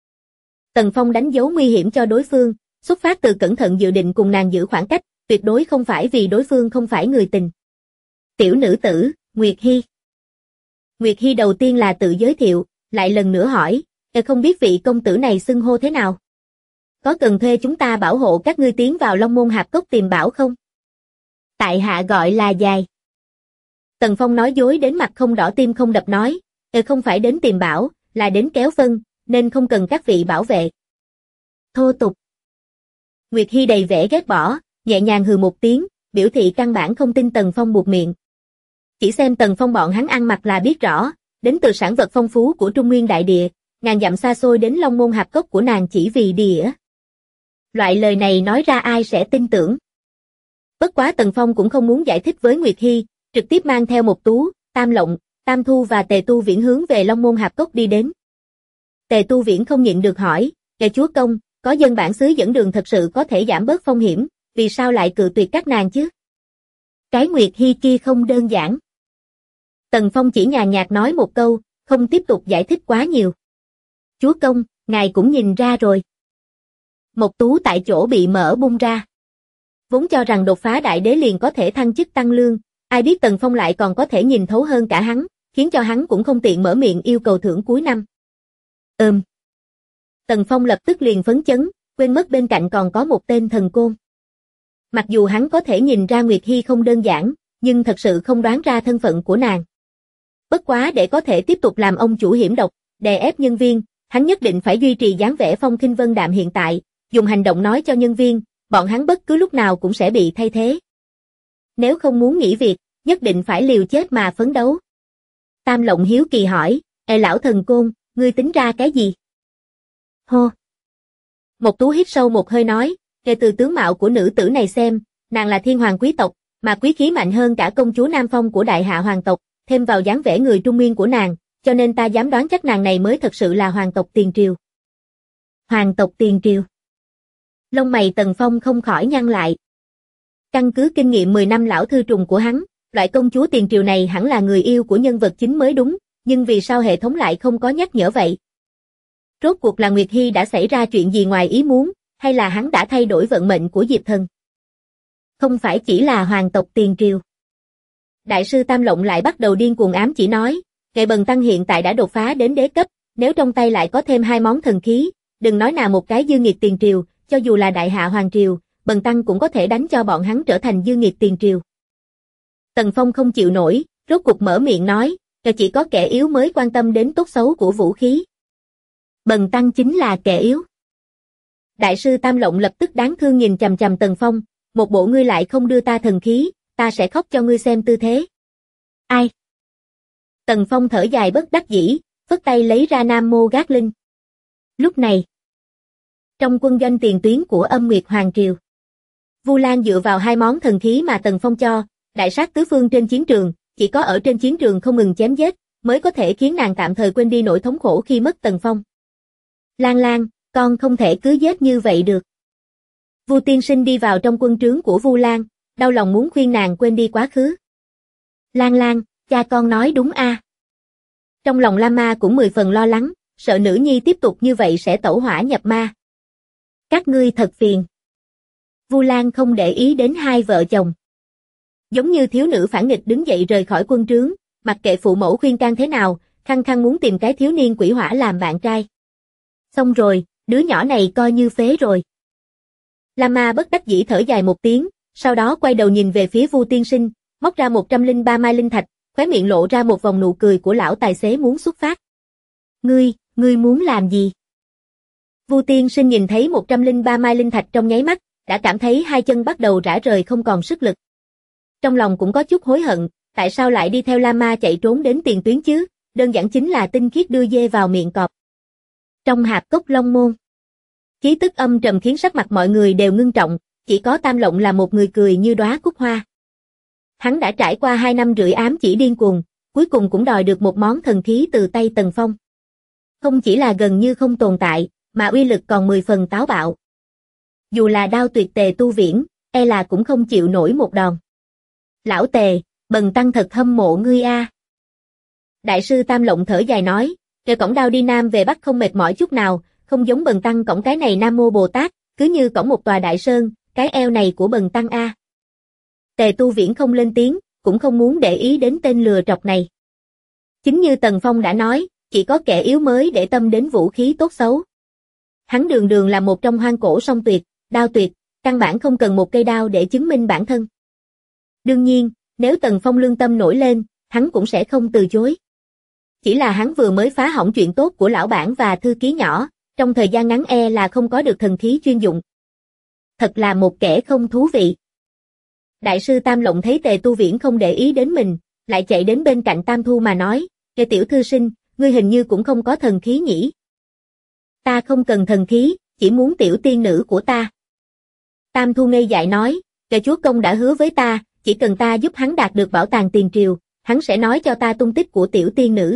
Tần Phong đánh dấu nguy hiểm cho đối phương, xuất phát từ cẩn thận dự định cùng nàng giữ khoảng cách, tuyệt đối không phải vì đối phương không phải người tình. Tiểu nữ tử, Nguyệt Hi. Nguyệt Hi đầu tiên là tự giới thiệu, lại lần nữa hỏi, không biết vị công tử này xưng hô thế nào? Có cần thuê chúng ta bảo hộ các ngươi tiến vào Long Môn Hạp Cốc tìm bảo không? Tại hạ gọi là Dài. Tần Phong nói dối đến mặt không đỏ tim không đập nói, không phải đến tìm bảo, là đến kéo phân, nên không cần các vị bảo vệ. Thô tục. Nguyệt Hi đầy vẻ ghét bỏ, nhẹ nhàng hừ một tiếng, biểu thị căn bản không tin Tần Phong buột miệng. Chỉ xem Tần Phong bọn hắn ăn mặc là biết rõ, đến từ sản vật phong phú của Trung Nguyên đại địa, ngàn dặm xa xôi đến Long Môn Hạp Cốc của nàng chỉ vì đĩa. Loại lời này nói ra ai sẽ tin tưởng. Bất quá Tần Phong cũng không muốn giải thích với Nguyệt Hi, trực tiếp mang theo Một Tú, Tam Lộng, Tam Thu và Tề Tu Viễn hướng về Long Môn Hạp Cốc đi đến. Tề Tu Viễn không nhịn được hỏi, chúa công, có dân bản xứ dẫn đường thật sự có thể giảm bớt phong hiểm, vì sao lại cự tuyệt các nàng chứ? Cái Nguyệt Hi kia không đơn giản. Tần Phong chỉ nhàn nhạt nói một câu, không tiếp tục giải thích quá nhiều. Chúa công, ngài cũng nhìn ra rồi. Một Tú tại chỗ bị mở bung ra. Vốn cho rằng đột phá đại đế liền có thể thăng chức tăng lương, ai biết Tần Phong lại còn có thể nhìn thấu hơn cả hắn, khiến cho hắn cũng không tiện mở miệng yêu cầu thưởng cuối năm. Tần Phong lập tức liền phấn chấn, quên mất bên cạnh còn có một tên thần côn. Mặc dù hắn có thể nhìn ra Nguyệt Hi không đơn giản, nhưng thật sự không đoán ra thân phận của nàng. Bất quá để có thể tiếp tục làm ông chủ hiểm độc, đè ép nhân viên, hắn nhất định phải duy trì dáng vẻ phong khinh vân đạm hiện tại, dùng hành động nói cho nhân viên, bọn hắn bất cứ lúc nào cũng sẽ bị thay thế. Nếu không muốn nghỉ việc, nhất định phải liều chết mà phấn đấu. Tam Lộng hiếu kỳ hỏi, lão thần côn, ngươi tính ra cái gì? Hô. Một Tú hít sâu một hơi nói, kể từ tướng mạo của nữ tử này xem, nàng là thiên hoàng quý tộc, mà quý khí mạnh hơn cả công chúa Nam Phong của đại hạ hoàng tộc, thêm vào dáng vẻ người Trung Nguyên của nàng, cho nên ta dám đoán chắc nàng này mới thật sự là hoàng tộc tiền triều. Hoàng tộc tiền triều. Lông mày Tần Phong không khỏi nhăn lại. Căn cứ kinh nghiệm 10 năm lão thư trùng của hắn, loại công chúa tiền triều này hẳn là người yêu của nhân vật chính mới đúng, nhưng vì sao hệ thống lại không có nhắc nhở vậy? Rốt cuộc là Nguyệt Hi đã xảy ra chuyện gì ngoài ý muốn, hay là hắn đã thay đổi vận mệnh của Diệp Thần? Không phải chỉ là hoàng tộc tiền triều. Đại sư Tam Lộng lại bắt đầu điên cuồng ám chỉ nói, Ngài Bần Tăng hiện tại đã đột phá đến đế cấp, nếu trong tay lại có thêm 2 món thần khí, đừng nói nào một cái dư nghiệt tiền triều, cho dù là đại hạ hoàng triều, Bần Tăng cũng có thể đánh cho bọn hắn trở thành dư nghiệt tiền triều. Tần Phong không chịu nổi, rốt cuộc mở miệng nói, chỉ có kẻ yếu mới quan tâm đến tốt xấu của vũ khí. Bần tăng chính là kẻ yếu. Đại sư Tam Lộng lập tức đáng thương nhìn chằm chằm Tần Phong, một bộ ngươi lại không đưa ta thần khí, ta sẽ khóc cho ngươi xem tư thế. Ai? Tần Phong thở dài bất đắc dĩ, phất tay lấy ra Nam Mô Gác Linh. Lúc này, trong quân doanh tiền tuyến của Âm Nguyệt Hoàng Triều, Vu Lan dựa vào hai món thần khí mà Tần Phong cho, đại sát tứ phương trên chiến trường, chỉ có ở trên chiến trường không ngừng chém giết, mới có thể khiến nàng tạm thời quên đi nỗi thống khổ khi mất Tần Phong. Lan Lan, con không thể cứ giết như vậy được. Vu tiên sinh đi vào trong quân trướng của Vu Lan, đau lòng muốn khuyên nàng quên đi quá khứ. Lan Lan, cha con nói đúng a. Trong lòng Lama cũng 10 phần lo lắng, sợ nữ nhi tiếp tục như vậy sẽ tẩu hỏa nhập ma. Các ngươi thật phiền. Vu Lan không để ý đến hai vợ chồng. Giống như thiếu nữ phản nghịch đứng dậy rời khỏi quân trướng, mặc kệ phụ mẫu khuyên can thế nào, khăng khăng muốn tìm cái thiếu niên quỷ hỏa làm bạn trai. Xong rồi, đứa nhỏ này coi như phế rồi. Lama bất đắc dĩ thở dài một tiếng, sau đó quay đầu nhìn về phía Vu tiên sinh, móc ra 103 mai linh thạch, khóe miệng lộ ra một vòng nụ cười của lão tài xế muốn xuất phát. Ngươi muốn làm gì? Vu tiên sinh nhìn thấy 103 mai linh thạch trong nháy mắt, đã cảm thấy hai chân bắt đầu rã rời không còn sức lực. Trong lòng cũng có chút hối hận, tại sao lại đi theo Lama chạy trốn đến tiền tuyến chứ, đơn giản chính là tinh khiết đưa dê vào miệng cọp. Trong hạp cốc Long Môn, khí tức âm trầm khiến sắc mặt mọi người đều ngưng trọng, chỉ có Tam Lộng là một người cười như đóa cúc hoa. Hắn đã trải qua 2 năm rưỡi ám chỉ điên cuồng, cuối cùng cũng đòi được một món thần khí từ tay Tần Phong. Không chỉ là gần như không tồn tại, mà uy lực còn 10 phần táo bạo. Dù là đao tuyệt tề tu viễn, e là cũng không chịu nổi một đòn. Lão Tề, bần tăng thật hâm mộ ngươi a. Đại sư Tam Lộng thở dài nói, kẻ cõng đao đi nam về bắc không mệt mỏi chút nào, không giống bần tăng cõng cái này Nam Mô Bồ Tát, cứ như cõng một tòa đại sơn, cái eo này của bần tăng a. Tề tu viễn không lên tiếng, cũng không muốn để ý đến tên lừa trọc này. Chính như Tần Phong đã nói, chỉ có kẻ yếu mới để tâm đến vũ khí tốt xấu. Hắn đường đường là một trong hoang cổ song tuyệt, đao tuyệt, căn bản không cần một cây đao để chứng minh bản thân. Đương nhiên, nếu Tần Phong lương tâm nổi lên, hắn cũng sẽ không từ chối. Chỉ là hắn vừa mới phá hỏng chuyện tốt của lão bản và thư ký nhỏ, trong thời gian ngắn e là không có được thần khí chuyên dụng. Thật là một kẻ không thú vị. Đại sư Tam Lộng thấy Tề tu viễn không để ý đến mình, lại chạy đến bên cạnh Tam Thu mà nói, kẻ tiểu thư sinh, ngươi hình như cũng không có thần khí nhỉ? Ta không cần thần khí, chỉ muốn tiểu tiên nữ của ta. Tam Thu ngây dại nói, kẻ chúa công đã hứa với ta, chỉ cần ta giúp hắn đạt được bảo tàng tiền triều, hắn sẽ nói cho ta tung tích của tiểu tiên nữ.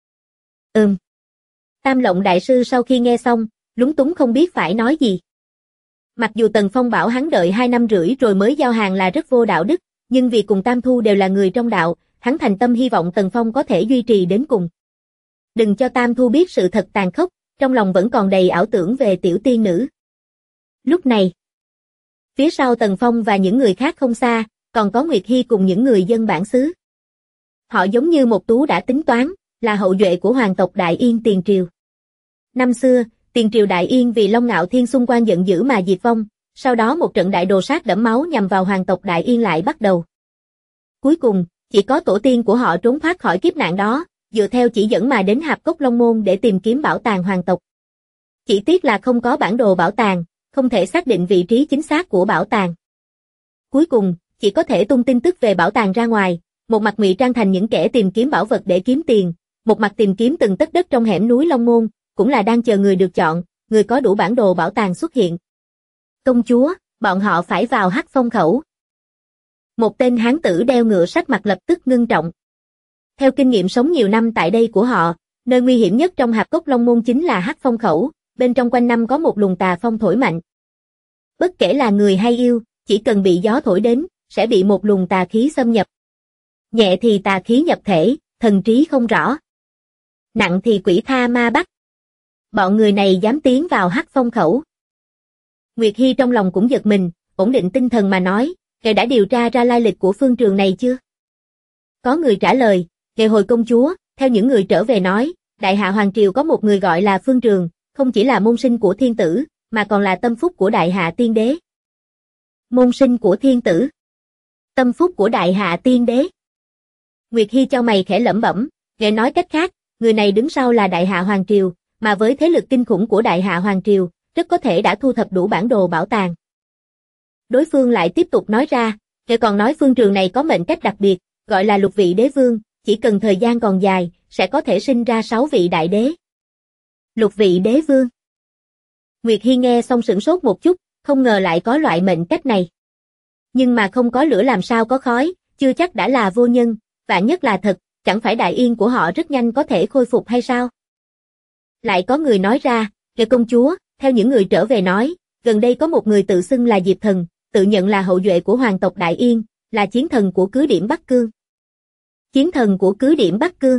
Tam Lộng đại sư sau khi nghe xong, lúng túng không biết phải nói gì. Mặc dù Tần Phong bảo hắn đợi 2 năm rưỡi rồi mới giao hàng là rất vô đạo đức, nhưng vì cùng Tam Thu đều là người trong đạo, hắn thành tâm hy vọng Tần Phong có thể duy trì đến cùng. Đừng cho Tam Thu biết sự thật tàn khốc, trong lòng vẫn còn đầy ảo tưởng về tiểu tiên nữ. Lúc này, phía sau Tần Phong và những người khác không xa, còn có Nguyệt Hy cùng những người dân bản xứ. Họ giống như một tú đã tính toán, là hậu duệ của hoàng tộc Đại Yên tiền triều. Năm xưa, tiền triều Đại Yên vì Long Ngạo Thiên xung quan giận dữ mà diệt vong, sau đó một trận đại đồ sát đẫm máu nhằm vào hoàng tộc Đại Yên lại bắt đầu. Cuối cùng, chỉ có tổ tiên của họ trốn thoát khỏi kiếp nạn đó, dựa theo chỉ dẫn mà đến hạp cốc Long Môn để tìm kiếm bảo tàng hoàng tộc. Chỉ tiếc là không có bản đồ bảo tàng, không thể xác định vị trí chính xác của bảo tàng. Cuối cùng, chỉ có thể tung tin tức về bảo tàng ra ngoài, một mặt ngụy trang thành những kẻ tìm kiếm bảo vật để kiếm tiền, một mặt tìm kiếm từng tấc đất trong hẻm núi Long Môn, cũng là đang chờ người được chọn, người có đủ bản đồ bảo tàng xuất hiện. Công chúa, bọn họ phải vào Hắc Phong khẩu. Một tên hán tử đeo ngựa sắc mặt lập tức ngưng trọng. Theo kinh nghiệm sống nhiều năm tại đây của họ, nơi nguy hiểm nhất trong hạp cốc Long Môn chính là Hắc Phong khẩu, bên trong quanh năm có một luồng tà phong thổi mạnh. Bất kể là người hay yêu, chỉ cần bị gió thổi đến, sẽ bị một luồng tà khí xâm nhập. Nhẹ thì tà khí nhập thể, thần trí không rõ. Nặng thì quỷ tha ma bắt. Bọn người này dám tiến vào Hắc Phong khẩu. Nguyệt Hy trong lòng cũng giật mình, ổn định tinh thần mà nói, ngài đã điều tra ra lai lịch của phương trường này chưa? Có người trả lời, ngày hồi công chúa, theo những người trở về nói, Đại Hạ Hoàng Triều có một người gọi là Phương Trường, không chỉ là môn sinh của thiên tử, mà còn là tâm phúc của Đại Hạ Tiên Đế. Môn sinh của thiên tử, tâm phúc của Đại Hạ Tiên Đế. Nguyệt Hy chau mày khẽ lẩm bẩm, Nghe nói cách khác, người này đứng sau là Đại Hạ Hoàng Triều, mà với thế lực kinh khủng của Đại Hạ Hoàng Triều, rất có thể đã thu thập đủ bản đồ bảo tàng. Đối phương lại tiếp tục nói ra, kẻ còn nói phương trường này có mệnh cách đặc biệt, gọi là lục vị đế vương, chỉ cần thời gian còn dài, sẽ có thể sinh ra 6 vị đại đế. Lục vị đế vương. Nguyệt Hi nghe xong sửng sốt một chút, không ngờ lại có loại mệnh cách này. Nhưng mà không có lửa làm sao có khói, chưa chắc đã là vô nhân, vạn nhất là thật, chẳng phải đại yên của họ rất nhanh có thể khôi phục hay sao? Lại có người nói ra, kẻ công chúa, theo những người trở về nói, gần đây có một người tự xưng là Diệp Thần, tự nhận là hậu duệ của hoàng tộc Đại Yên, là chiến thần của cứ điểm Bắc Cương. Chiến thần của cứ điểm Bắc Cương.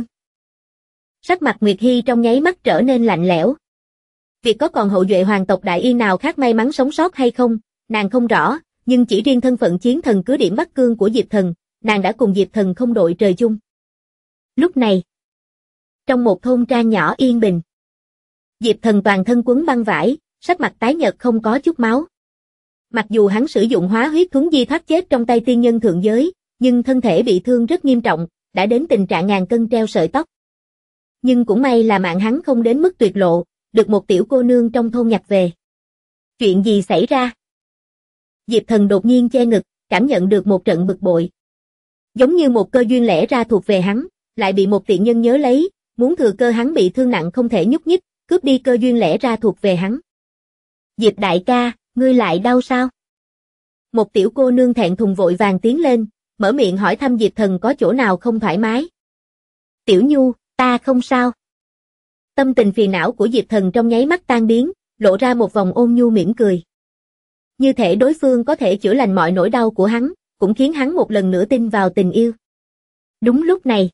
Sắc mặt Nguyệt Hi trong nháy mắt trở nên lạnh lẽo. Việc có còn hậu duệ hoàng tộc Đại Yên nào khác may mắn sống sót hay không, nàng không rõ, nhưng chỉ riêng thân phận chiến thần cứ điểm Bắc Cương của Diệp Thần, nàng đã cùng Diệp Thần không đội trời chung. Lúc này, trong một thôn trang nhỏ yên bình, Diệp Thần toàn thân quấn băng vải, sắc mặt tái nhợt không có chút máu. Mặc dù hắn sử dụng hóa huyết thuấn di thoát chết trong tay tiên nhân thượng giới, nhưng thân thể bị thương rất nghiêm trọng, đã đến tình trạng ngàn cân treo sợi tóc. Nhưng cũng may là mạng hắn không đến mức tuyệt lộ, được một tiểu cô nương trong thôn nhặt về. Chuyện gì xảy ra? Diệp Thần đột nhiên che ngực, cảm nhận được một trận bực bội. Giống như một cơ duyên lẽ ra thuộc về hắn, lại bị một tiện nhân nhớ lấy, muốn thừa cơ hắn bị thương nặng không thể nhúc nhích, cướp đi cơ duyên lẽ ra thuộc về hắn. Diệp đại ca, ngươi lại đau sao? Một tiểu cô nương thẹn thùng vội vàng tiến lên, mở miệng hỏi thăm Diệp Thần có chỗ nào không thoải mái. Tiểu Nhu, ta không sao. Tâm tình phiền não của Diệp Thần trong nháy mắt tan biến, lộ ra một vòng ôn nhu mỉm cười. Như thể đối phương có thể chữa lành mọi nỗi đau của hắn, cũng khiến hắn một lần nữa tin vào tình yêu. Đúng lúc này,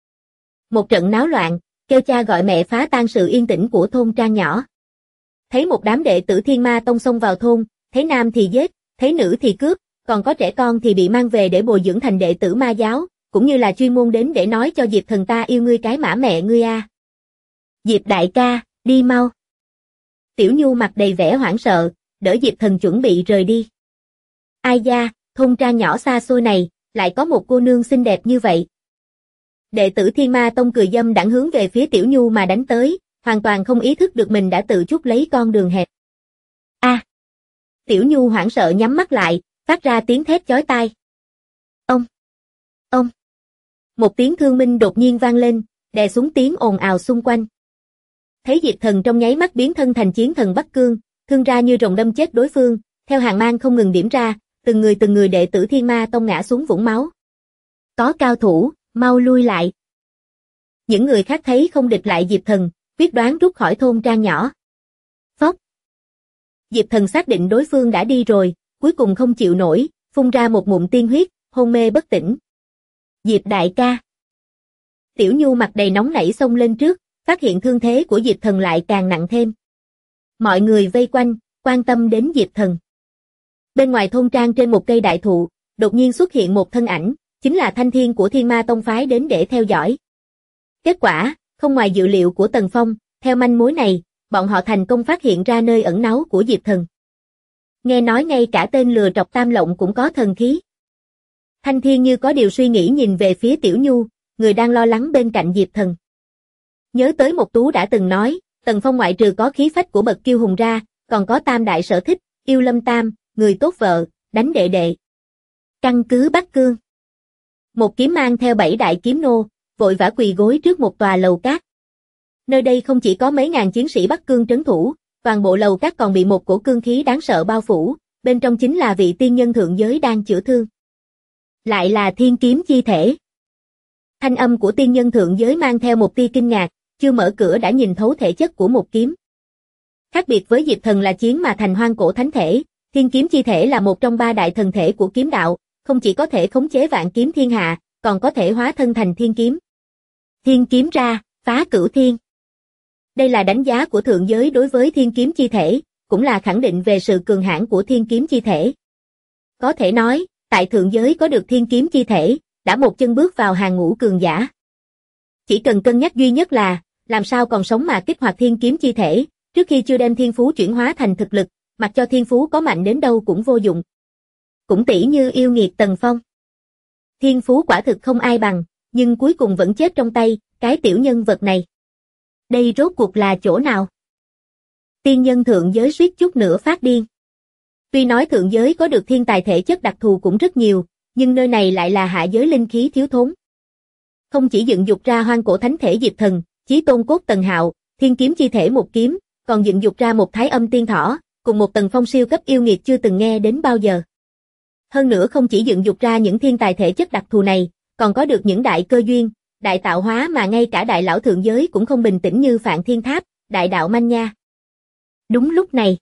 một trận náo loạn, kêu cha gọi mẹ phá tan sự yên tĩnh của thôn trang nhỏ. Thấy một đám đệ tử Thiên Ma Tông xông vào thôn, thấy nam thì giết, thấy nữ thì cướp, còn có trẻ con thì bị mang về để bồi dưỡng thành đệ tử ma giáo, cũng như là chuyên môn đến để nói cho Diệp Thần ta yêu ngươi cái mã mẹ ngươi a. Diệp đại ca, đi mau. Tiểu Nhu mặt đầy vẻ hoảng sợ, đỡ Diệp Thần chuẩn bị rời đi. Ai da, thôn trang nhỏ xa xôi này, lại có một cô nương xinh đẹp như vậy. Đệ tử Thiên Ma Tông cười dâm đãng hướng về phía Tiểu Nhu mà đánh tới, hoàn toàn không ý thức được mình đã tự chuốc lấy con đường hẹp. A! Tiểu Nhu hoảng sợ nhắm mắt lại, phát ra tiếng thét chói tai. Ông! Ông! Một tiếng thương minh đột nhiên vang lên, đè xuống tiếng ồn ào xung quanh. Thấy Diệp Thần trong nháy mắt biến thân thành chiến thần Bắc Cương, thương ra như rồng đâm chết đối phương, theo hàng mang không ngừng điểm ra, từng người đệ tử Thiên Ma Tông ngã xuống vũng máu. Có cao thủ, mau lui lại. Những người khác thấy không địch lại Diệp Thần, quyết đoán rút khỏi thôn trang nhỏ. Phốc. Diệp Thần xác định đối phương đã đi rồi, cuối cùng không chịu nổi, phun ra một ngụm tiên huyết, hôn mê bất tỉnh. Diệp đại ca. Tiểu Nhu mặt đầy nóng nảy xông lên trước, phát hiện thương thế của Diệp Thần lại càng nặng thêm. Mọi người vây quanh, quan tâm đến Diệp Thần. Bên ngoài thôn trang trên một cây đại thụ, đột nhiên xuất hiện một thân ảnh, chính là Thanh Thiên của Thiên Ma Tông phái đến để theo dõi. Kết quả, không ngoài dự liệu của Tần Phong, theo manh mối này, bọn họ thành công phát hiện ra nơi ẩn náu của Diệp Thần. Nghe nói ngay cả tên lừa trọc Tam Lộng cũng có thần khí. Thanh Thiên như có điều suy nghĩ nhìn về phía Tiểu Nhu, người đang lo lắng bên cạnh Diệp Thần. Nhớ tới một tú đã từng nói, Tần Phong ngoại trừ có khí phách của bậc kiêu hùng ra, còn có tam đại sở thích, yêu lâm tam, người tốt vợ, đánh đệ đệ. Căn cứ Bắc Cương. Một kiếm mang theo 7 đại kiếm nô, vội vã quỳ gối trước một tòa lầu cát. Nơi đây không chỉ có mấy ngàn chiến sĩ Bắc Cương trấn thủ, toàn bộ lầu cát còn bị một cổ cương khí đáng sợ bao phủ, bên trong chính là vị tiên nhân thượng giới đang chữa thương. Lại là thiên kiếm chi thể. Thanh âm của tiên nhân thượng giới mang theo một tia kinh ngạc, chưa mở cửa đã nhìn thấu thể chất của một kiếm. Khác biệt với Diệp Thần là chiến mà thành hoang cổ thánh thể, thiên kiếm chi thể là một trong 3 đại thần thể của kiếm đạo, không chỉ có thể khống chế vạn kiếm thiên hạ, còn có thể hóa thân thành thiên kiếm. Thiên kiếm ra, phá cửu thiên. Đây là đánh giá của thượng giới đối với thiên kiếm chi thể, cũng là khẳng định về sự cường hãn của thiên kiếm chi thể. Có thể nói, tại thượng giới có được thiên kiếm chi thể, đã một chân bước vào hàng ngũ cường giả. Chỉ cần cân nhắc duy nhất là, làm sao còn sống mà kích hoạt thiên kiếm chi thể, trước khi chưa đem thiên phú chuyển hóa thành thực lực, mặc cho thiên phú có mạnh đến đâu cũng vô dụng. Cũng tỉ như yêu nghiệt Tần Phong. Thiên phú quả thực không ai bằng, nhưng cuối cùng vẫn chết trong tay, cái tiểu nhân vật này. Đây rốt cuộc là chỗ nào? Tiên nhân thượng giới suýt chút nữa phát điên. Tuy nói thượng giới có được thiên tài thể chất đặc thù cũng rất nhiều, nhưng nơi này lại là hạ giới linh khí thiếu thốn. Không chỉ dựng dục ra hoang cổ thánh thể Diệp Thần, chí tôn cốt Tần Hạo, thiên kiếm chi thể một kiếm, còn dựng dục ra một thái âm tiên thỏ, cùng một tầng phong siêu cấp yêu nghiệt chưa từng nghe đến bao giờ. Hơn nữa không chỉ dựng dục ra những thiên tài thể chất đặc thù này, còn có được những đại cơ duyên, đại tạo hóa mà ngay cả đại lão thượng giới cũng không bình tĩnh như Phạn Thiên Tháp, đại đạo manh nha. Đúng lúc này,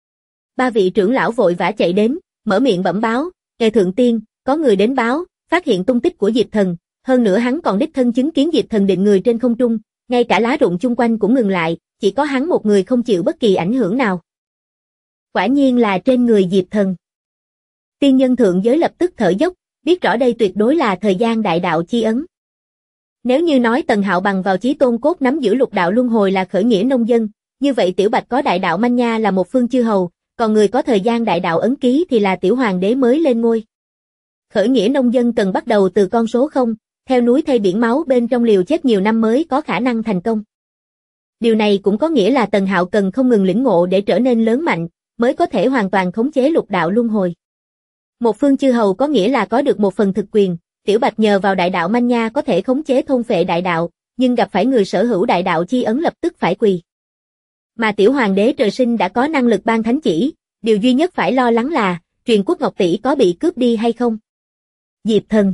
ba vị trưởng lão vội vã chạy đến, mở miệng bẩm báo, "Ngài thượng tiên, có người đến báo, phát hiện tung tích của Diệp Thần, hơn nữa hắn còn đích thân chứng kiến Diệp Thần định người trên không trung, ngay cả lá rụng chung quanh cũng ngừng lại, chỉ có hắn một người không chịu bất kỳ ảnh hưởng nào." Quả nhiên là trên người Diệp Thần. Tiên nhân thượng giới lập tức thở dốc, biết rõ đây tuyệt đối là thời gian đại đạo chi ấn. Nếu như nói Tần Hạo bằng vào chí tôn cốt nắm giữ lục đạo luân hồi là khởi nghĩa nông dân, như vậy Tiểu Bạch có đại đạo manh nha là một phương chư hầu, còn người có thời gian đại đạo ấn ký thì là tiểu hoàng đế mới lên ngôi. Khởi nghĩa nông dân cần bắt đầu từ con số 0, theo núi thay biển máu bên trong liều chết nhiều năm mới có khả năng thành công. Điều này cũng có nghĩa là Tần Hạo cần không ngừng lĩnh ngộ để trở nên lớn mạnh, mới có thể hoàn toàn khống chế lục đạo luân hồi. Một phương chư hầu có nghĩa là có được một phần thực quyền, Tiểu Bạch nhờ vào đại đạo manh nha có thể khống chế thôn phệ đại đạo, nhưng gặp phải người sở hữu đại đạo chi ấn lập tức phải quỳ. Mà tiểu hoàng đế trời sinh đã có năng lực ban thánh chỉ, điều duy nhất phải lo lắng là, truyền quốc ngọc tỷ có bị cướp đi hay không. Diệp Thần.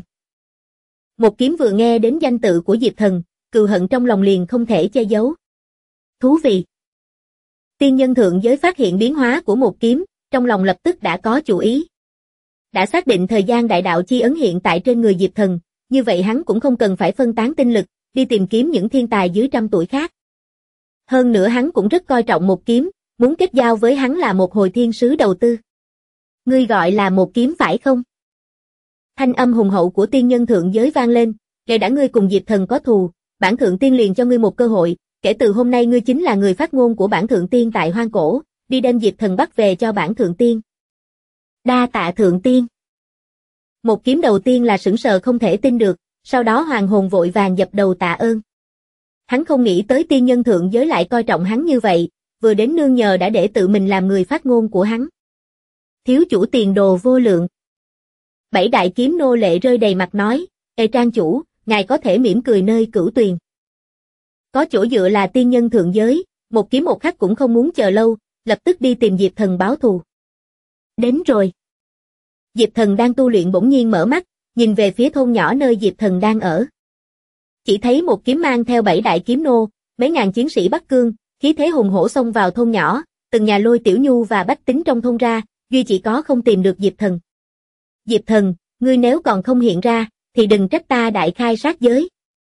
Một kiếm vừa nghe đến danh tự của Diệp Thần, cừu hận trong lòng liền không thể che giấu. Thú vị. Tiên nhân thượng giới phát hiện biến hóa của một kiếm, trong lòng lập tức đã có chủ ý. Đã xác định thời gian đại đạo chi ấn hiện tại trên người Diệp Thần, như vậy hắn cũng không cần phải phân tán tinh lực, đi tìm kiếm những thiên tài dưới trăm tuổi khác. Hơn nữa hắn cũng rất coi trọng một kiếm, muốn kết giao với hắn là một hồi thiên sứ đầu tư. Ngươi gọi là một kiếm phải không? Thanh âm hùng hậu của tiên nhân thượng giới vang lên, kể đã ngươi cùng Diệp Thần có thù, bản thượng tiên liền cho ngươi một cơ hội, kể từ hôm nay ngươi chính là người phát ngôn của bản thượng tiên tại hoang cổ, đi đem Diệp Thần bắt về cho bản thượng tiên. Đa tạ thượng tiên. Một kiếm đầu tiên là sững sờ không thể tin được, sau đó hoàng hồn vội vàng dập đầu tạ ơn. Hắn không nghĩ tới tiên nhân thượng giới lại coi trọng hắn như vậy, vừa đến nương nhờ đã để tự mình làm người phát ngôn của hắn. Thiếu chủ tiền đồ vô lượng. Bảy đại kiếm nô lệ rơi đầy mặt nói, "Ê trang chủ, ngài có thể mỉm cười nơi cửu tuyền." Có chỗ dựa là tiên nhân thượng giới, một kiếm một khắc cũng không muốn chờ lâu, lập tức đi tìm Diệp Thần báo thù. Đến rồi. Diệp Thần đang tu luyện bỗng nhiên mở mắt, nhìn về phía thôn nhỏ nơi Diệp Thần đang ở. Chỉ thấy một kiếm mang theo 7 đại kiếm nô, mấy ngàn chiến sĩ Bắc Cương, khí thế hùng hổ xông vào thôn nhỏ, từng nhà lôi Tiểu Nhu và bách tính trong thôn ra, duy chỉ có không tìm được Diệp Thần. Diệp Thần, ngươi nếu còn không hiện ra, thì đừng trách ta đại khai sát giới.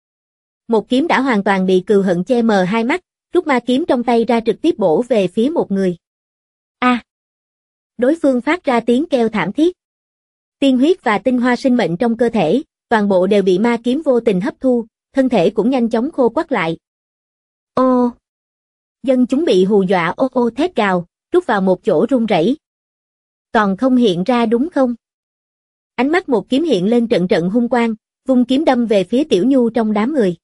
Một kiếm đã hoàn toàn bị cừu hận che mờ hai mắt, rút ma kiếm trong tay ra trực tiếp bổ về phía một người. A! Đối phương phát ra tiếng kêu thảm thiết. Tiên huyết và tinh hoa sinh mệnh trong cơ thể, toàn bộ đều bị ma kiếm vô tình hấp thu, thân thể cũng nhanh chóng khô quắt lại. Ô! Dân chúng bị hù dọa ô ô thét gào, rút vào một chỗ run rẩy. Còn không hiện ra đúng không? Ánh mắt một kiếm hiện lên trận trận hung quang, vung kiếm đâm về phía Tiểu Nhu trong đám người.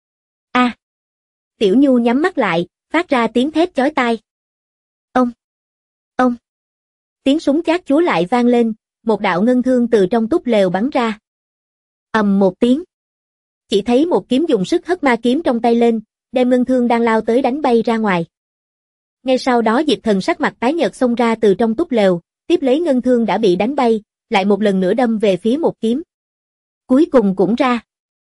A! Tiểu Nhu nhắm mắt lại, phát ra tiếng thét chói tai. Ông! Ông! Tiếng súng chát chúa lại vang lên, một đạo ngân thương từ trong túp lều bắn ra. Ầm một tiếng. Chỉ thấy một kiếm dùng sức hất ma kiếm trong tay lên, đem ngân thương đang lao tới đánh bay ra ngoài. Ngay sau đó Diệp Thần sắc mặt tái nhợt xông ra từ trong túp lều, tiếp lấy ngân thương đã bị đánh bay, lại một lần nữa đâm về phía một kiếm. Cuối cùng cũng ra.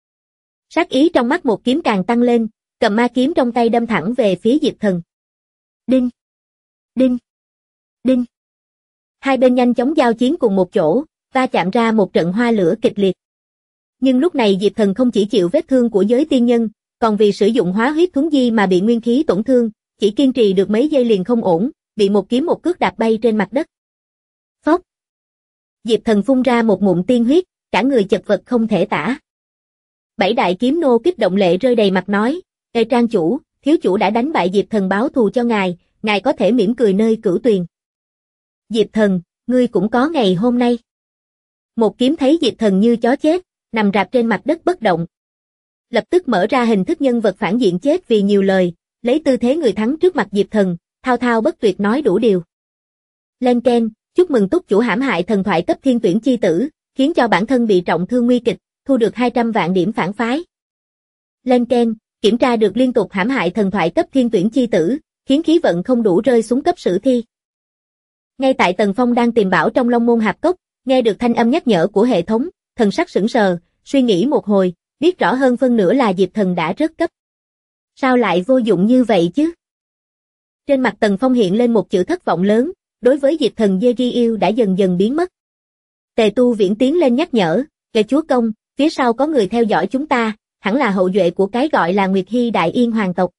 Sát ý trong mắt một kiếm càng tăng lên, cầm ma kiếm trong tay đâm thẳng về phía Diệp Thần. Đinh! Đinh! Đinh! Hai bên nhanh chóng giao chiến cùng một chỗ, va chạm ra một trận hoa lửa kịch liệt. Nhưng lúc này Diệp Thần không chỉ chịu vết thương của giới tiên nhân, còn vì sử dụng hóa huyết thuấn di mà bị nguyên khí tổn thương, chỉ kiên trì được mấy giây liền không ổn, bị một kiếm một cước đạp bay trên mặt đất. Phốc! Diệp Thần phun ra một ngụm tiên huyết, cả người chật vật không thể tả. Bảy đại kiếm nô kích động lệ rơi đầy mặt nói, "Ê trang chủ, thiếu chủ đã đánh bại Diệp Thần báo thù cho ngài có thể mỉm cười nơi cửu tuyền." Diệp Thần, ngươi cũng có ngày hôm nay. Một kiếm thấy Diệp Thần như chó chết, nằm rạp trên mặt đất bất động. lập tức mở ra hình thức nhân vật phản diện chết vì nhiều lời, lấy tư thế người thắng trước mặt Diệp Thần, thao thao bất tuyệt nói đủ điều. Lên Ken, chúc mừng túc chủ hãm hại thần thoại cấp thiên tuyển chi tử, khiến cho bản thân bị trọng thương nguy kịch, thu được 200 vạn điểm phản phái. Lên Ken, kiểm tra được liên tục hãm hại thần thoại cấp thiên tuyển chi tử, khiến khí vận không đủ rơi xuống cấp sử thi. Ngay tại Tần Phong đang tìm bảo trong Long Môn Hạp Cốc, nghe được thanh âm nhắc nhở của hệ thống, thần sắc sững sờ, suy nghĩ một hồi, biết rõ hơn phân nửa là Diệp Thần đã rớt cấp. Sao lại vô dụng như vậy chứ? Trên mặt Tần Phong hiện lên một chữ thất vọng lớn, đối với Diệp Thần Jeriel đã dần dần biến mất. Tề Tu Viễn tiến lên nhắc nhở, kẻ chúa công, phía sau có người theo dõi chúng ta, hẳn là hậu duệ của cái gọi là Nguyệt Hy Đại Yên Hoàng tộc.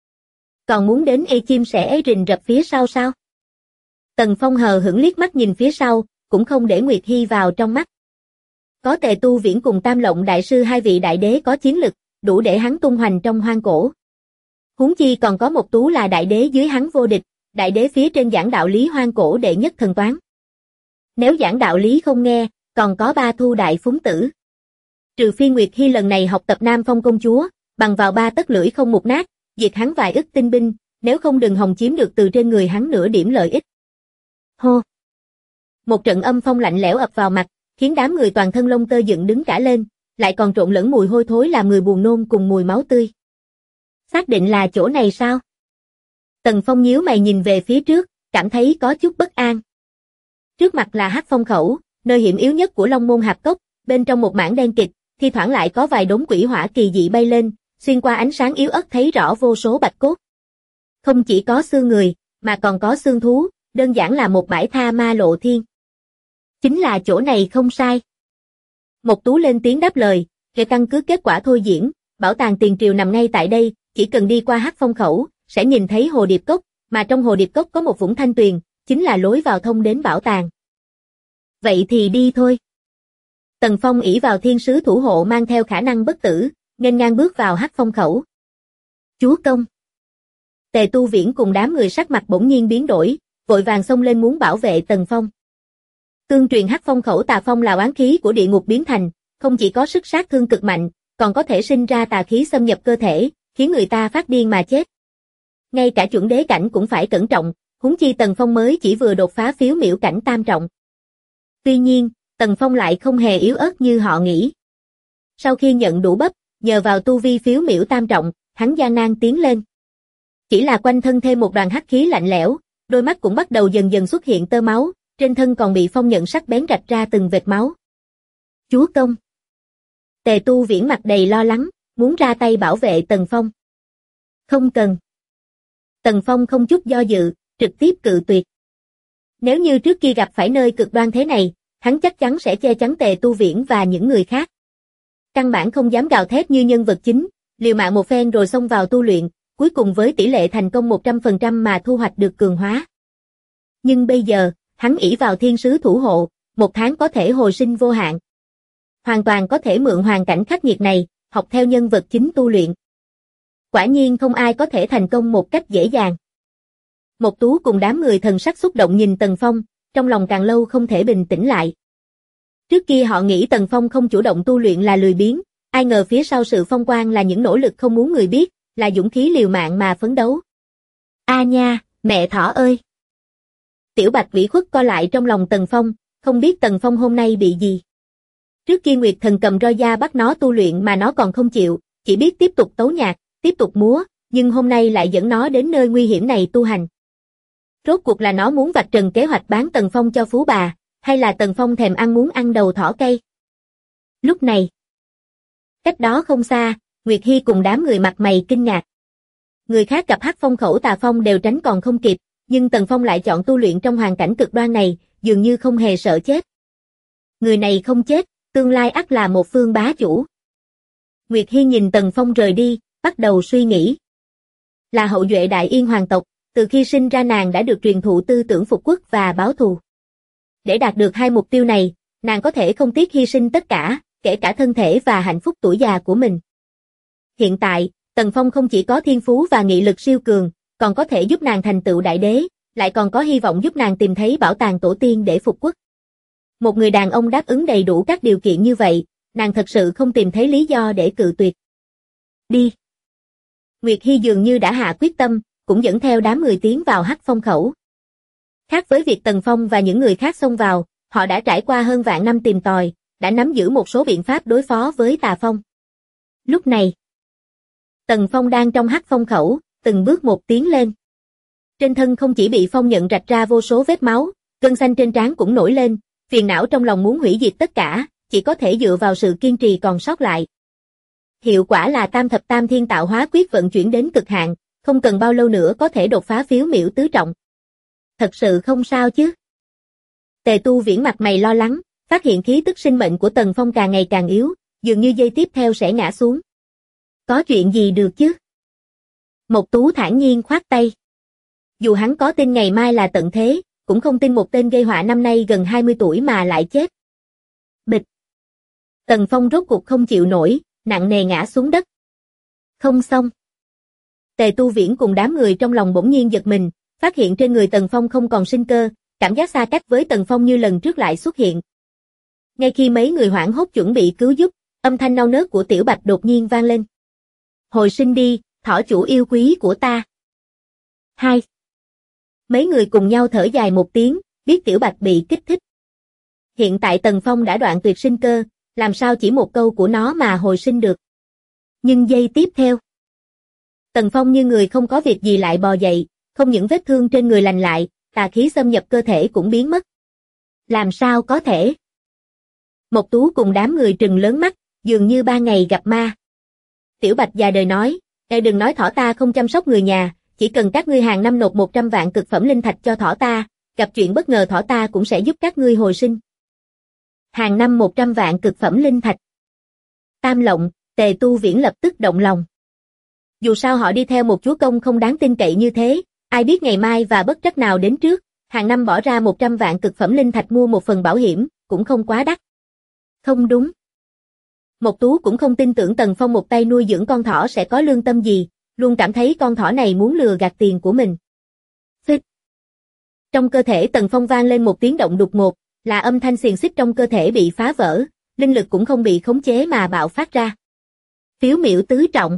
Còn muốn đến chim sẻ rình rập phía sau sao? Tần Phong hờ hững liếc mắt nhìn phía sau, cũng không để Nguyệt Hy vào trong mắt. Có Tề Tu Viễn cùng Tam Lộng Đại Sư hai vị đại đế có chiến lực, đủ để hắn tung hoành trong hoang cổ. Huống chi còn có một Tú là đại đế dưới hắn vô địch, đại đế phía trên giảng đạo lý hoang cổ đệ nhất thần toán. Nếu giảng đạo lý không nghe, còn có Ba Thu Đại Phúng Tử. Trừ phi Nguyệt Hy lần này học tập Nam Phong công chúa, bằng vào 3 tấc lưỡi không một nát, diệt hắn vài ức tinh binh, nếu không đừng hòng chiếm được từ trên người hắn nửa điểm lợi ích. Hô! Một trận âm phong lạnh lẽo ập vào mặt, khiến đám người toàn thân lông tơ dựng đứng cả lên, lại còn trộn lẫn mùi hôi thối làm người buồn nôn cùng mùi máu tươi. Xác định là chỗ này sao? Tần Phong nhíu mày nhìn về phía trước, cảm thấy có chút bất an. Trước mặt là Hắc Phong khẩu, nơi hiểm yếu nhất của Long Môn Hạp Cốc, bên trong một mảng đen kịt, thi thoảng lại có vài đốm quỷ hỏa kỳ dị bay lên, xuyên qua ánh sáng yếu ớt thấy rõ vô số bạch cốt. Không chỉ có xương người, mà còn có xương thú, đơn giản là một bãi tha ma lộ thiên. Chính là chỗ này không sai. Một Tú lên tiếng đáp lời, về căn cứ kết quả thôi diễn, bảo tàng tiền triều nằm ngay tại đây, chỉ cần đi qua Hắc Phong khẩu, sẽ nhìn thấy hồ điệp cốc, mà trong hồ điệp cốc có một vũng thanh tuyền, chính là lối vào thông đến bảo tàng. Vậy thì đi thôi. Tần Phong ỷ vào thiên sứ thủ hộ mang theo khả năng bất tử, nghênh ngang bước vào Hắc Phong khẩu. Chúa công. Tề Tu Viễn cùng đám người sắc mặt bỗng nhiên biến đổi, vội vàng xông lên muốn bảo vệ Tần Phong. Tương truyền Hắc Phong khẩu tà phong là oán khí của địa ngục biến thành, không chỉ có sức sát thương cực mạnh, còn có thể sinh ra tà khí xâm nhập cơ thể, khiến người ta phát điên mà chết. Ngay cả chuẩn đế cảnh cũng phải cẩn trọng, huống chi Tần Phong mới chỉ vừa đột phá phiếu miểu cảnh tam trọng. Tuy nhiên, Tần Phong lại không hề yếu ớt như họ nghĩ. Sau khi nhận đủ bắp, nhờ vào tu vi phiếu miểu tam trọng, hắn gian nan tiến lên. Chỉ là quanh thân thêm một đoàn hắc khí lạnh lẽo, đôi mắt cũng bắt đầu dần dần xuất hiện tơ máu, trên thân còn bị phong nhận sắc bén rạch ra từng vệt máu. Chúa công. Tề Tu Viễn mặt đầy lo lắng, muốn ra tay bảo vệ Tần Phong. Không cần. Tần Phong không chút do dự, trực tiếp cự tuyệt. Nếu như trước kia gặp phải nơi cực đoan thế này, hắn chắc chắn sẽ che chắn Tề Tu Viễn và những người khác. Căn bản không dám gào thét như nhân vật chính, liều mạng một phen rồi xông vào tu luyện, cuối cùng với tỷ lệ thành công 100% mà thu hoạch được cường hóa. Nhưng bây giờ, hắn ỷ vào thiên sứ thủ hộ, 1 tháng có thể hồi sinh vô hạn. Hoàn toàn có thể mượn hoàn cảnh khắc nghiệt này, học theo nhân vật chính tu luyện. Quả nhiên không ai có thể thành công một cách dễ dàng. Một Tú cùng đám người thần sắc xúc động nhìn Tần Phong, trong lòng càng lâu không thể bình tĩnh lại. Trước kia họ nghĩ Tần Phong không chủ động tu luyện là lười biếng, ai ngờ phía sau sự phong quang là những nỗ lực không muốn người biết, là dũng khí liều mạng mà phấn đấu. A nha, mẹ thỏ ơi! Tiểu Bạch ủy khuất co lại trong lòng Tần Phong, không biết Tần Phong hôm nay bị gì. Trước kia Nguyệt Thần cầm roi da bắt nó tu luyện mà nó còn không chịu, chỉ biết tiếp tục tấu nhạc, tiếp tục múa, nhưng hôm nay lại dẫn nó đến nơi nguy hiểm này tu hành. Rốt cuộc là nó muốn vạch trần kế hoạch bán Tần Phong cho phú bà, hay là Tần Phong thèm ăn muốn ăn đầu thỏ cây? Lúc này, cách đó không xa, Nguyệt Hy cùng đám người mặt mày kinh ngạc. Người khác gặp Hắc Phong khẩu tà phong đều tránh còn không kịp, nhưng Tần Phong lại chọn tu luyện trong hoàn cảnh cực đoan này, dường như không hề sợ chết. Người này không chết, tương lai ắt là một phương bá chủ. Nguyệt Hy nhìn Tần Phong rời đi, bắt đầu suy nghĩ. Là hậu duệ Đại Yên hoàng tộc, từ khi sinh ra nàng đã được truyền thụ tư tưởng phục quốc và báo thù. Để đạt được 2 mục tiêu này, nàng có thể không tiếc hy sinh tất cả, kể cả thân thể và hạnh phúc tuổi già của mình. Hiện tại, Tần Phong không chỉ có thiên phú và nghị lực siêu cường, còn có thể giúp nàng thành tựu đại đế, lại còn có hy vọng giúp nàng tìm thấy bảo tàng tổ tiên để phục quốc. Một người đàn ông đáp ứng đầy đủ các điều kiện như vậy, nàng thật sự không tìm thấy lý do để cự tuyệt. Đi. Nguyệt Hy dường như đã hạ quyết tâm, cũng dẫn theo đám người tiến vào Hắc Phong khẩu. Khác với việc Tần Phong và những người khác xông vào, họ đã trải qua hơn vạn năm tìm tòi, đã nắm giữ một số biện pháp đối phó với Tà Phong. Lúc này, Tần Phong đang trong Hắc Phong khẩu, từng bước một tiến lên. Trên thân không chỉ bị phong nhận rạch ra vô số vết máu, gân xanh trên trán cũng nổi lên, phiền não trong lòng muốn hủy diệt tất cả, chỉ có thể dựa vào sự kiên trì còn sót lại. Hiệu quả là Tam Thập Tam Thiên Tạo Hóa Quyết vận chuyển đến cực hạn, không cần bao lâu nữa có thể đột phá phiếu miểu tứ trọng. Thật sự không sao chứ? Tề Tu Viễn mặt mày lo lắng, phát hiện khí tức sinh mệnh của Tần Phong càng ngày càng yếu, dường như giây tiếp theo sẽ ngã xuống. Có chuyện gì được chứ? Mộc Tú thản nhiên khoát tay. Dù hắn có tin ngày mai là tận thế, cũng không tin một tên gây họa năm nay gần 20 tuổi mà lại chết. Bịch. Tần Phong rốt cuộc không chịu nổi, nặng nề ngã xuống đất. Không xong. Tề Tu Viễn cùng đám người trong lòng bỗng nhiên giật mình, phát hiện trên người Tần Phong không còn sinh cơ, cảm giác xa cách với Tần Phong như lần trước lại xuất hiện. Ngay khi mấy người hoảng hốt chuẩn bị cứu giúp, âm thanh nao nớt của Tiểu Bạch đột nhiên vang lên. Hồi sinh đi, thỏ chủ yêu quý của ta. Hai. Mấy người cùng nhau thở dài một tiếng, biết Tiểu Bạch bị kích thích. Hiện tại Tần Phong đã đoạn tuyệt sinh cơ, làm sao chỉ một câu của nó mà hồi sinh được. Nhưng giây tiếp theo, Tần Phong như người không có việc gì lại bò dậy, không những vết thương trên người lành lại, tà khí xâm nhập cơ thể cũng biến mất. Làm sao có thể? Mộc Tú cùng đám người trừng lớn mắt, dường như 3 ngày gặp ma. Tiểu Bạch già đời nói, đừng nói thỏ ta không chăm sóc người nhà, chỉ cần các ngươi hàng năm nộp 100 vạn cực phẩm linh thạch cho thỏ ta, gặp chuyện bất ngờ thỏ ta cũng sẽ giúp các ngươi hồi sinh. Hàng năm 100 vạn cực phẩm linh thạch. Tam Lộng, Tề Tu Viễn lập tức động lòng. Dù sao họ đi theo một chúa công không đáng tin cậy như thế, ai biết ngày mai và bất trắc nào đến trước, hàng năm bỏ ra 100 vạn cực phẩm linh thạch mua một phần bảo hiểm, cũng không quá đắt. Không đúng. Mộc Tú cũng không tin tưởng Tần Phong một tay nuôi dưỡng con thỏ sẽ có lương tâm gì, luôn cảm thấy con thỏ này muốn lừa gạt tiền của mình. Phích. Trong cơ thể Tần Phong vang lên một tiếng động đột ngột, là âm thanh xiềng xích trong cơ thể bị phá vỡ, linh lực cũng không bị khống chế mà bạo phát ra. Phiếu miểu tứ trọng.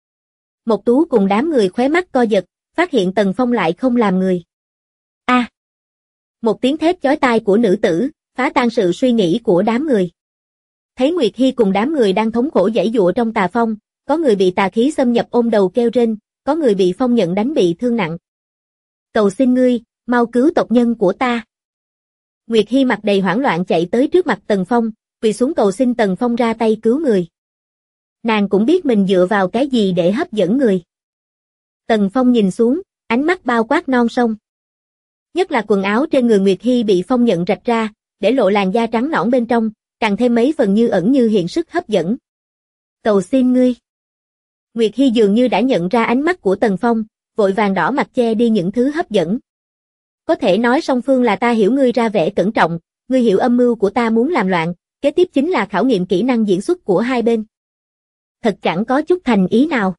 Mộc Tú cùng đám người khóe mắt co giật, phát hiện Tần Phong lại không làm người. A! Một tiếng thét chói tai của nữ tử, phá tan sự suy nghĩ của đám người. Thấy Nguyệt Hy cùng đám người đang thống khổ giãy giụa trong tà phong, có người bị tà khí xâm nhập ôm đầu kêu rên, có người bị phong nhận đánh bị thương nặng. Cầu xin ngươi, mau cứu tộc nhân của ta. Nguyệt Hy mặt đầy hoảng loạn chạy tới trước mặt Tần Phong, quỳ xuống cầu xin Tần Phong ra tay cứu người. Nàng cũng biết mình dựa vào cái gì để hấp dẫn người. Tần Phong nhìn xuống, ánh mắt bao quát non sông. Nhất là quần áo trên người Nguyệt Hy bị phong nhận rạch ra, để lộ làn da trắng nõn bên trong, càng thêm mấy phần như ẩn như hiện sức hấp dẫn. Cầu xin ngươi. Nguyệt Hy dường như đã nhận ra ánh mắt của Tần Phong, vội vàng đỏ mặt che đi những thứ hấp dẫn. Có thể nói song phương là ta hiểu ngươi ra vẻ cẩn trọng, ngươi hiểu âm mưu của ta muốn làm loạn, kế tiếp chính là khảo nghiệm kỹ năng diễn xuất của hai bên. Thật chẳng có chút thành ý nào.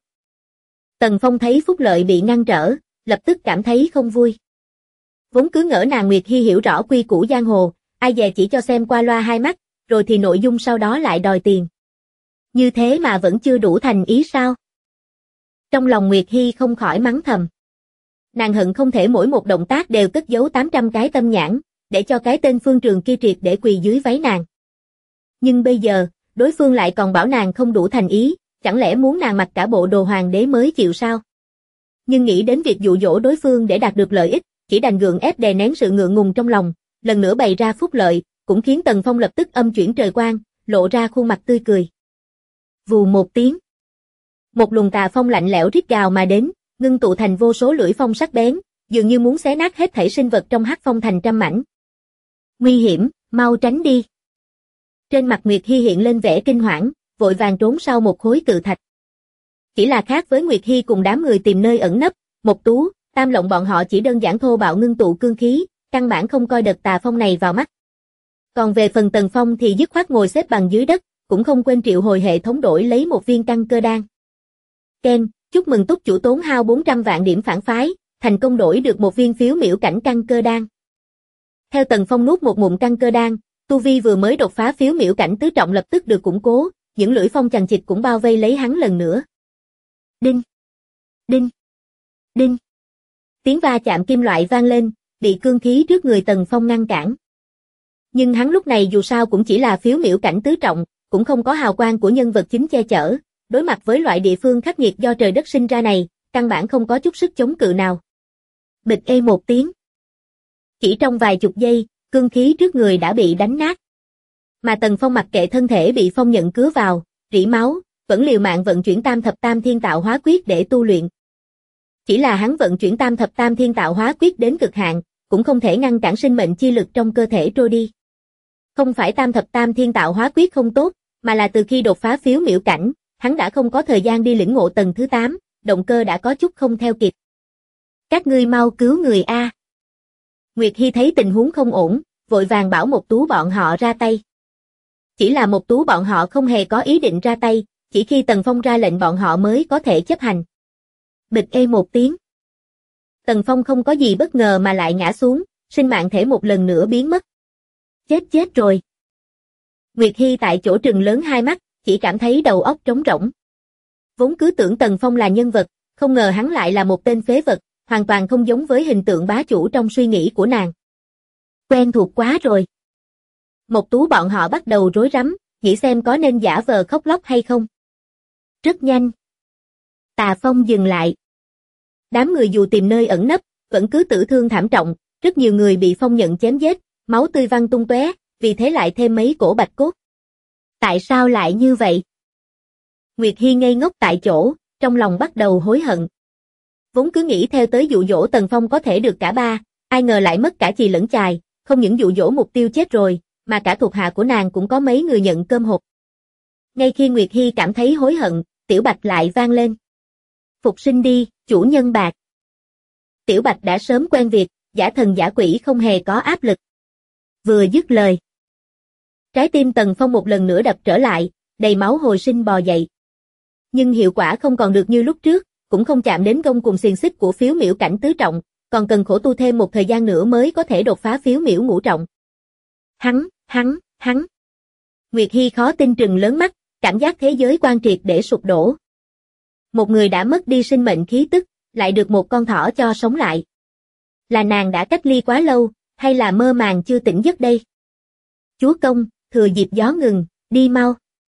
Tần Phong thấy Phúc Lợi bị ngăn trở, lập tức cảm thấy không vui. Vốn cứ ngỡ nàng Nguyệt Hy hiểu rõ quy củ giang hồ, ai dè chỉ cho xem qua loa hai mắt, rồi thì nội dung sau đó lại đòi tiền. Như thế mà vẫn chưa đủ thành ý sao? Trong lòng Nguyệt Hy không khỏi mắng thầm. Nàng hận không thể mỗi một động tác đều cất giấu 800 cái tâm nhãn, để cho cái tên Phương Trường kia triệt để quỳ dưới váy nàng. Nhưng bây giờ, đối phương lại còn bảo nàng không đủ thành ý, chẳng lẽ muốn nàng mặc cả bộ đồ hoàng đế mới chịu sao? Nhưng nghĩ đến việc dụ dỗ đối phương để đạt được lợi ích, chỉ đành gượng ép đè nén sự ngượng ngùng trong lòng, lần nữa bày ra phúc lợi, cũng khiến Tần Phong lập tức âm chuyển trời quang, lộ ra khuôn mặt tươi cười. Vù một tiếng. Một luồng tà phong lạnh lẽo rít gào mà đến, ngưng tụ thành vô số lưỡi phong sắc bén, dường như muốn xé nát hết thảy sinh vật trong hắc phong thành trăm mảnh. Nguy hiểm, mau tránh đi. Trên mặt Nguyệt Hy hiện lên vẻ kinh hoảng, vội vàng trốn sau một khối cự thạch. Chỉ là khác với Nguyệt Hy cùng đám người tìm nơi ẩn nấp, Mộc Tú, Tam Lộng bọn họ chỉ đơn giản thô bạo ngưng tụ cương khí, căn bản không coi đợt tà phong này vào mắt. Còn về phần Tần Phong thì dứt khoát ngồi xếp bằng dưới đất, cũng không quên triệu hồi hệ thống đổi lấy một viên căn cơ đan. Ken, chúc mừng túc chủ tốn hao 400 vạn điểm phản phái, thành công đổi được một viên phiếu miểu cảnh căn cơ đan. Theo Tần Phong nuốt một ngụm căn cơ đan, tu vi vừa mới đột phá phiếu miểu cảnh tứ trọng lập tức được củng cố, những lưỡi phong chằng chịt cũng bao vây lấy hắn lần nữa. Đinh, đinh, đinh. Tiếng va chạm kim loại vang lên, bị cương khí trước người Tần Phong ngăn cản. Nhưng hắn lúc này dù sao cũng chỉ là phiếu miểu cảnh tứ trọng, cũng không có hào quang của nhân vật chính che chở, đối mặt với loại địa phương khắc nghiệt do trời đất sinh ra này, căn bản không có chút sức chống cự nào. Bịch ê một tiếng. Chỉ trong vài chục giây, cương khí trước người đã bị đánh nát. Mà Tần Phong mặc kệ thân thể bị phong nhận cứa vào, rỉ máu, vẫn liều mạng vận chuyển tam thập tam thiên tạo hóa quyết để tu luyện. Chỉ là hắn vận chuyển tam thập tam thiên tạo hóa quyết đến cực hạn, cũng không thể ngăn cản sinh mệnh chi lực trong cơ thể trôi đi. Không phải tam thập tam thiên tạo hóa quyết không tốt, mà là từ khi đột phá phiếu miểu cảnh, hắn đã không có thời gian đi lĩnh ngộ tầng thứ 8, động cơ đã có chút không theo kịp. Các ngươi mau cứu người A. Nguyệt Hi thấy tình huống không ổn, vội vàng bảo Mộc Tú bọn họ ra tay. Chỉ là Mộc Tú bọn họ không hề có ý định ra tay, chỉ khi Tần Phong ra lệnh bọn họ mới có thể chấp hành. Bịch ê một tiếng. Tần Phong không có gì bất ngờ mà lại ngã xuống, sinh mạng thể một lần nữa biến mất. Chết rồi. Nguyệt Hi tại chỗ trừng lớn hai mắt, chỉ cảm thấy đầu óc trống rỗng. Vốn cứ tưởng Tần Phong là nhân vật, không ngờ hắn lại là một tên phế vật, hoàn toàn không giống với hình tượng bá chủ trong suy nghĩ của nàng. Quen thuộc quá rồi. Mộc Tú bọn họ bắt đầu rối rắm, nghĩ xem có nên giả vờ khóc lóc hay không. Rất nhanh. Tà Phong dừng lại. Đám người dù tìm nơi ẩn nấp, vẫn cứ tử thương thảm trọng, rất nhiều người bị phong nhận chém giết, máu tươi văng tung tóe, vì thế lại thêm mấy cổ bạch cốt. Tại sao lại như vậy? Nguyệt Hi ngây ngốc tại chỗ, trong lòng bắt đầu hối hận. Vốn cứ nghĩ theo tới dụ dỗ Tần Phong có thể được cả ba, ai ngờ lại mất cả chì lẫn chài, không những dụ dỗ mục tiêu chết rồi, mà cả thuộc hạ của nàng cũng có mấy người nhận cơm hộp. Ngay khi Nguyệt Hi cảm thấy hối hận, Tiểu Bạch lại vang lên. Phục sinh đi, chủ nhân bạc. Tiểu Bạch đã sớm quen việc, giả thần giả quỷ không hề có áp lực. Vừa dứt lời. Trái tim Tần Phong một lần nữa đập trở lại, đầy máu hồi sinh bò dậy. Nhưng hiệu quả không còn được như lúc trước, cũng không chạm đến gông cùng xiềng xích của phiếu miểu cảnh tứ trọng, còn cần khổ tu thêm một thời gian nữa mới có thể đột phá phiếu miểu ngũ trọng. Hắn. Nguyệt Hi khó tin trừng lớn mắt, cảm giác thế giới quan triệt để sụp đổ. Một người đã mất đi sinh mệnh khí tức, lại được một con thỏ cho sống lại. Là nàng đã cách ly quá lâu, hay là mơ màng chưa tỉnh giấc đây? Chúa công, thừa dịp gió ngừng, đi mau.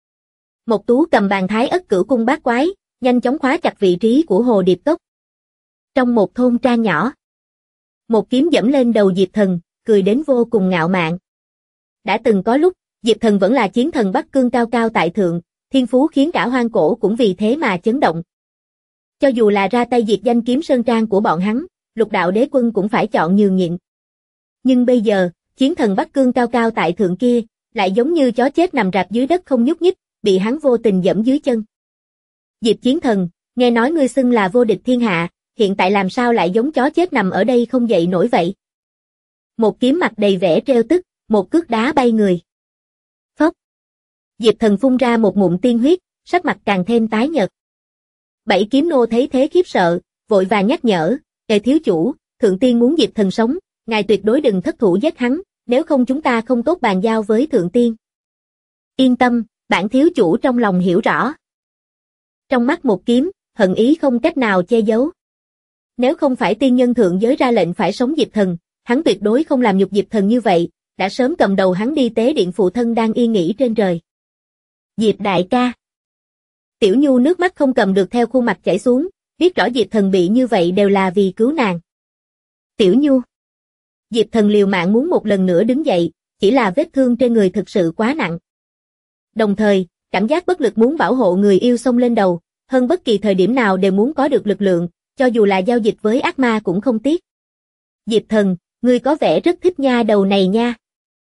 Mộc Tú cầm bàn thái ất cửu cung bát quái, nhanh chóng khóa chặt vị trí của hồ điệp cốc. Trong một thôn trang nhỏ, một kiếm dẫm lên đầu Diệp Thần, cười đến vô cùng ngạo mạn. Đã từng có lúc, Diệp Thần vẫn là chiến thần Bắc Cương cao cao tại thượng, thiên phú khiến cả hoang cổ cũng vì thế mà chấn động. Cho dù là ra tay diệt danh kiếm sơn trang của bọn hắn, Lục đạo đế quân cũng phải chọn nhường nhịn. Nhưng bây giờ, chiến thần Bắc Cương cao cao tại thượng kia, lại giống như chó chết nằm rạp dưới đất không nhúc nhích, bị hắn vô tình giẫm dưới chân. Diệp chiến thần, nghe nói ngươi xưng là vô địch thiên hạ, hiện tại làm sao lại giống chó chết nằm ở đây không dậy nổi vậy? Một kiếm mặt đầy vẻ trêu tức, một cước đá bay người. Phốc. Diệp Thần phun ra một ngụm tiên huyết, sắc mặt càng thêm tái nhợt. Bảy kiếm nô thấy thế khiếp sợ, vội vàng nhắc nhở, "Ngài thiếu chủ, thượng tiên muốn Diệp Thần sống, ngài tuyệt đối đừng thất thủ giết hắn, nếu không chúng ta không tốt bàn giao với thượng tiên." Yên tâm, bản thiếu chủ trong lòng hiểu rõ. Trong mắt một kiếm, hận ý không cách nào che giấu. Nếu không phải tiên nhân thượng giới ra lệnh phải sống Diệp Thần, hắn tuyệt đối không làm nhục Diệp Thần như vậy, đã sớm cầm đầu hắn đi tế điện phụ thân đang yên nghỉ trên trời. Diệp đại ca. Tiểu Nhu nước mắt không cầm được theo khuôn mặt chảy xuống, biết rõ Diệp Thần bị như vậy đều là vì cứu nàng. Tiểu Nhu. Diệp Thần liều mạng muốn một lần nữa đứng dậy, chỉ là vết thương trên người thực sự quá nặng. Đồng thời, cảm giác bất lực muốn bảo hộ người yêu xông lên đầu, hơn bất kỳ thời điểm nào đều muốn có được lực lượng, cho dù là giao dịch với ác ma cũng không tiếc. Diệp Thần, ngươi có vẻ rất thích nha đầu này nha.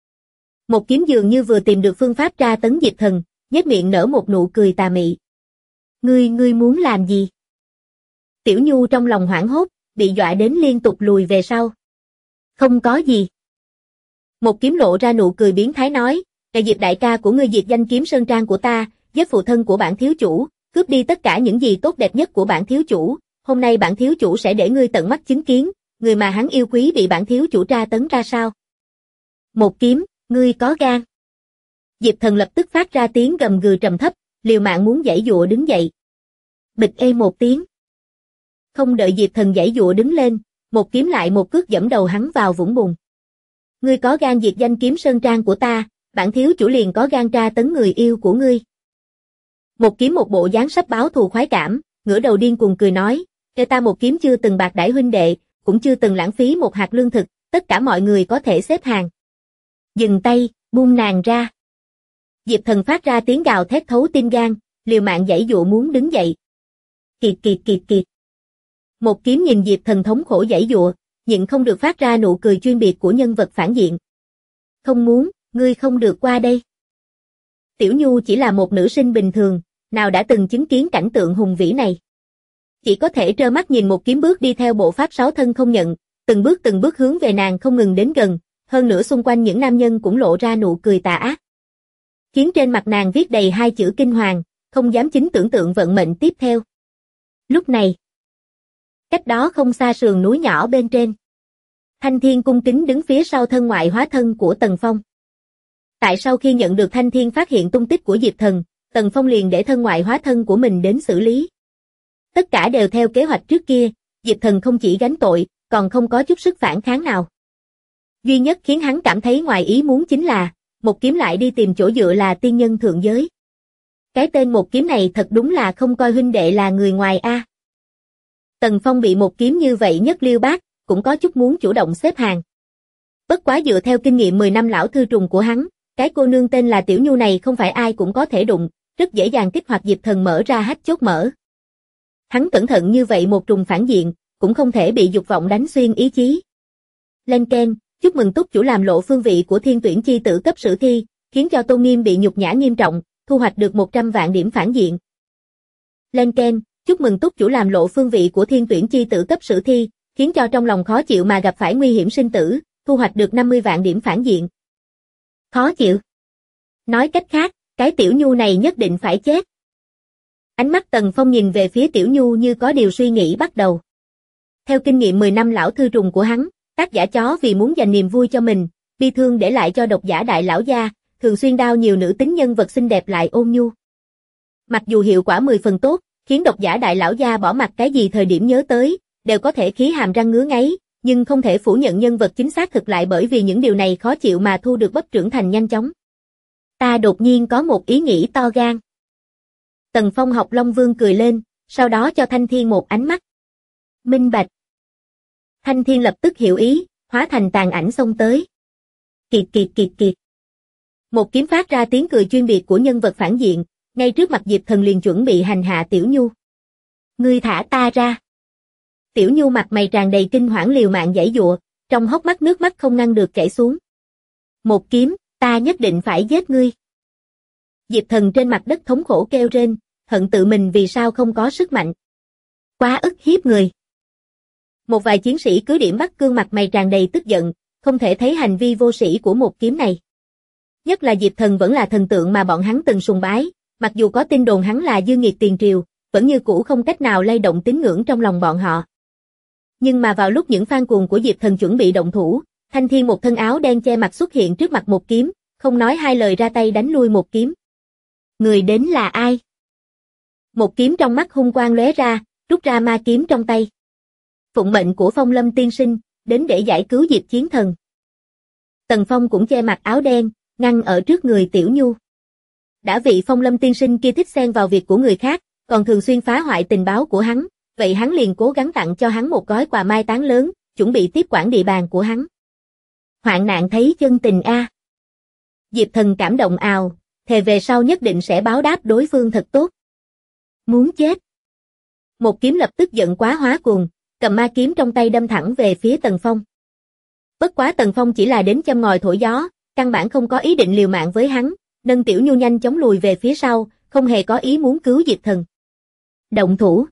Một kiếm dường như vừa tìm được phương pháp tra tấn Diệp Thần, nhếch miệng nở một nụ cười tà mị. Ngươi muốn làm gì? Tiểu Nhu trong lòng hoảng hốt, bị dọa đến liên tục lùi về sau. Không có gì. Một kiếm lộ ra nụ cười biến thái nói, "Ngài Diệp đại ca của ngươi diệt danh kiếm sơn trang của ta, giết phụ thân của bản thiếu chủ, cướp đi tất cả những gì tốt đẹp nhất của bản thiếu chủ, hôm nay bản thiếu chủ sẽ để ngươi tận mắt chứng kiến, người mà hắn yêu quý bị bản thiếu chủ tra tấn ra sao." Một kiếm, ngươi có gan. Diệp Thần lập tức phát ra tiếng gầm gừ trầm thấp, liều mạng muốn giãy giụa đứng dậy. Bịch ê một tiếng. Không đợi Diệp Thần giãy giụa đứng lên, một kiếm lại một cước giẫm đầu hắn vào vũng bùn. Ngươi có gan diệt danh kiếm sơn trang của ta, bản thiếu chủ liền có gan tra tấn người yêu của ngươi. Một kiếm một bộ dáng sắp báo thù khoái cảm, ngửa đầu điên cuồng cười nói, "Kể ta một kiếm chưa từng bạc đãi huynh đệ, cũng chưa từng lãng phí một hạt lương thực, tất cả mọi người có thể xếp hàng." Dừng tay, buông nàng ra. Diệp Thần phát ra tiếng gào thét thấu tim gan, liều mạng giãy giụa muốn đứng dậy. Kiệt kiệt kiệt kiệt. Một kiếm nhìn Diệp Thần thống khổ giãy giụa, nhịn không được phát ra nụ cười chuyên biệt của nhân vật phản diện. "Không muốn, ngươi không được qua đây." Tiểu Nhu chỉ là một nữ sinh bình thường, nào đã từng chứng kiến cảnh tượng hùng vĩ này. Chỉ có thể trơ mắt nhìn một kiếm bước đi theo bộ pháp sáu thân không nhận, từng bước hướng về nàng không ngừng đến gần, hơn nữa xung quanh những nam nhân cũng lộ ra nụ cười tà ác. Khiến trên mặt nàng viết đầy hai chữ kinh hoàng, không dám chính tưởng tượng vận mệnh tiếp theo. Lúc này, cách đó không xa sườn núi nhỏ bên trên, Thanh Thiên cung kính đứng phía sau thân ngoại hóa thân của Tần Phong. Tại sau khi nhận được Thanh Thiên phát hiện tung tích của Diệp Thần, Tần Phong liền để thân ngoại hóa thân của mình đến xử lý. Tất cả đều theo kế hoạch trước kia, Diệp Thần không chỉ gánh tội, còn không có chút sức phản kháng nào. Duy nhất khiến hắn cảm thấy ngoài ý muốn chính là, một kiếm lại đi tìm chỗ dựa là tiên nhân thượng giới. Cái tên một kiếm này thật đúng là không coi huynh đệ là người ngoài a. Tần Phong bị một kiếm như vậy nhất liêu bát, cũng có chút muốn chủ động xếp hàng. Bất quá dựa theo kinh nghiệm 10 năm lão thư trùng của hắn, cái cô nương tên là Tiểu Nhu này không phải ai cũng có thể đụng, rất dễ dàng kích hoạt Diệp Thần mở ra hách chốt mở. Hắn cẩn thận như vậy một trùng phản diện, cũng không thể bị dục vọng đánh xuyên ý chí. Lên keng, chúc mừng túc chủ làm lộ phương vị của thiên tuyển chi tử cấp sử thi, khiến cho tôn nghiêm bị nhục nhã nghiêm trọng, thu hoạch được 100 vạn điểm phản diện. Lên keng, chúc mừng túc chủ làm lộ phương vị của thiên tuyển chi tử cấp sử thi, khiến cho trong lòng khó chịu mà gặp phải nguy hiểm sinh tử, thu hoạch được 50 vạn điểm phản diện. Khó chịu. Nói cách khác, cái Tiểu Nhu này nhất định phải chết. Ánh mắt Tần Phong nhìn về phía Tiểu Nhu như có điều suy nghĩ bắt đầu. Theo kinh nghiệm 10 năm lão thư trùng của hắn, tác giả chó vì muốn dành niềm vui cho mình, bi thương để lại cho độc giả đại lão gia, thường xuyên đao nhiều nữ tính nhân vật xinh đẹp lại ôn nhu. Mặc dù hiệu quả 10 phần tốt, khiến độc giả đại lão gia bỏ mặc cái gì thời điểm nhớ tới, đều có thể khí hàm răng ngứa ngáy, nhưng không thể phủ nhận nhân vật chính xác thực lại bởi vì những điều này khó chịu mà thu được bắp trưởng thành nhanh chóng. Ta đột nhiên có một ý nghĩ to gan. Tần Phong học Long Vương cười lên, sau đó cho Thanh Thiên một ánh mắt. Minh bạch. Thanh Thiên lập tức hiểu ý, hóa thành tàn ảnh xông tới. Kiệt kiệt kiệt kiệt. Một kiếm phát ra tiếng cười chuyên biệt của nhân vật phản diện, ngay trước mặt Diệp Thần liền chuẩn bị hành hạ Tiểu Nhu. Ngươi thả ta ra. Tiểu Nhu mặt mày tràn đầy kinh hoảng liều mạng giãy giụa, trong hốc mắt nước mắt không ngăn được chảy xuống. Một kiếm, ta nhất định phải giết ngươi. Diệp Thần trên mặt đất thống khổ kêu rên, hận tự mình vì sao không có sức mạnh. Quá ức hiếp người. Một vài chiến sĩ cứ điểm Bắc Cương mặt mày tràn đầy tức giận, không thể thấy hành vi vô sĩ của một kiếm này. Nhất là Diệp Thần vẫn là thần tượng mà bọn hắn từng sùng bái, mặc dù có tin đồn hắn là dư nghiệt tiền triều, vẫn như cũ không cách nào lay động tín ngưỡng trong lòng bọn họ. Nhưng mà vào lúc những fan cuồng của Diệp Thần chuẩn bị động thủ, Thanh Thiên một thân áo đen che mặt xuất hiện trước mặt một kiếm, không nói hai lời ra tay đánh lui một kiếm. Người đến là ai? Một kiếm trong mắt hung quang lóe ra, rút ra ma kiếm trong tay. Phụng mệnh của Phong Lâm tiên sinh, đến để giải cứu Diệp Chiến Thần. Tần Phong cũng che mặt áo đen, ngăn ở trước người Tiểu Nhu. Đã vị Phong Lâm tiên sinh kia thích xen vào việc của người khác, còn thường xuyên phá hoại tình báo của hắn, vậy hắn liền cố gắng tặng cho hắn một gói quà mai táng lớn, chuẩn bị tiếp quản địa bàn của hắn. Hoạn nạn thấy chân tình a. Diệp Thần cảm động ào, thề về sau nhất định sẽ báo đáp đối phương thật tốt. Muốn chết. Một kiếm lập tức giận quá hóa cuồng, cầm ma kiếm trong tay đâm thẳng về phía Tần Phong. Bất quá Tần Phong chỉ là đến châm ngòi thổi gió, căn bản không có ý định liều mạng với hắn, nâng Tiểu Nhu nhanh chóng lùi về phía sau, không hề có ý muốn cứu Diệp Thần. Động thủ.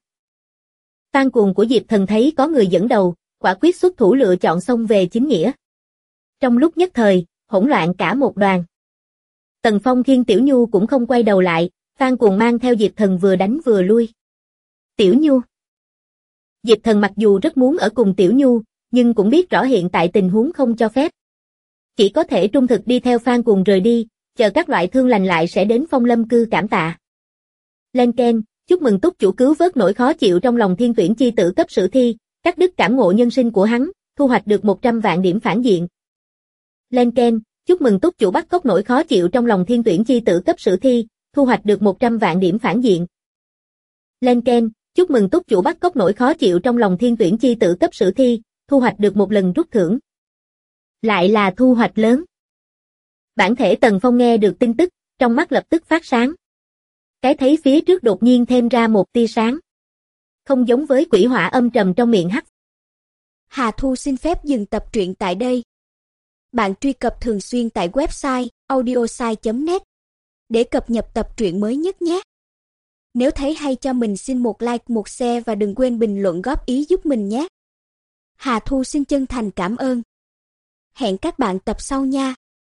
Fan cuồng của Diệp Thần thấy có người dẫn đầu, quả quyết xuất thủ lựa chọn xông về chính nghĩa. Trong lúc nhất thời, hỗn loạn cả một đoàn. Tần Phong khiêng Tiểu Nhu cũng không quay đầu lại, fan cuồng mang theo Diệp Thần vừa đánh vừa lui. Tiểu Nhu. Diệp Thần mặc dù rất muốn ở cùng Tiểu Nhu, nhưng cũng biết rõ hiện tại tình huống không cho phép. Chỉ có thể trung thực đi theo fan cuồng rời đi, chờ các loại thương lành lại sẽ đến Phong Lâm cư cảm tạ. Lên keng, chúc mừng túc chủ cứu vớt nỗi khó chịu trong lòng thiên tuyển chi tử cấp sử thi, cắt đứt cảm ngộ nhân sinh của hắn, thu hoạch được 100 vạn điểm phản diện. Lên Ken, chúc mừng túc chủ bắt cóc nỗi khó chịu trong lòng thiên tuyển chi tử cấp sử thi, thu hoạch được 100 vạn điểm phản diện. Lên Ken, chúc mừng túc chủ bắt cóc nỗi khó chịu trong lòng thiên tuyển chi tử cấp sử thi, thu hoạch được 1 lần rút thưởng. Lại là thu hoạch lớn. Bản thể Tần Phong nghe được tin tức, trong mắt lập tức phát sáng. Cái thấy phía trước đột nhiên thêm ra một tia sáng. Không giống với quỷ hỏa âm trầm trong miệng hắc. Hà Thu xin phép dừng tập truyện tại đây. Bạn truy cập thường xuyên tại website audiosai.net để cập nhật tập truyện mới nhất nhé. Nếu thấy hay cho mình xin một like, một share và đừng quên bình luận góp ý giúp mình nhé. Hà Thu xin chân thành cảm ơn. Hẹn các bạn tập sau nha.